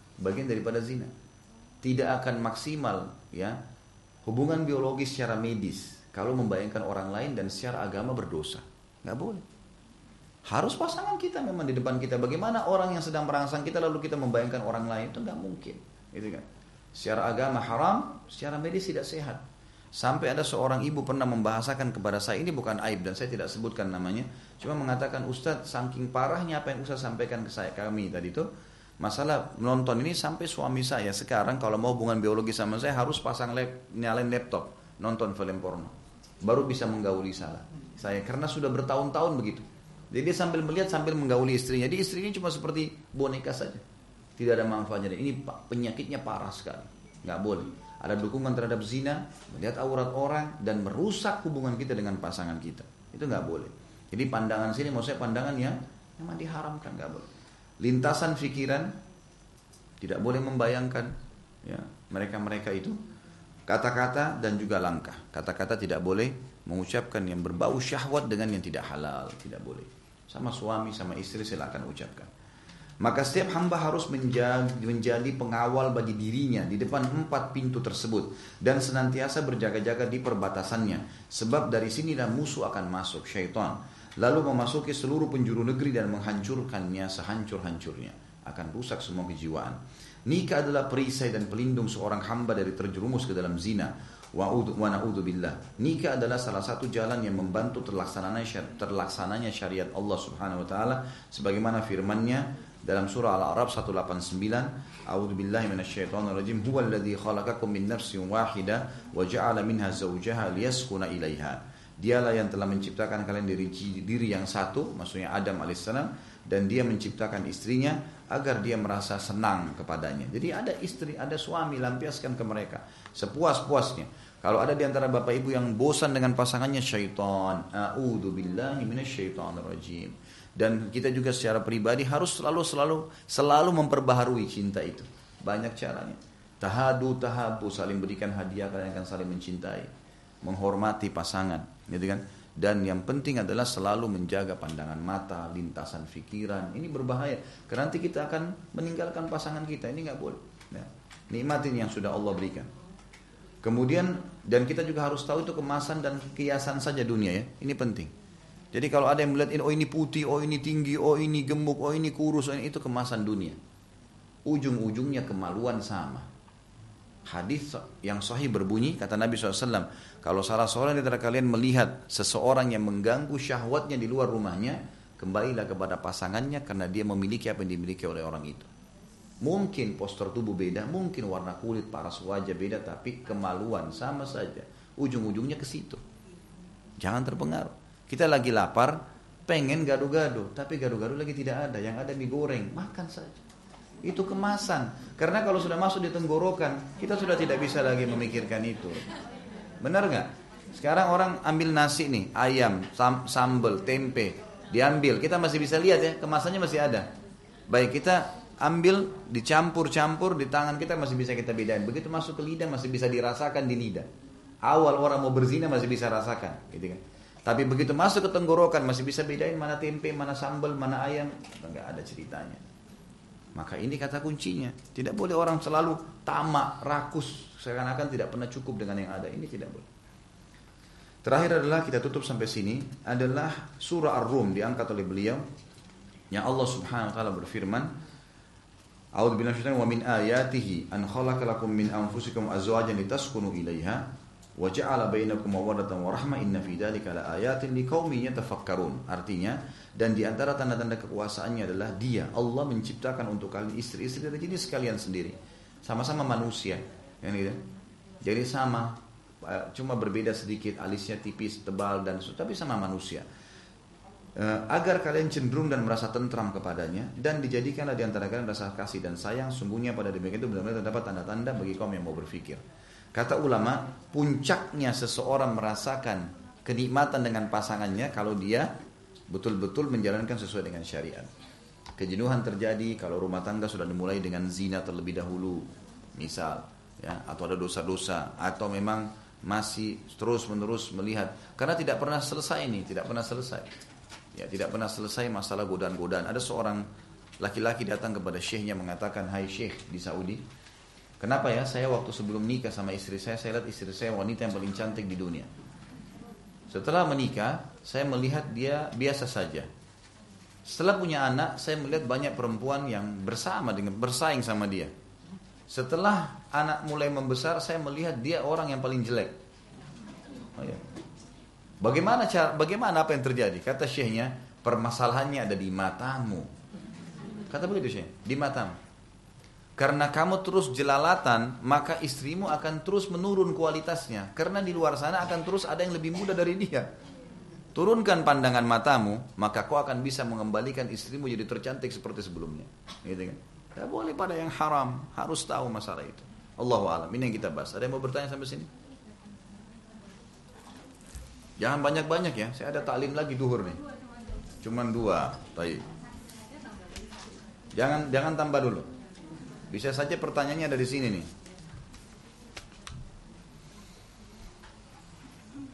Tidak akan maksimal ya hubungan biologis secara medis kalau membayangkan orang lain dan secara agama berdosa. Nggak boleh. Harus pasangan kita memang di depan kita. Bagaimana orang yang sedang merangsang kita lalu kita membayangkan orang lain, itu nggak mungkin, gitu kan? Secara agama haram, secara medis tidak sehat. Sampai ada seorang ibu pernah membahasakan kepada saya, ini bukan aib dan saya tidak sebutkan namanya, cuma mengatakan, Ustadz, saking parahnya apa yang Ustadz sampaikan ke kami tadi itu, masalah menonton ini sampai suami saya sekarang kalau mau hubungan biologi sama saya harus nyalain laptop, nonton film porno, baru bisa menggauli saya karena sudah bertahun-tahun begitu. Jadi dia sambil melihat sambil menggauli istrinya. Jadi istrinya cuma seperti boneka saja, tidak ada manfaatnya. Ini penyakitnya parah sekali, nggak boleh. Ada dukungan terhadap zina, melihat aurat orang dan merusak hubungan kita dengan pasangan kita. Itu nggak boleh. Jadi pandangan sini maksudnya pandangan yang memang diharamkan, nggak boleh. Lintasan pikiran tidak boleh membayangkan ya mereka itu kata-kata dan juga langkah. Kata-kata tidak boleh mengucapkan yang berbau syahwat dengan yang tidak halal, tidak boleh. Sama suami, sama istri silakan ucapkan. Maka setiap hamba harus menjadi pengawal bagi dirinya di depan 4 pintu tersebut dan senantiasa berjaga-jaga di perbatasannya. Sebab dari sinilah musuh akan masuk, syaitan, lalu memasuki seluruh penjuru negeri dan menghancurkannya sehancur-hancurnya. Akan rusak semua kejiwaan. Nikah adalah perisai dan pelindung seorang hamba dari terjerumus ke dalam zina. Wa na'udzubillah. Nikah adalah salah satu jalan yang membantu terlaksananya syariat Allah Subhanahu wa taala sebagaimana firman-Nya dalam surah Al-A'raf 189, A'udzubillahi minasyaitonirrajim, huwallazi khalaqakum min nafsin wahidah wa ja'ala minha zawjaha liyaskuna ilaiha. Dialah yang telah menciptakan kalian dari diri yang satu, maksudnya Adam alaihissalam, dan dia menciptakan istrinya agar dia merasa senang kepadanya. Jadi ada istri, ada suami, lampiaskan ke mereka sepuas-puasnya. Kalau ada di antara bapak ibu yang bosan dengan pasangannya, syaitan, a'udzubillahi minasyaitonirrajim. Dan kita juga secara pribadi harus selalu memperbaharui cinta itu. Banyak caranya. Tahabu, saling berikan hadiah, kalian akan saling mencintai, menghormati pasangan, gitu kan? Dan yang penting adalah selalu menjaga pandangan mata, lintasan fikiran. Ini berbahaya, karena nanti kita akan meninggalkan pasangan kita. Ini nggak boleh. Ya. Nikmatin yang sudah Allah berikan. Kemudian, dan kita juga harus tahu itu kemasan dan kiasan saja dunia ya. Ini penting. Jadi kalau ada yang melihat ini, oh ini putih, oh ini tinggi, oh ini gemuk, oh ini kurus, oh ini, itu kemasan dunia. Ujung-ujungnya kemaluan sama. Hadis yang sahih berbunyi, kata Nabi SAW, kalau salah seorang di antara kalian melihat seseorang yang mengganggu syahwatnya di luar rumahnya, kembalilah kepada pasangannya karena dia memiliki apa yang dimiliki oleh orang itu. Mungkin postur tubuh beda, mungkin warna kulit, paras wajah beda, tapi kemaluan sama saja. Ujung-ujungnya ke situ. Jangan terpengaruh. Kita lagi lapar, pengen gado-gado, tapi gado-gado lagi tidak ada, yang ada mie goreng, makan saja. Itu kemasan. Karena kalau sudah masuk di tenggorokan, kita sudah tidak bisa lagi memikirkan itu. Benar nggak? Sekarang orang ambil nasi nih, ayam, sambal, tempe, diambil, kita masih bisa lihat ya, kemasannya masih ada. Baik, kita ambil, dicampur-campur di tangan kita masih bisa kita bedain. Begitu masuk ke lidah masih bisa dirasakan di lidah. Awal orang mau berzina masih bisa rasakan, gitu kan? Tapi begitu masuk ke tenggorokan masih bisa bedain mana tempe, mana sambal, mana ayam, nggak ada ceritanya. Maka ini kata kuncinya. Tidak boleh orang selalu tamak, rakus, seakan-akan tidak pernah cukup dengan yang ada. Ini tidak boleh. Terakhir adalah kita tutup sampai sini adalah surah Ar-Rum diangkat oleh beliau yang Allah Subhanahu wa taala berfirman, A'udzubillahi minasyaitonir wa min ayatihi an khalaqalakum min anfusikum azwajan litaskunu ilaiha wa ja'ala bainakum mawaddatan wa rahmah inna fi dzalika laayatin liqaumin yatafakkarun. Artinya, dan di antara tanda-tanda kekuasaannya adalah Dia Allah menciptakan untuk kalian istri-istri dari jenis kalian sendiri, sama-sama manusia, ya gitu. Jadi sama, cuma berbeda sedikit, alisnya tipis, tebal dan tapi sama manusia. Agar kalian cenderung dan merasa tentram kepadanya, dan dijadikanlah di antara kalian rasa kasih dan sayang. Sungguhnya pada demikian itu benar-benar terdapat tanda-tanda bagi kaum yang mau berfikir. Kata ulama, puncaknya seseorang merasakan kenikmatan dengan pasangannya kalau dia betul-betul menjalankan sesuai dengan syariat. Kejenuhan terjadi kalau rumah tangga sudah dimulai dengan zina terlebih dahulu, misal, ya, atau ada dosa-dosa, atau memang masih terus-menerus melihat, karena tidak pernah selesai ini, tidak pernah selesai. Ya, tidak pernah selesai masalah godaan-godaan. Ada seorang laki-laki datang kepada syekhnya mengatakan, "Hai syekh di Saudi, kenapa ya saya waktu sebelum nikah sama istri saya lihat istri saya wanita yang paling cantik di dunia. Setelah menikah, saya melihat dia biasa saja. Setelah punya anak, saya melihat banyak perempuan yang bersaing sama dia. Setelah anak mulai membesar, saya melihat dia orang yang paling jelek." Oh ya. Bagaimana apa yang terjadi? Kata syekhnya, permasalahannya ada di matamu. Kata begitu syekh, di matamu. Karena kamu terus jelalatan, maka istrimu akan terus menurun kualitasnya. Karena di luar sana akan terus ada yang lebih muda dari dia. Turunkan pandangan matamu, maka kau akan bisa mengembalikan istrimu jadi tercantik seperti sebelumnya. Gitu kan? Tidak boleh pada yang haram, harus tahu masalah itu. Allahu a'lam. Ini yang kita bahas. Ada yang mau bertanya sampai sini? Jangan banyak-banyak ya. Saya ada taklim lagi duhur nih. Cuman 2. Baik. Jangan tambah dulu. Bisa saja pertanyaannya ada di sini nih.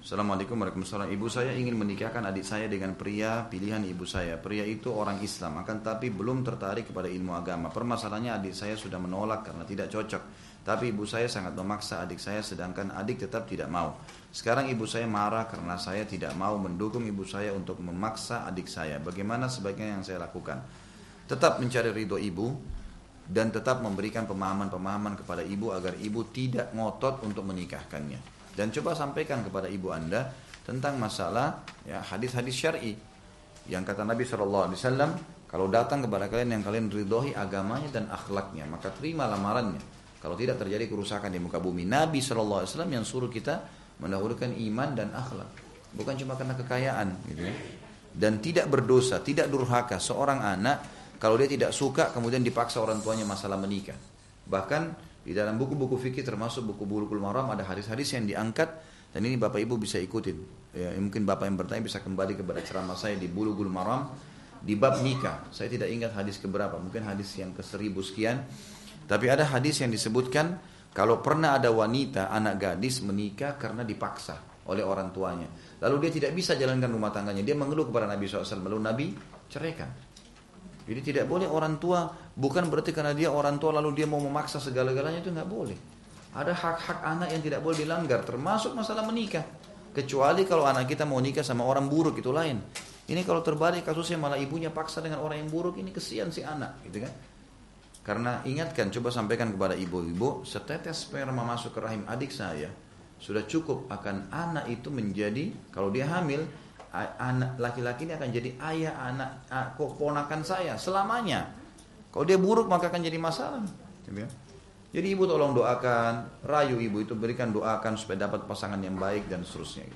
Assalamualaikum warahmatullahi wabarakatuh. Ibu saya ingin menikahkan adik saya dengan pria pilihan ibu saya. Pria itu orang Islam, akan tapi belum tertarik kepada ilmu agama. Permasalahannya adik saya sudah menolak karena tidak cocok. Tapi ibu saya sangat memaksa adik saya, sedangkan adik tetap tidak mau. Sekarang ibu saya marah karena saya tidak mau mendukung ibu saya untuk memaksa adik saya. Bagaimana sebaiknya yang saya lakukan? Tetap mencari ridho ibu dan tetap memberikan pemahaman-pemahaman kepada ibu agar ibu tidak ngotot untuk menikahkannya. Dan coba sampaikan kepada ibu anda tentang masalah ya, hadis-hadis syar'i yang kata Nabi SAW, kalau datang kepada kalian yang kalian ridhoi agamanya dan akhlaknya, maka terima lamarannya. Kalau tidak terjadi kerusakan di muka bumi. Nabi SAW yang suruh kita mendahulukan iman dan akhlak, bukan cuma karena kekayaan gitu ya. Dan tidak berdosa, tidak durhaka seorang anak kalau dia tidak suka kemudian dipaksa orang tuanya masalah menikah. Bahkan di dalam buku-buku fikih termasuk buku Bulughul Maram ada hadis-hadis yang diangkat, dan ini Bapak Ibu bisa ikutin. Ya, mungkin Bapak yang bertanya bisa kembali kepada ceramah saya di Bulughul Maram di bab nikah. Saya tidak ingat hadis keberapa, mungkin hadis yang ke-1000 sekian. Tapi ada hadis yang disebutkan kalau pernah ada wanita, anak gadis menikah karena dipaksa oleh orang tuanya. Lalu dia tidak bisa jalankan rumah tangganya. Dia mengeluh kepada Nabi SAW, lalu Nabi ceraikan. Jadi tidak boleh orang tua, bukan berarti karena dia orang tua lalu dia mau memaksa segala-galanya, itu nggak boleh. Ada hak-hak anak yang tidak boleh dilanggar, termasuk masalah menikah. Kecuali kalau anak kita mau nikah sama orang buruk, itu lain. Ini kalau terbalik kasusnya malah ibunya paksa dengan orang yang buruk, ini kesian si anak, gitu kan? Karena ingatkan, coba sampaikan kepada ibu-ibu, setetes sperma masuk ke rahim adik saya sudah cukup akan anak itu menjadi, kalau dia hamil, anak laki-laki ini akan jadi ayah anak keponakan saya selamanya. Kalau dia buruk maka akan jadi masalah. Jadi ibu tolong doakan, rayu ibu itu, berikan doakan supaya dapat pasangan yang baik dan seterusnya.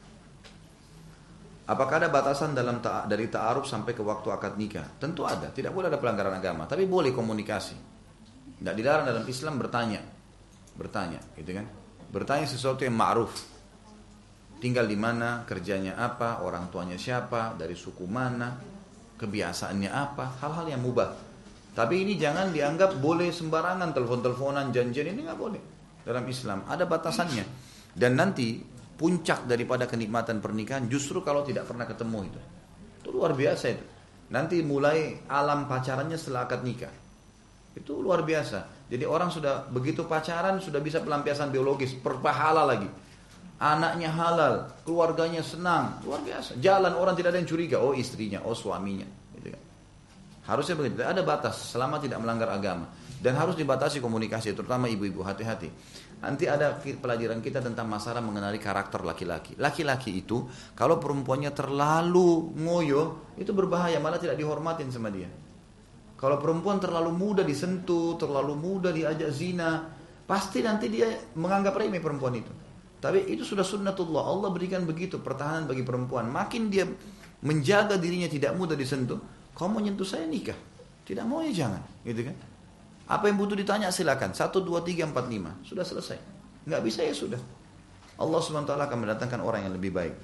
Apakah ada batasan dalam dari ta'aruf sampai ke waktu akad nikah? Tentu ada, tidak boleh ada pelanggaran agama, tapi boleh komunikasi. Tidak dilarang dalam Islam bertanya, gitu kan? Bertanya sesuatu yang ma'ruf. Tinggal di mana, kerjanya apa, orang tuanya siapa, dari suku mana, kebiasaannya apa, hal-hal yang mubah. Tapi ini jangan dianggap boleh sembarangan, telepon-teleponan, janjian, ini nggak boleh. Dalam Islam ada batasannya. Dan nanti puncak daripada kenikmatan pernikahan justru kalau tidak pernah ketemu itu. Itu luar biasa itu. Nanti mulai alam pacarannya setelah akad nikah. Itu luar biasa. Jadi orang sudah begitu pacaran sudah bisa pelampiasan biologis, berpahala lagi. Anaknya halal, keluarganya senang, luar biasa. Jalan orang tidak ada yang curiga, oh istrinya, oh suaminya. Gitu kan. Harusnya begitu. Ada batas selama tidak melanggar agama. Dan harus dibatasi komunikasi, terutama ibu-ibu, hati-hati. Nanti ada pelajaran kita tentang masalah mengenali karakter laki-laki. Laki-laki itu, kalau perempuannya terlalu ngoyo, itu berbahaya, malah tidak dihormatin sama dia. Kalau perempuan terlalu mudah disentuh, terlalu mudah diajak zina, pasti nanti dia menganggap remeh perempuan itu. Tapi itu sudah sunnatullah, Allah berikan begitu pertahanan bagi perempuan. Makin dia menjaga dirinya tidak mudah disentuh, kamu menyentuh saya nikah, tidak mau ya jangan, gitu kan? Apa yang butuh ditanya silakan, 1, 2, 3, 4, 5, sudah selesai. Nggak bisa ya sudah. Allah SWT akan mendatangkan orang yang lebih baik.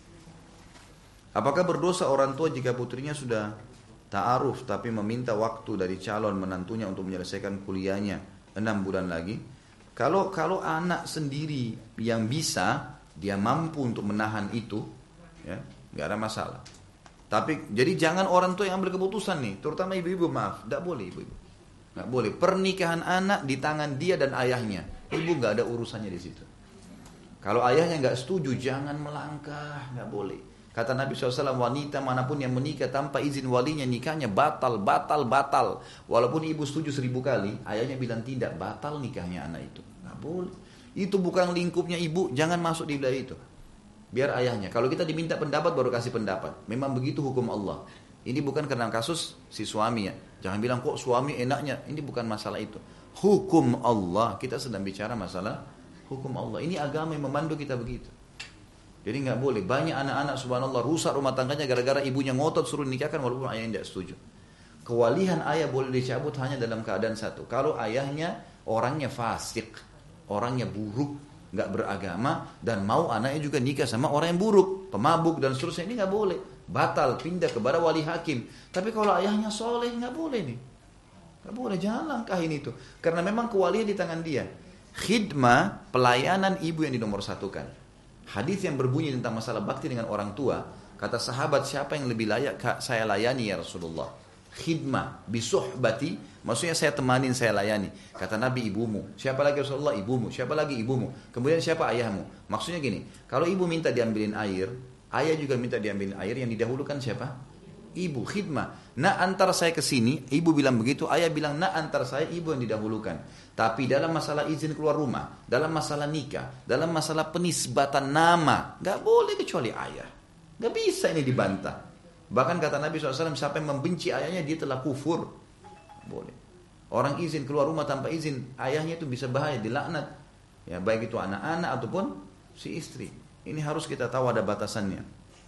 Apakah berdosa orang tua jika putrinya sudah ta'aruf tapi meminta waktu dari calon menantunya untuk menyelesaikan kuliahnya 6 bulan lagi? Kalau anak sendiri yang bisa, dia mampu untuk menahan itu, ya, nggak ada masalah. Tapi jadi jangan orang tua yang ambil keputusan nih, terutama ibu-ibu, maaf, nggak boleh ibu-ibu, nggak boleh. Pernikahan anak di tangan dia dan ayahnya, ibu nggak ada urusannya di situ. Kalau ayahnya nggak setuju, jangan melangkah, nggak boleh. Kata Nabi SAW, wanita manapun yang menikah tanpa izin walinya, nikahnya batal. Walaupun ibu setuju 1000 kali, ayahnya bilang tidak, batal nikahnya anak itu. Nggak boleh. Itu bukan lingkupnya ibu, jangan masuk di wilayah itu. Biar ayahnya. Kalau kita diminta pendapat, baru kasih pendapat. Memang begitu hukum Allah. Ini bukan karena kasus si suami ya. Jangan bilang kok suami enaknya. Ini bukan masalah itu. Hukum Allah. Kita sedang bicara masalah hukum Allah. Ini agama yang memandu kita begitu. Jadi nggak boleh. Banyak anak-anak subhanallah rusak rumah tangganya gara-gara ibunya ngotot suruh nikahkan walaupun ayahnya tidak setuju. Kewalihan ayah boleh dicabut hanya dalam keadaan satu. Kalau ayahnya orangnya fasik, orangnya buruk, nggak beragama, dan mau anaknya juga nikah sama orang yang buruk, pemabuk dan seterusnya, ini nggak boleh. Batal, pindah kepada wali hakim. Tapi kalau ayahnya soleh nggak boleh nih. Nggak boleh, jangan langkahin itu. Karena memang kewalian di tangan dia. Khidmah, pelayanan ibu yang dinomorsatukan. Hadis yang berbunyi tentang masalah bakti dengan orang tua, kata sahabat, siapa yang lebih layak saya layani ya Rasulullah? Khidmah bisuhbati, maksudnya saya temanin, saya layani. Kata Nabi, ibumu. Siapa lagi Rasulullah? Ibumu. Siapa lagi? Ibumu. Kemudian siapa? Ayahmu. Maksudnya gini, kalau ibu minta diambilin air, ayah juga minta diambilin air, yang didahulukan siapa? Ibu. Khidmah. Nak antar saya ke sini, ibu bilang begitu, ayah bilang nak antar saya, ibu yang didahulukan. Tapi dalam masalah izin keluar rumah, dalam masalah nikah, dalam masalah penisbatan nama, gak boleh kecuali ayah. Gak bisa ini dibantah. Bahkan kata Nabi SAW, siapa yang membenci ayahnya dia telah kufur. Boleh. Orang izin keluar rumah tanpa izin ayahnya itu bisa bahaya, dilaknat. Ya, baik itu anak-anak ataupun si istri. Ini harus kita tahu ada batasannya.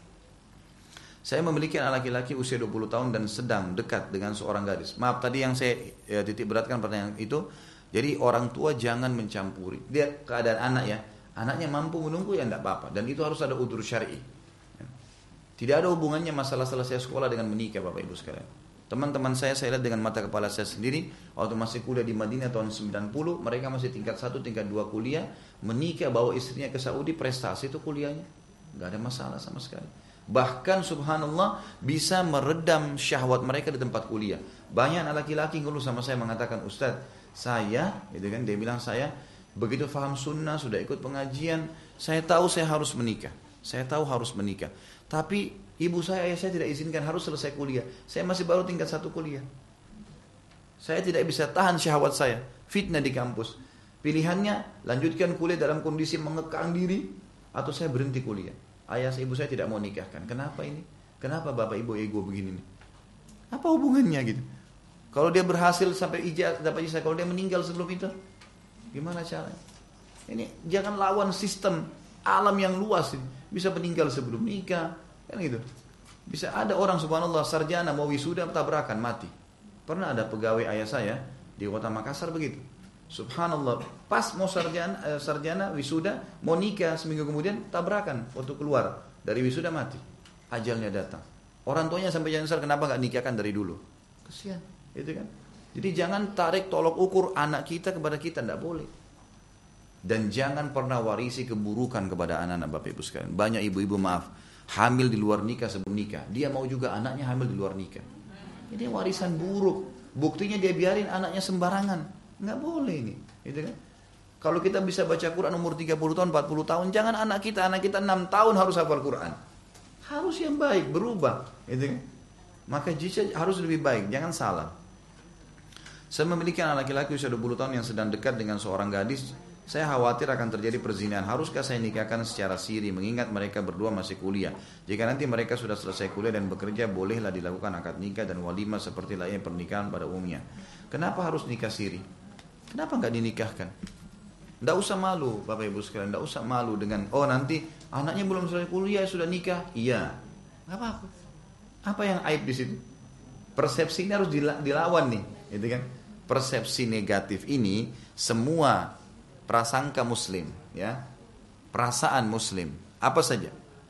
Saya memiliki anak laki-laki usia 20 tahun dan sedang dekat dengan seorang gadis. Maaf tadi yang saya titik beratkan pertanyaan itu. Jadi orang tua jangan mencampuri. Dia keadaan anak ya. Anaknya mampu menunggu ya tidak apa-apa. Dan itu harus ada udzur syar'i. Tidak ada hubungannya masalah selesai sekolah dengan menikah Bapak Ibu sekalian. Teman-teman saya lihat dengan mata kepala saya sendiri, waktu masih kuliah di Madinah tahun 90, mereka masih tingkat 1, tingkat 2 kuliah, menikah bawa istrinya ke Saudi, prestasi itu kuliahnya. Gak ada masalah sama sekali. Bahkan subhanallah bisa meredam syahwat mereka di tempat kuliah. Banyak anak laki-laki ngeluh sama saya mengatakan, Ustaz, saya, gitu kan, dia bilang saya begitu faham sunnah, sudah ikut pengajian, saya tahu saya harus menikah. Saya tahu harus menikah. Tapi ibu saya, ayah saya tidak izinkan, harus selesai kuliah. Saya masih baru tingkat 1 kuliah. Saya tidak bisa tahan syahwat saya. Fitnah di kampus. Pilihannya lanjutkan kuliah dalam kondisi mengekang diri, atau saya berhenti kuliah. Ayah ibu saya tidak mau nikahkan. Kenapa ini? Kenapa bapak ibu ego begini nih? Apa hubungannya gitu? Kalau dia berhasil sampai dapat ijazah, kalau dia meninggal sebelum itu, gimana caranya? Ini jangan lawan sistem alam yang luas ini. Bisa meninggal sebelum nikah, kan gitu. Bisa ada orang subhanallah sarjana mau wisuda tabrakan mati. Pernah ada pegawai ayah saya di kota Makassar begitu. Subhanallah, pas mau sarjana wisuda mau nikah, seminggu kemudian tabrakan waktu keluar dari wisuda mati. Ajalnya datang. Orang tuanya sampai nyesal kenapa nggak nikahkan dari dulu. Kesian, gitu kan. Jadi jangan tarik tolok ukur anak kita kepada kita, tidak boleh. Dan jangan pernah warisi keburukan kepada anak-anak Bapak Ibu sekalian. Banyak ibu-ibu maaf, hamil di luar nikah sebelum nikah. Dia mau juga anaknya hamil di luar nikah. Ini warisan buruk. Buktinya dia biarin anaknya sembarangan. Nggak boleh ini. Gitu kan? Kalau kita bisa baca Quran umur 30 tahun, 40 tahun, jangan anak kita 6 tahun harus hafal Quran. Harus yang baik, berubah. Gitu kan? Maka jika harus lebih baik, jangan salah. Saya memiliki anak laki-laki usia 20 tahun yang sedang dekat dengan seorang gadis. Saya khawatir akan terjadi perzinahan. Haruskah saya nikahkan secara siri mengingat mereka berdua masih kuliah? Jika nanti mereka sudah selesai kuliah dan bekerja, bolehlah dilakukan akad nikah dan walimah seperti lainnya pernikahan pada umumnya. Kenapa harus nikah siri? Kenapa nggak dinikahkan? Nggak usah malu Bapak Ibu sekalian. Nggak usah malu dengan nanti anaknya belum selesai kuliah sudah nikah. Iya, nggak apa-apa. Apa yang aib di situ? Persepsi ini harus dilawan nih, gitu kan? Persepsi negatif ini semua prasangka muslim, ya, perasaan muslim, apa saja,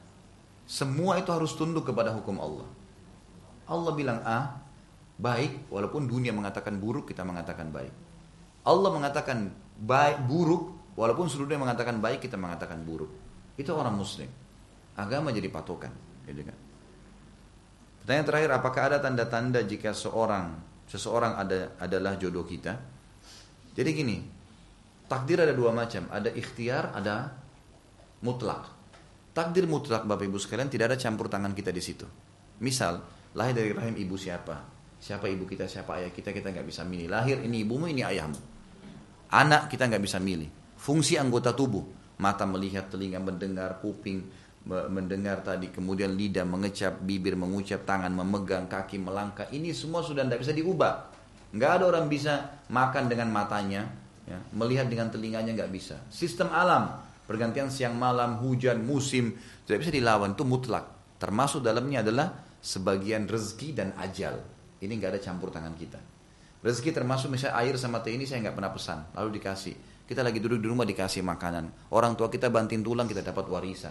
semua itu harus tunduk kepada hukum Allah. Allah bilang A, baik, walaupun dunia mengatakan buruk, kita mengatakan baik. Allah mengatakan baik, buruk, walaupun seluruh dunia mengatakan baik, kita mengatakan buruk. Itu orang muslim. Agama jadi patokan, gitu kan? Pertanyaan terakhir, apakah ada tanda-tanda jika seseorang adalah jodoh kita? Jadi gini, takdir ada 2 macam, ada ikhtiar, ada mutlak. Takdir mutlak Bapak Ibu sekalian tidak ada campur tangan kita di situ. Misal, lahir dari rahim ibu siapa ibu kita, siapa ayah kita nggak bisa milih. Lahir ini ibumu, ini ayahmu. Anak kita nggak bisa milih. Fungsi anggota tubuh, mata melihat, telinga mendengar, kuping mendengar tadi, kemudian lidah mengecap, bibir mengucap, tangan memegang, kaki melangkah. Ini semua sudah tidak bisa diubah. Nggak ada orang bisa makan dengan matanya. Ya, melihat dengan telinganya nggak bisa. Sistem alam, pergantian siang malam, hujan, musim, tidak bisa dilawan, itu mutlak. Termasuk dalamnya adalah sebagian rezeki dan ajal. Ini nggak ada campur tangan kita. Rezeki termasuk misalnya air sama teh ini saya nggak pernah pesan, lalu dikasih. Kita lagi duduk di rumah dikasih makanan. Orang tua kita banting tulang, kita dapat warisan.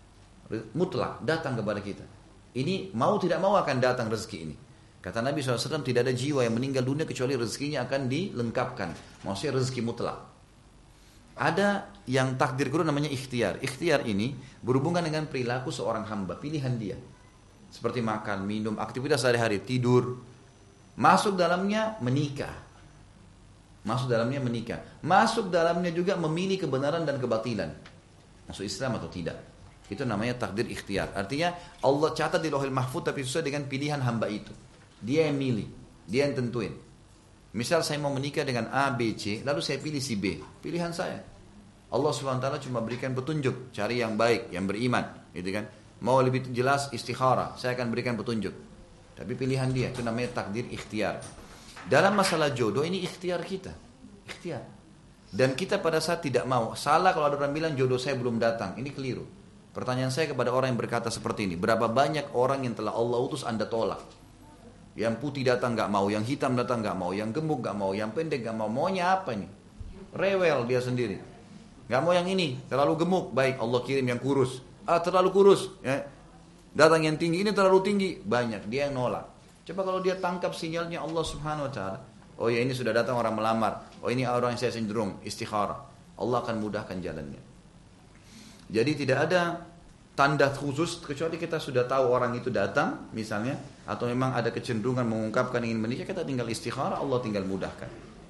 Mutlak datang kepada kita. Ini mau tidak mau akan datang rezeki ini. Kata Nabi SAW, tidak ada jiwa yang meninggal dunia kecuali rezekinya akan dilengkapkan. Maksudnya rezeki mutlak. Ada yang takdir kedua namanya ikhtiar. Ikhtiar ini berhubungan dengan perilaku seorang hamba, pilihan dia. Seperti makan, minum, aktivitas sehari-hari, tidur. Masuk dalamnya menikah. Masuk dalamnya menikah. Masuk dalamnya juga memilih kebenaran dan kebatilan. Masuk Islam atau tidak. Itu namanya takdir ikhtiar. Artinya Allah catat di Lauhul Mahfuz tapi sesuai dengan pilihan hamba itu. Dia yang milih, dia yang tentuin. Misal saya mau menikah dengan A, B, C, lalu saya pilih si B. Pilihan saya. Allah SWT cuma berikan petunjuk, cari yang baik, yang beriman, gitu kan? Mau lebih jelas istikharah, saya akan berikan petunjuk. Tapi pilihan dia, itu namanya takdir ikhtiar. Dalam masalah jodoh ini ikhtiar kita. Ikhtiar. Dan kita pada saat tidak mau. Salah kalau ada orang bilang jodoh saya belum datang. Ini keliru. Pertanyaan saya kepada orang yang berkata seperti ini. Berapa banyak orang yang telah Allah utus Anda tolak? Yang putih datang gak mau, yang hitam datang gak mau, yang gemuk gak mau, yang pendek gak mau. Maunya apa nih? Rewel dia sendiri. Gak mau yang ini, terlalu gemuk. Baik, Allah kirim yang kurus. Terlalu kurus. Ya. Datang yang tinggi, ini terlalu tinggi. Banyak, dia yang nolak. Coba kalau dia tangkap sinyalnya Allah Subhanahu Wa Taala. Oh ya, ini sudah datang orang melamar. Oh ini orang yang saya cenderung, istikharah. Allah akan mudahkan jalannya. Jadi tidak ada tanda khusus kecuali kita sudah tahu orang itu datang misalnya, atau memang ada kecenderungan mengungkapkan ingin menikah, kita tinggal istikharah, Allah tinggal mudahkan.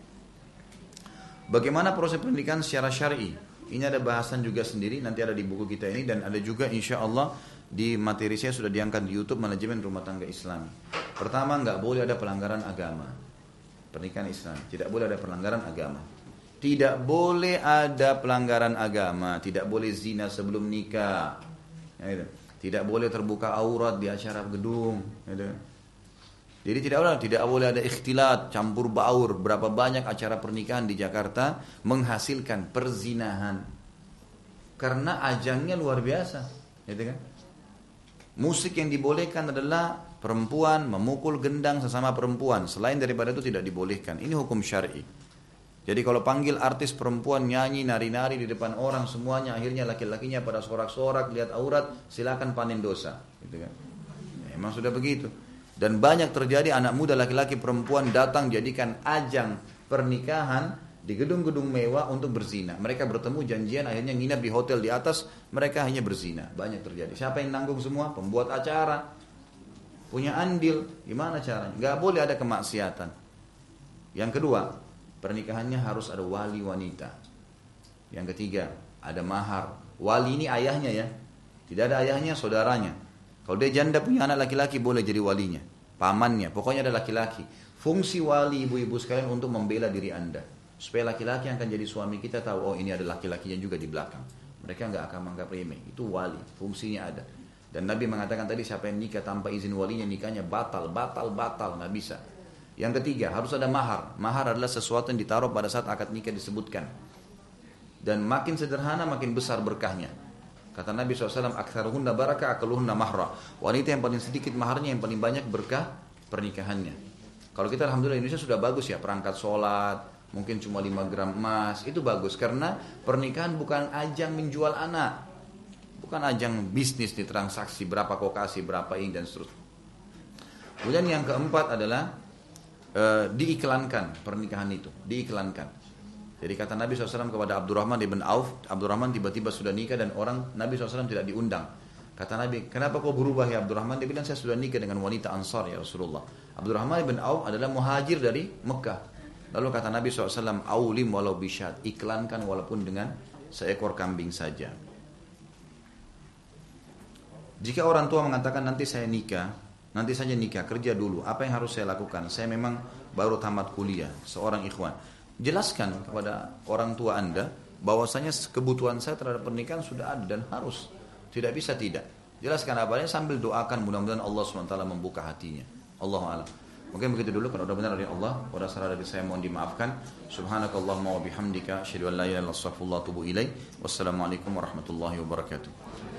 Bagaimana proses pernikahan secara syar'i? Ini ada bahasan juga sendiri, nanti ada di buku kita ini, dan ada juga insya Allah di materi saya sudah diangkat di YouTube manajemen rumah tangga Islam. Pertama, nggak boleh ada pelanggaran agama. Pernikahan Islam tidak boleh ada pelanggaran agama. Tidak boleh ada pelanggaran agama, tidak boleh zina sebelum nikah. Ya, gitu. Tidak boleh terbuka aurat di acara gedung. Gitu. Jadi tidak boleh ada ikhtilat, campur baur. Berapa banyak acara pernikahan di Jakarta menghasilkan perzinahan. Karena ajangnya luar biasa. Gitu kan? Musik yang dibolehkan adalah perempuan memukul gendang sesama perempuan. Selain daripada itu tidak dibolehkan. Ini hukum syar'i. Jadi kalau panggil artis perempuan nyanyi, nari-nari di depan orang semuanya, akhirnya laki-lakinya pada sorak-sorak, lihat aurat, silakan panen dosa. Gitu kan? Ya, emang sudah begitu. Dan banyak terjadi anak muda laki-laki perempuan datang jadikan ajang pernikahan di gedung-gedung mewah untuk berzina. Mereka bertemu janjian, akhirnya nginap di hotel di atas, mereka hanya berzina. Banyak terjadi. Siapa yang nanggung semua? Pembuat acara. Punya andil. Gimana caranya? Gak boleh ada kemaksiatan. Yang kedua, pernikahannya harus ada wali wanita. Yang ketiga, ada mahar. Wali ini ayahnya ya. Tidak ada ayahnya, saudaranya. Kalau dia janda punya anak laki-laki boleh jadi walinya. Pamannya, pokoknya ada laki-laki. Fungsi wali ibu-ibu sekalian untuk membela diri anda. Supaya laki-laki yang akan jadi suami kita tahu, oh ini ada laki-lakinya juga di belakang. Mereka nggak akan menganggap remeh. Itu wali, fungsinya ada. Dan Nabi mengatakan tadi siapa yang nikah tanpa izin walinya nikahnya batal, nggak bisa. Yang ketiga harus ada mahar. Mahar adalah sesuatu yang ditaruh pada saat akad nikah disebutkan. Dan makin sederhana makin besar berkahnya. Kata Nabi SAW, aktsaruhunna barakah akaluhunna mahra. Wanita yang paling sedikit maharnya yang paling banyak berkah pernikahannya. Kalau kita alhamdulillah Indonesia sudah bagus ya, perangkat sholat mungkin cuma 5 gram emas, itu bagus karena pernikahan bukan ajang menjual anak. Bukan ajang bisnis di transaksi berapa kau kasih, berapa ini dan seterusnya. Kemudian yang keempat adalah diiklankan pernikahan itu, diiklankan. Jadi kata Nabi SAW kepada Abdurrahman ibn Auf, Abdurrahman tiba-tiba sudah nikah dan orang Nabi SAW tidak diundang. Kata Nabi, kenapa kau berubah ya Abdurrahman? Dia bilang saya sudah nikah dengan wanita Ansar ya Rasulullah. Abdurrahman ibn Auf adalah muhajir dari Mekah. Lalu kata Nabi SAW, aulim walau bisyad, iklankan walaupun dengan seekor kambing saja. Jika orang tua mengatakan nanti saya nikah, nanti saja nikah, kerja dulu, apa yang harus saya lakukan? Saya memang baru tamat kuliah, seorang ikhwan. Jelaskan kepada orang tua anda bahwasanya kebutuhan saya terhadap pernikahan sudah ada dan harus, tidak bisa tidak. Jelaskan apa adanya sambil doakan mudah-mudahan Allah SWT membuka hatinya. Allahu a'lam. Mungkin begitu dulu, kalau sudah benar dari Allah, kalau salah dari saya mohon dimaafkan. Subhanakallahumma wa bihamdika asyhadu an la ilaha illa anta astaghfiruka wa atubu ilaik. Wassalamualaikum warahmatullahi wabarakatuh.